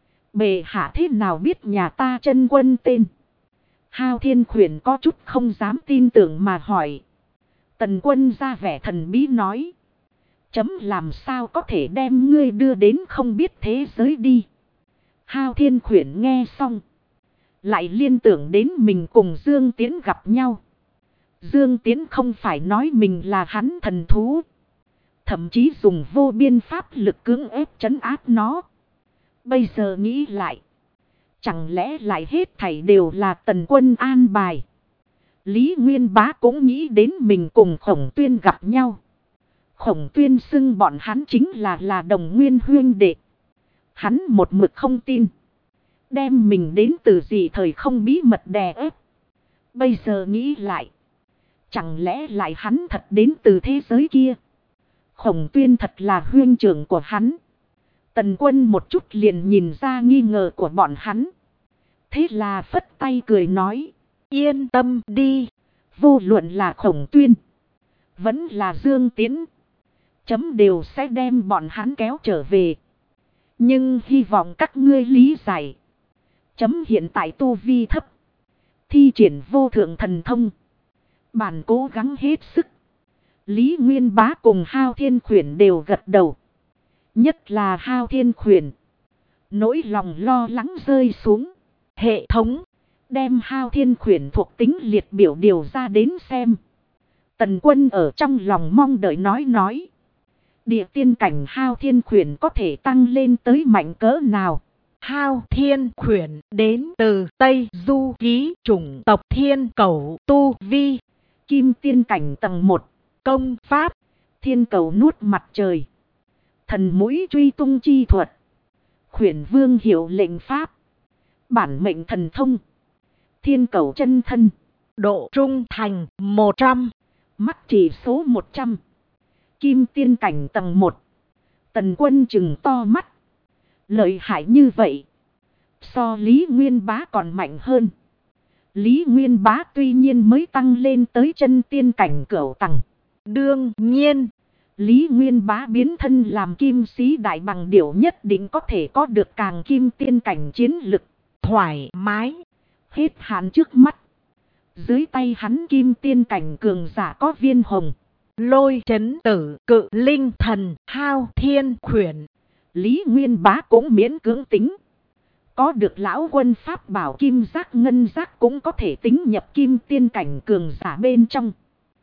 Bệ hạ thế nào biết nhà ta Chân Quân tên? Hao Thiên Khuyển có chút không dám tin tưởng mà hỏi. Tần Quân ra vẻ thần bí nói. Chấm làm sao có thể đem ngươi đưa đến không biết thế giới đi. Hao Thiên Khuyển nghe xong, lại liên tưởng đến mình cùng Dương Tiến gặp nhau. Dương Tiến không phải nói mình là hắn thần thú, thậm chí dùng vô biên pháp lực cưỡng ép trấn áp nó. Bây giờ nghĩ lại, chẳng lẽ lại hết thảy đều là Tần Quân an bài. Lý Nguyên Bá cũng nghĩ đến mình cùng Khổng Tuyên gặp nhau. Khổng Tuyên xưng bọn hắn chính là đồng nguyên huynh đệ. Hắn một mực không tin, đem mình đến từ gì thời không bí mật đè ép. Bây giờ nghĩ lại, chẳng lẽ lại hắn thật đến từ thế giới kia. Khổng Tuyên thật là huynh trưởng của hắn. Tần Quân một chút liền nhìn ra nghi ngờ của bọn hắn. Thế là phất tay cười nói, yên tâm đi. Vô luận là Khổng Tuyên, vẫn là Dương Tiến, chấm đều sẽ đem bọn hắn kéo trở về. Nhưng hy vọng các ngươi lý giải, chấm hiện tại tu vi thấp, thi triển vô thượng thần thông, bản cố gắng hết sức. Lý Nguyên Bá cùng Hao Thiên Khuyển đều gật đầu. Nhất là Hao Thiên Khuyển, nỗi lòng lo lắng rơi xuống. Hệ thống, đem Hao Thiên Khuyển thuộc tính liệt biểu điều ra đến xem. Tần Quân ở trong lòng mong đợi nói. Địa tiên cảnh Hao Thiên Khuyển có thể tăng lên tới mạnh cỡ nào? Hao Thiên Khuyển đến từ Tây Du Ký chủng tộc Thiên Cẩu, tu vi Kim tiên cảnh tầng 1, công pháp Thiên Cẩu nuốt mặt trời, thần mũi truy tung chi thuật, Khuyển Vương hiệu lệnh pháp, bản mệnh thần thông, Thiên Cẩu chân thân, độ trung thành 100, mắt chỉ số 100. Kim tiên cảnh tầng 1. Tần Quân chừng to mắt. Lợi hại như vậy, so Lý Nguyên Bá còn mạnh hơn. Lý Nguyên Bá tuy nhiên mới tăng lên tới chân tiên cảnh cửu tầng. Đương nhiên, Lý Nguyên Bá biến thân làm Kim Sĩ Đại Bằng Điểu nhất định có thể có được càng kim tiên cảnh chiến lực. thoải mái. Hết hạn trước mắt, Dưới tay hắn kim tiên cảnh cường giả có Viên Hồng, Lôi Chấn Tử, Cự Linh Thần, Hao Thiên Khuyển. Lý Nguyên Bá cũng miễn cưỡng tính. Có được lão quân pháp bảo kim giác ngân giác cũng có thể tính nhập kim tiên cảnh cường giả bên trong.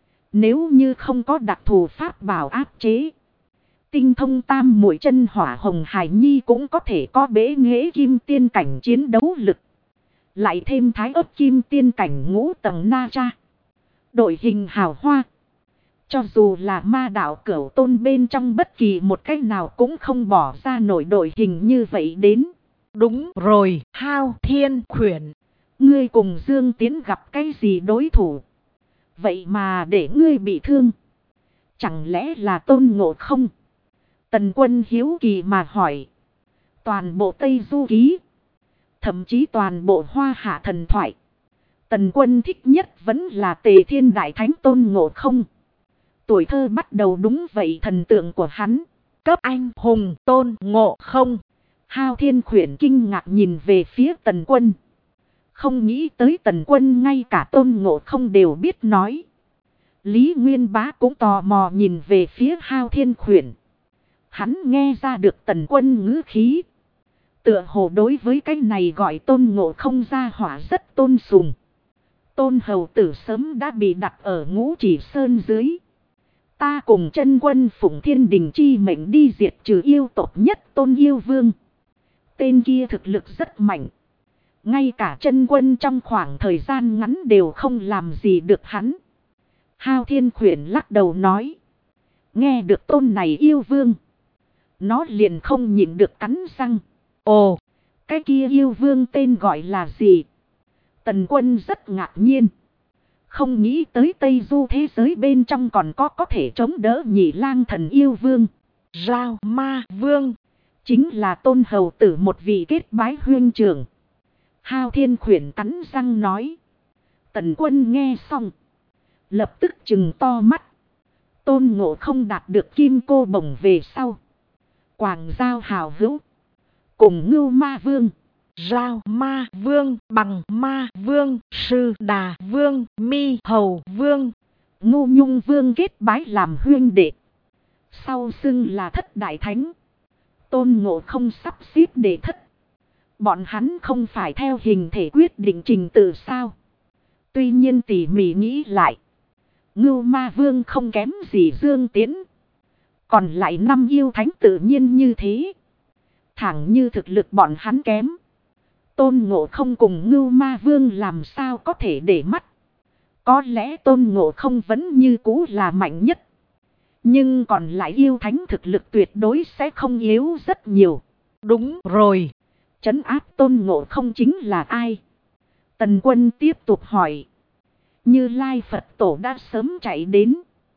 Nếu như không có đặc thù pháp bảo áp chế, tinh thông tam muội chân hỏa hồng hải nhi cũng có thể có bế nghệ kim tiên cảnh chiến đấu lực. Lại thêm thái ấp kim tiên cảnh ngũ tầng na cha. Đội hình hào hoa. Cho dù là ma đạo cửu tôn bên trong bất kỳ một cách nào cũng không bỏ ra nổi đội hình như vậy đến. Đúng rồi, Hao Thiên Khuyển. Ngươi cùng Dương Tiến gặp cái gì đối thủ? Vậy mà để ngươi bị thương. Chẳng lẽ là Tôn Ngộ Không? Tần Quân hiếu kỳ mà hỏi. Toàn bộ Tây Du Ký, thậm chí toàn bộ Hoa Hạ thần thoại, Tần Quân thích nhất vẫn là Tề Thiên Đại Thánh Tôn Ngộ Không. Tuổi thơ bắt đầu đúng vậy thần tượng của hắn. Cấp anh hùng Tôn Ngộ Không. Hao Thiên Khuyển kinh ngạc nhìn về phía Tần Quân. Không nghĩ tới Tần Quân ngay cả Tôn Ngộ Không đều biết nói. Lý Nguyên Bá cũng tò mò nhìn về phía Hao Thiên Khuyển. Hắn nghe ra được Tần Quân ngữ khí. Tựa hồ đối với cái này gọi Tôn Ngộ Không ra hỏa rất tôn sùng. Tôn hầu tử sớm đã bị đặt ở Ngũ Chỉ Sơn dưới. Ta cùng chân quân phụng thiên đình chi mệnh đi diệt trừ yêu tộc nhất Tôn Yêu Vương. Tên kia thực lực rất mạnh. Ngay cả chân quân trong khoảng thời gian ngắn đều không làm gì được hắn. Hao Thiên Khuyển lắc đầu nói. Nghe được tôn này yêu vương, nó liền không nhịn được cắn răng. Ồ, cái kia yêu vương tên gọi là gì? Tần Quân rất ngạc nhiên. Không nghĩ tới Tây Du thế giới bên trong còn có thể chống đỡ Nhị Lang Thần yêu vương. Rao Ma Vương. Chính là Tôn hầu tử một vị kết bái huynh trưởng. Hao Thiên Khuyển cắn răng nói. Tần Quân nghe xong, lập tức trừng to mắt. Tôn Ngộ Không đạt được kim cô bổng về sau, quảng giao hào hữu, cùng Ngưu Ma Vương, Rao Ma Vương, Bằng Ma Vương, Sư Đà Vương, Mi Hầu Vương, Ngô Nhung Vương kết bái làm huynh đệ. Sau xưng là thất đại thánh. Tôn Ngộ Không sắp xếp đệ thất. Bọn hắn không phải theo hình thể quyết định trình tự sao? Tuy nhiên tỉ mỉ nghĩ lại, Ngưu Ma Vương không kém gì Dương Tiến. Còn lại 5 yêu thánh tự nhiên như thế. Thẳng như thực lực bọn hắn kém, Tôn Ngộ Không cùng Ngưu Ma Vương làm sao có thể để mắt. Có lẽ Tôn Ngộ Không vẫn như cũ là mạnh nhất. Nhưng còn lại yêu thánh thực lực tuyệt đối sẽ không yếu rất nhiều. Đúng rồi. Trấn áp Tôn Ngộ Không chính là ai? Tần Quân tiếp tục hỏi. Như Lai Phật Tổ đã sớm chạy đến.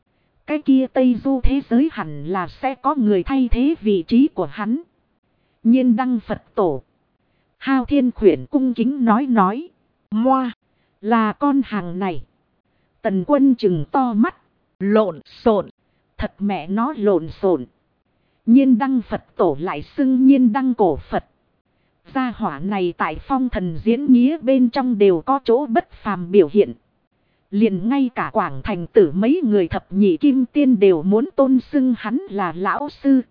Cái kia Tây Du thế giới hẳn là sẽ có người thay thế vị trí của hắn. Nhiên Đăng Phật Tổ. Hao Thiên Khuyển cung kính nói. Moa, là con hàng này. Tần Quân trừng to mắt. Lộn xộn. Thật mẹ nó lộn xộn. Nhiên Đăng Phật Tổ lại xưng Nhiên Đăng Cổ Phật. Gia hỏa này tại phong thần diễn nghĩa bên trong đều có chỗ bất phàm biểu hiện. Liền ngay cả Quảng Thành Tử mấy người thập nhị kim tiên đều muốn tôn xưng hắn là lão sư.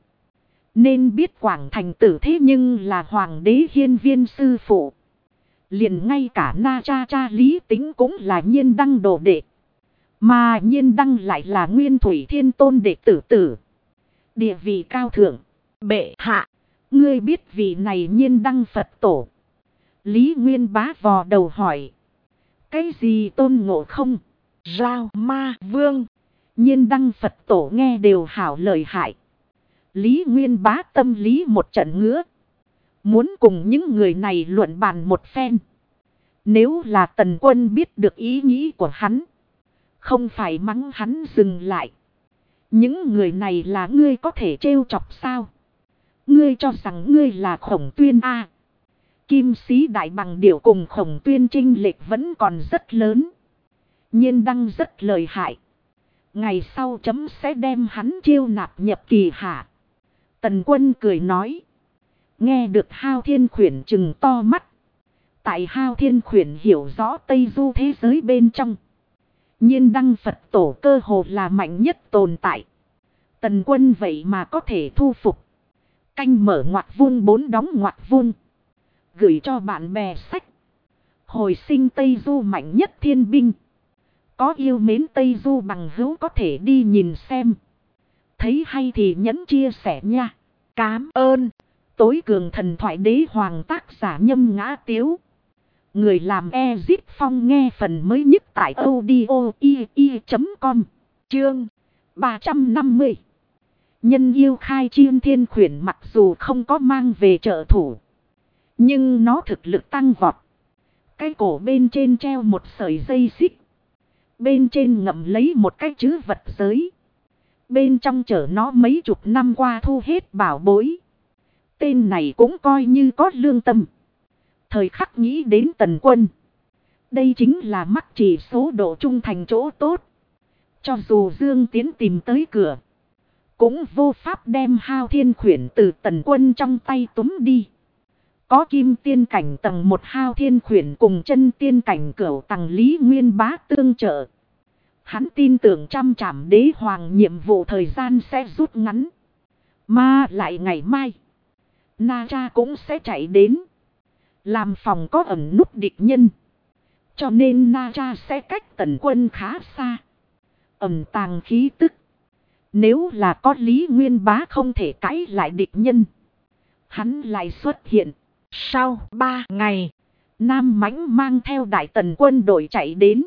Nên biết Quảng Thành Tử thế nhưng là Hoàng đế Hiên Viên sư phụ. Liền ngay cả Na Cha Cha Lý Tính cũng là Nhiên Đăng đồ đệ. Mà Nhiên Đăng lại là Nguyên Thủy Thiên Tôn đệ tử. Địa vị cao thượng. Bệ hạ, ngươi biết vị này Nhiên Đăng Phật Tổ? Lý Nguyên Bá vò đầu hỏi. Cái gì Tôn Ngộ Không? Rao Ma Vương. Nhiên Đăng Phật Tổ nghe đều hảo lời hại. Lý Nguyên Bá tâm lý một trận ngứa. Muốn cùng những người này luận bàn một phen. Nếu là Tần Quân biết được ý nghĩ của hắn, không phải mắng hắn dừng lại. Những người này là ngươi có thể trêu chọc sao? Ngươi cho rằng ngươi là Khổng Tuyên a? Kim Sĩ Đại Bằng Điểu cùng Khổng Tuyên chênh lệch vẫn còn rất lớn. Nhiên Đăng rất lợi hại. Ngày sau chấm sẽ đem hắn chiêu nạp nhập kỳ hạ. Tần Quân cười nói. Nghe được Hao Thiên Khuyển trừng to mắt. Tại Hao Thiên Khuyển hiểu rõ Tây Du thế giới bên trong. Nhiên đăng Phật tổ cơ hồ là mạnh nhất tồn tại. Tần Quân vậy mà có thể thu phục. Canh mở ngoặc vuông 4 đóng ngoặc vuông. Gửi cho bạn bè sách. Hồi sinh Tây Du mạnh nhất thiên binh. Có yêu mến Tây Du bằng hữu có thể đi nhìn xem. Thấy hay thì nhấn chia sẻ nha. Cám ơn. Tối cường thần thoại đế hoàng tác giả Nhâm Ngã Tiếu. Người làm Ezip Phong nghe phần mới nhất tại audio.com. Chương 350. Nhân yêu khai chiên thiên khuyển mặc dù không có mang về trợ thủ. Nhưng nó thực lực tăng vọt. Cái cổ bên trên treo một sợi dây xích. Bên trên ngậm lấy một cái chữ vật giới. Bên trong chở nó mấy chục năm qua thu hết bảo bối. Tên này cũng coi như có lương tâm. Thời khắc nghĩ đến Tần Quân. Đây chính là mắc chỉ số độ trung thành chỗ tốt. Cho dù Dương Tiến tìm tới cửa. Cũng vô pháp đem Hao Thiên Khuyển từ Tần Quân trong tay túm đi. Có kim tiên cảnh tầng 1 Hao Thiên Khuyển cùng chân tiên cảnh cửu tầng Lý Nguyên Bá tương trợ. Hắn tin tưởng trăm trảm đế hoàng nhiệm vụ thời gian sẽ rút ngắn. Mà lại ngày mai. Na Tra cũng sẽ chạy đến. Làm phòng có ẩn nút địch nhân. Cho nên Na Tra sẽ cách Tần Quân khá xa. Ẩn tàng khí tức. Nếu là có Lý Nguyên Bá không thể cãi lại địch nhân. Hắn lại xuất hiện. Sau 3 ngày. Nam Mãnh mang theo Đại Tần quân đội chạy đến.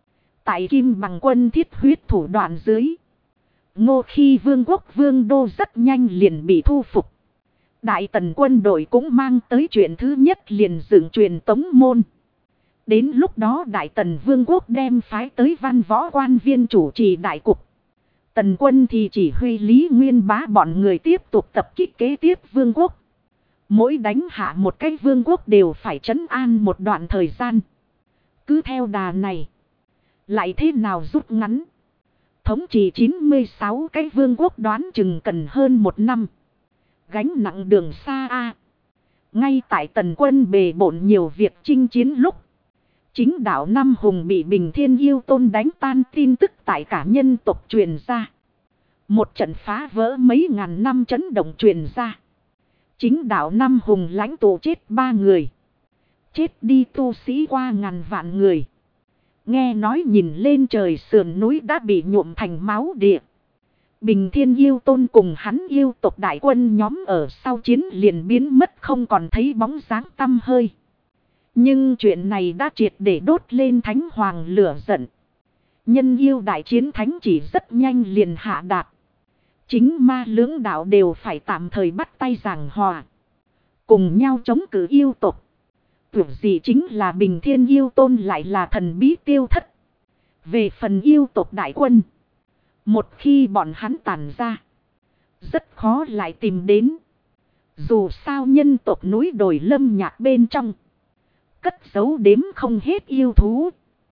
Tại Kim Bằng quân thiết huyết thủ đoạn dưới. Ngô Khi Vương quốc Vương Đô rất nhanh liền bị thu phục. Đại Tần quân đội cũng mang tới chuyện thứ nhất liền dựng truyền tống môn. Đến lúc đó Đại Tần Vương quốc đem phái tới văn võ quan viên chủ trì đại cục. Tần Quân thì chỉ huy Lý Nguyên Bá bọn người tiếp tục tập kích kế tiếp vương quốc. Mỗi đánh hạ một cái vương quốc đều phải trấn an một đoạn thời gian. Cứ theo đà này. Lại thế nào rút ngắn. Thống trị 96 cái vương quốc đoán chừng cần hơn 1 năm. Gánh nặng đường xa a. Ngay tại Tần Quân bề bộn nhiều việc chinh chiến lúc. Chính đạo Nam Hùng bị Bình Thiên Yêu Tôn đánh tan tin tức tại cả nhân tộc truyền ra. Một trận phá vỡ mấy ngàn năm chấn động truyền ra. Chính đạo Nam Hùng lãnh tụ chết 3 người. Chết đi tu sĩ qua ngàn vạn người. Nghe nói nhìn lên trời sườn núi đã bị nhuộm thành máu địa. Bình Thiên Yêu Tôn cùng hắn yêu tộc đại quân nhóm ở sau chiến liền biến mất không còn thấy bóng dáng tăm hơi. Nhưng chuyện này đã triệt để đốt lên Thánh Hoàng lửa giận. Nhân yêu đại chiến thánh chỉ rất nhanh liền hạ đạt. Chính ma lưỡng đạo đều phải tạm thời bắt tay giảng hòa. Cùng nhau chống cự yêu tộc. Tưởng gì chính là Bình Thiên Yêu Tôn lại là thần bí tiêu thất. Về phần yêu tộc đại quân. Một khi bọn hắn tản ra. Rất khó lại tìm đến. Dù sao nhân tộc núi đồi lâm nhạc bên trong. Cất giấu đếm không hết yêu thú.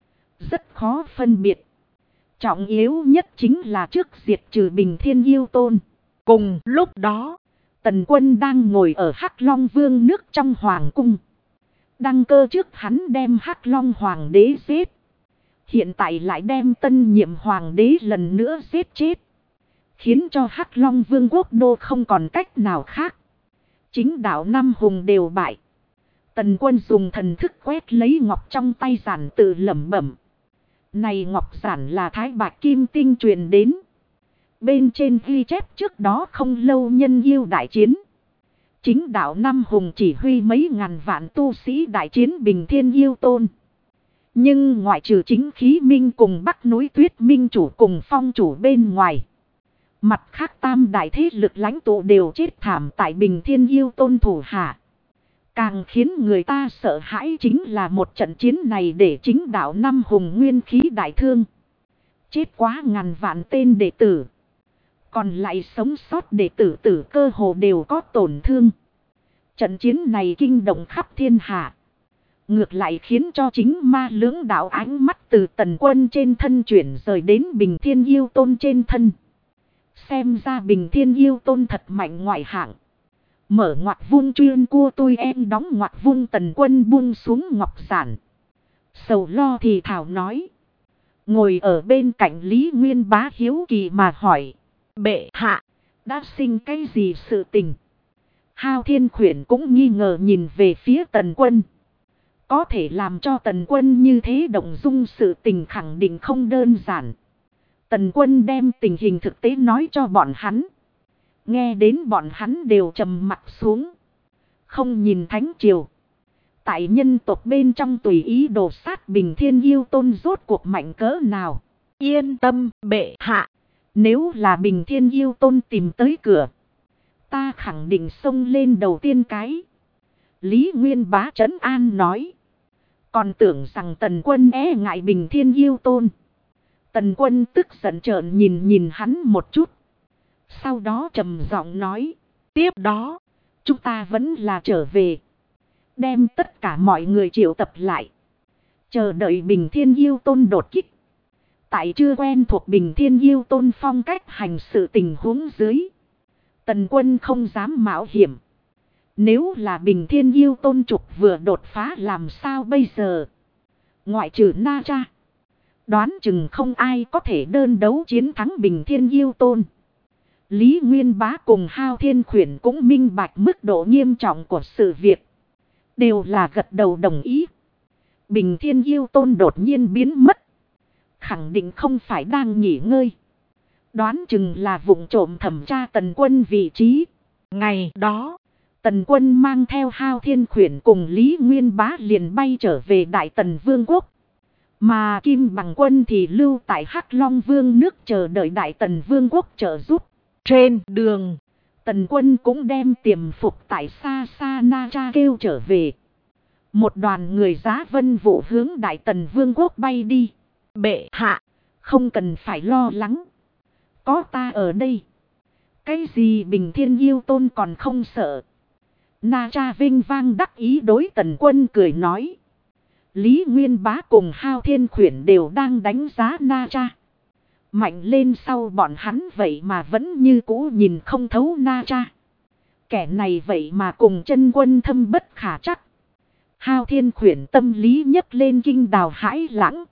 Rất khó phân biệt. Trọng yếu nhất chính là trước diệt trừ Bình Thiên Yêu Tôn. Cùng lúc đó, Tần Quân đang ngồi ở Hắc Long Vương nước trong hoàng cung. Đăng cơ trước hắn đem Hắc Long Hoàng đế giết. Hiện tại lại đem tân nhiệm hoàng đế lần nữa giết chết. Khiến cho Hắc Long Vương quốc đô không còn cách nào khác. Chính đạo Nam Hùng đều bại. Tần Quân dùng thần thức quét lấy ngọc trong tay giản tự lẩm bẩm. Này ngọc giản là Thái Bạch Kim Tinh truyền đến. Bên trên ghi chép trước đó không lâu nhân yêu đại chiến. Chính đạo Nam Hùng chỉ huy mấy ngàn vạn tu sĩ đại chiến Bình Thiên Yêu Tôn. Nhưng ngoại trừ chính khí minh cùng Bắc núi Tuyết Minh chủ cùng phong chủ bên ngoài. Mặt khác tam đại thế lực lãnh tụ đều chết thảm tại Bình Thiên Yêu Tôn thủ hạ. Càng khiến người ta sợ hãi chính là một trận chiến này để chính đạo Nam Hùng nguyên khí đại thương. Chết quá ngàn vạn tên đệ tử. Còn lại sống sót đệ tử tử cơ hồ đều có tổn thương. Trận chiến này kinh động khắp thiên hạ. Ngược lại khiến cho chính ma lưỡng đạo ánh mắt từ Tần Quân trên thân chuyển rời đến Bình Thiên Yêu Tôn trên thân. Xem ra Bình Thiên Yêu Tôn thật mạnh ngoại hạng. Mở ngoặc vuông chuyên cua tôi em đóng ngoặc vuông. Tần Quân buông xuống ngọc giản. Sầu lo thì thảo nói. Ngồi ở bên cạnh Lý Nguyên Bá hiếu kỳ mà hỏi. Bệ hạ, đã sinh cái gì sự tình? Hao Thiên Khuyển cũng nghi ngờ nhìn về phía Tần Quân. Có thể làm cho Tần Quân như thế động dung sự tình khẳng định không đơn giản. Tần Quân đem tình hình thực tế nói cho bọn hắn. Nghe đến bọn hắn đều trầm mặt xuống. Không nhìn thánh triều. Tại nhân tộc bên trong tùy ý đổ sát Bình Thiên Yêu Tôn rốt cuộc mạnh cỡ nào. Yên tâm bệ hạ. Nếu là Bình Thiên Yêu Tôn tìm tới cửa, ta khẳng định xông lên đầu tiên cái. Lý Nguyên Bá trấn an nói. Còn tưởng rằng Tần Quân e ngại Bình Thiên Yêu Tôn. Tần Quân tức giận trợn nhìn hắn một chút. Sau đó trầm giọng nói. Tiếp đó, chúng ta vẫn là trở về. Đem tất cả mọi người triệu tập lại. Chờ đợi Bình Thiên Yêu Tôn đột kích. Tại chưa quen thuộc Bình Thiên Yêu Tôn phong cách hành sự tình huống dưới, Tần Quân không dám mạo hiểm. Nếu là Bình Thiên Yêu Tôn trục vừa đột phá làm sao bây giờ? Ngoại trừ Na Cha, đoán chừng không ai có thể đơn đấu chiến thắng Bình Thiên Yêu Tôn. Lý Nguyên Bá cùng Hao Thiên Khuyển cũng minh bạch mức độ nghiêm trọng của sự việc. Đều là gật đầu đồng ý. Bình Thiên Yêu Tôn đột nhiên biến mất. Khẳng định không phải đang nghỉ ngơi. Đoán chừng là vụng trộm thẩm tra Tần Quân vị trí. Ngày đó, Tần Quân mang theo Hao Thiên Khuyển cùng Lý Nguyên Bá liền bay trở về Đại Tần Vương quốc. Mà Kim Bằng Quân thì lưu tại Hắc Long Vương nước chờ đợi Đại Tần Vương quốc trợ giúp. Trên đường, Tần Quân cũng đem tiềm phục tại xa xa Na Cha kêu trở về. Một đoàn người giá vân vụ hướng Đại Tần Vương quốc bay đi. Bệ hạ, không cần phải lo lắng. Có ta ở đây. Cái gì Bình Thiên Yêu Tôn còn không sợ. Na Cha vinh vang đắc ý đối Tần Quân cười nói. Lý Nguyên Bá cùng Hao Thiên Khuyển đều đang đánh giá Na Cha. Mạnh lên sau bọn hắn vậy mà vẫn như cũ nhìn không thấu Na Cha. Kẻ này vậy mà cùng chân quân thâm bất khả chắc. Hao Thiên Khuyển tâm lý nhấc lên kinh đào hãi lãng.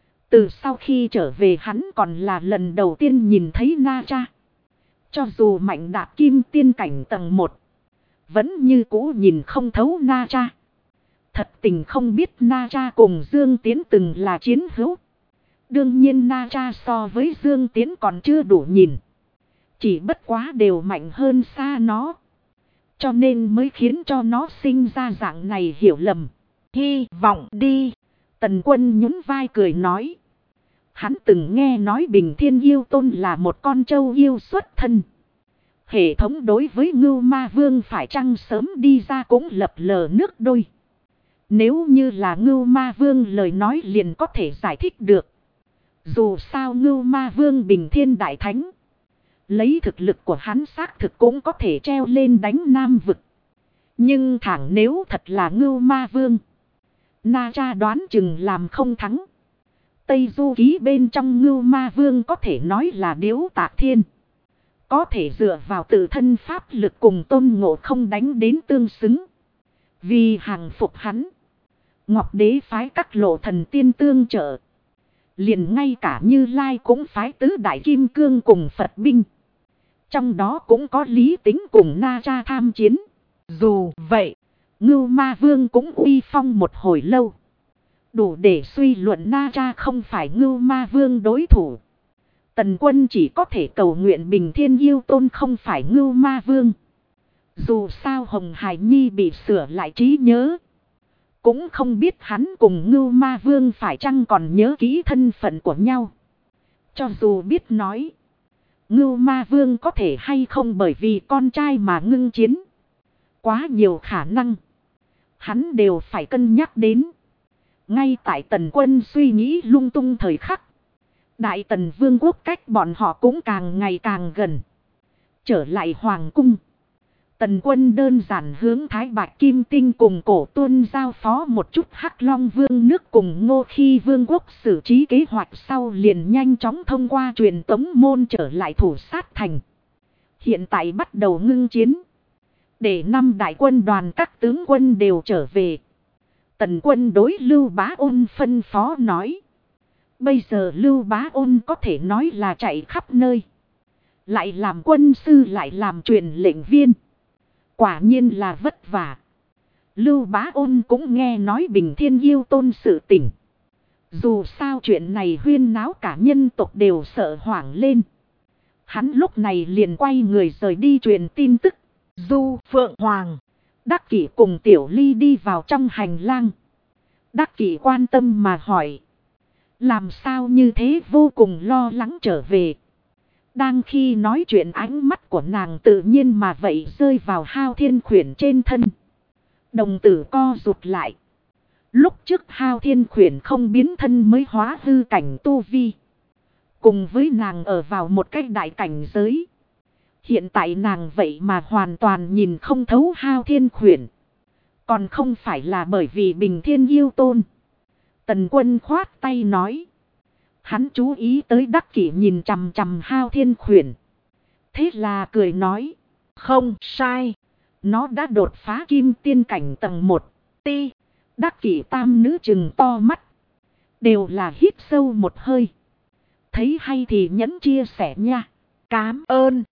Từ sau khi trở về hắn còn là lần đầu tiên nhìn thấy Na Cha. Cho dù mạnh đạt kim tiên cảnh tầng 1. Vẫn như cũ nhìn không thấu Na Cha. Thật tình không biết Na Cha cùng Dương Tiến từng là chiến hữu. Đương nhiên Na Cha so với Dương Tiến còn chưa đủ nhìn. Chỉ bất quá đều mạnh hơn xa nó. Cho nên mới khiến cho nó sinh ra dạng này hiểu lầm. Hy vọng đi. Tần Quân nhún vai cười nói. Hắn từng nghe nói Bình Thiên Yêu Tôn là một con trâu yêu xuất thân. Hệ thống đối với Ngưu Ma Vương phải chăng sớm đi ra cũng lập lờ nước đôi. Nếu như là Ngưu Ma Vương lời nói liền có thể giải thích được. Dù sao Ngưu Ma Vương Bình Thiên Đại Thánh. Lấy thực lực của hắn xác thực cũng có thể treo lên đánh Nam Vực. Nhưng thẳng nếu thật là Ngưu Ma Vương. Na Cha đoán chừng làm không thắng. Tây Du Ký bên trong Ngưu Ma Vương có thể nói là Điếu Tạc Thiên. Có thể dựa vào tự thân pháp lực cùng Tôn Ngộ Không đánh đến tương xứng. Vì hàng phục hắn, Ngọc Đế phái các lộ thần tiên tương trợ. Liền ngay cả Như Lai cũng phái tứ đại kim cương cùng Phật binh. Trong đó cũng có Lý Tính cùng Na Cha tham chiến. Dù vậy, Ngưu Ma Vương cũng uy phong một hồi lâu. Đủ để suy luận Na Cha không phải Ngưu Ma Vương đối thủ. Tần Quân chỉ có thể cầu nguyện Bình Thiên Yêu Tôn không phải Ngưu Ma Vương. Dù sao Hồng Hải Nhi bị sửa lại trí nhớ. Cũng không biết hắn cùng Ngưu Ma Vương phải chăng còn nhớ kỹ thân phận của nhau. Cho dù biết nói. Ngưu Ma Vương có thể hay không bởi vì con trai mà ngưng chiến. Quá nhiều khả năng. Hắn đều phải cân nhắc đến. Ngay tại Tần Quân suy nghĩ lung tung thời khắc. Đại Tần Vương quốc cách bọn họ cũng càng ngày càng gần. Trở lại Hoàng cung. Tần Quân đơn giản hướng Thái Bạch Kim Tinh cùng Cổ Tuân giao phó một chút Hắc Long Vương nước cùng Ngô Khi Vương quốc xử trí kế hoạch sau liền nhanh chóng thông qua truyền tống môn trở lại thủ sát thành. Hiện tại bắt đầu ngưng chiến. Để 5 đại quân đoàn các tướng quân đều trở về. Tần quân đối Lưu Bá Ôn phân phó nói. Bây giờ Lưu Bá Ôn có thể nói là chạy khắp nơi. Lại làm quân sư lại làm truyền lệnh viên. Quả nhiên là vất vả. Lưu Bá Ôn cũng nghe nói Bình Thiên Yêu Tôn sự tình. Dù sao chuyện này huyên náo cả nhân tộc đều sợ hoảng lên. Hắn lúc này liền quay người rời đi truyền tin tức. Du Phượng Hoàng, Đắc Kỷ cùng Tiểu Ly đi vào trong hành lang. Đắc Kỷ quan tâm mà hỏi. Làm sao như thế, vô cùng lo lắng trở về. Đang khi nói chuyện ánh mắt của nàng tự nhiên mà vậy rơi vào Hao Thiên Khuyển trên thân. Đồng tử co rụt lại. Lúc trước Hao Thiên Khuyển không biến thân mới hóa hư cảnh tu vi. Cùng với nàng ở vào một cái đại cảnh giới. Hiện tại nàng vậy mà hoàn toàn nhìn không thấu Hao Thiên Khuyển. Còn không phải là bởi vì Bình Thiên Yêu Tôn. Tần Quân khoát tay nói. Hắn chú ý tới Đắc Kỷ nhìn chằm chằm Hao Thiên Khuyển. Thế là cười nói. không sai. Nó đã đột phá kim tiên cảnh tầng 1. Ti. Đắc Kỷ tam nữ trừng to mắt. Đều là hít sâu một hơi. Thấy hay thì nhẫn chia sẻ nha. Cám ơn.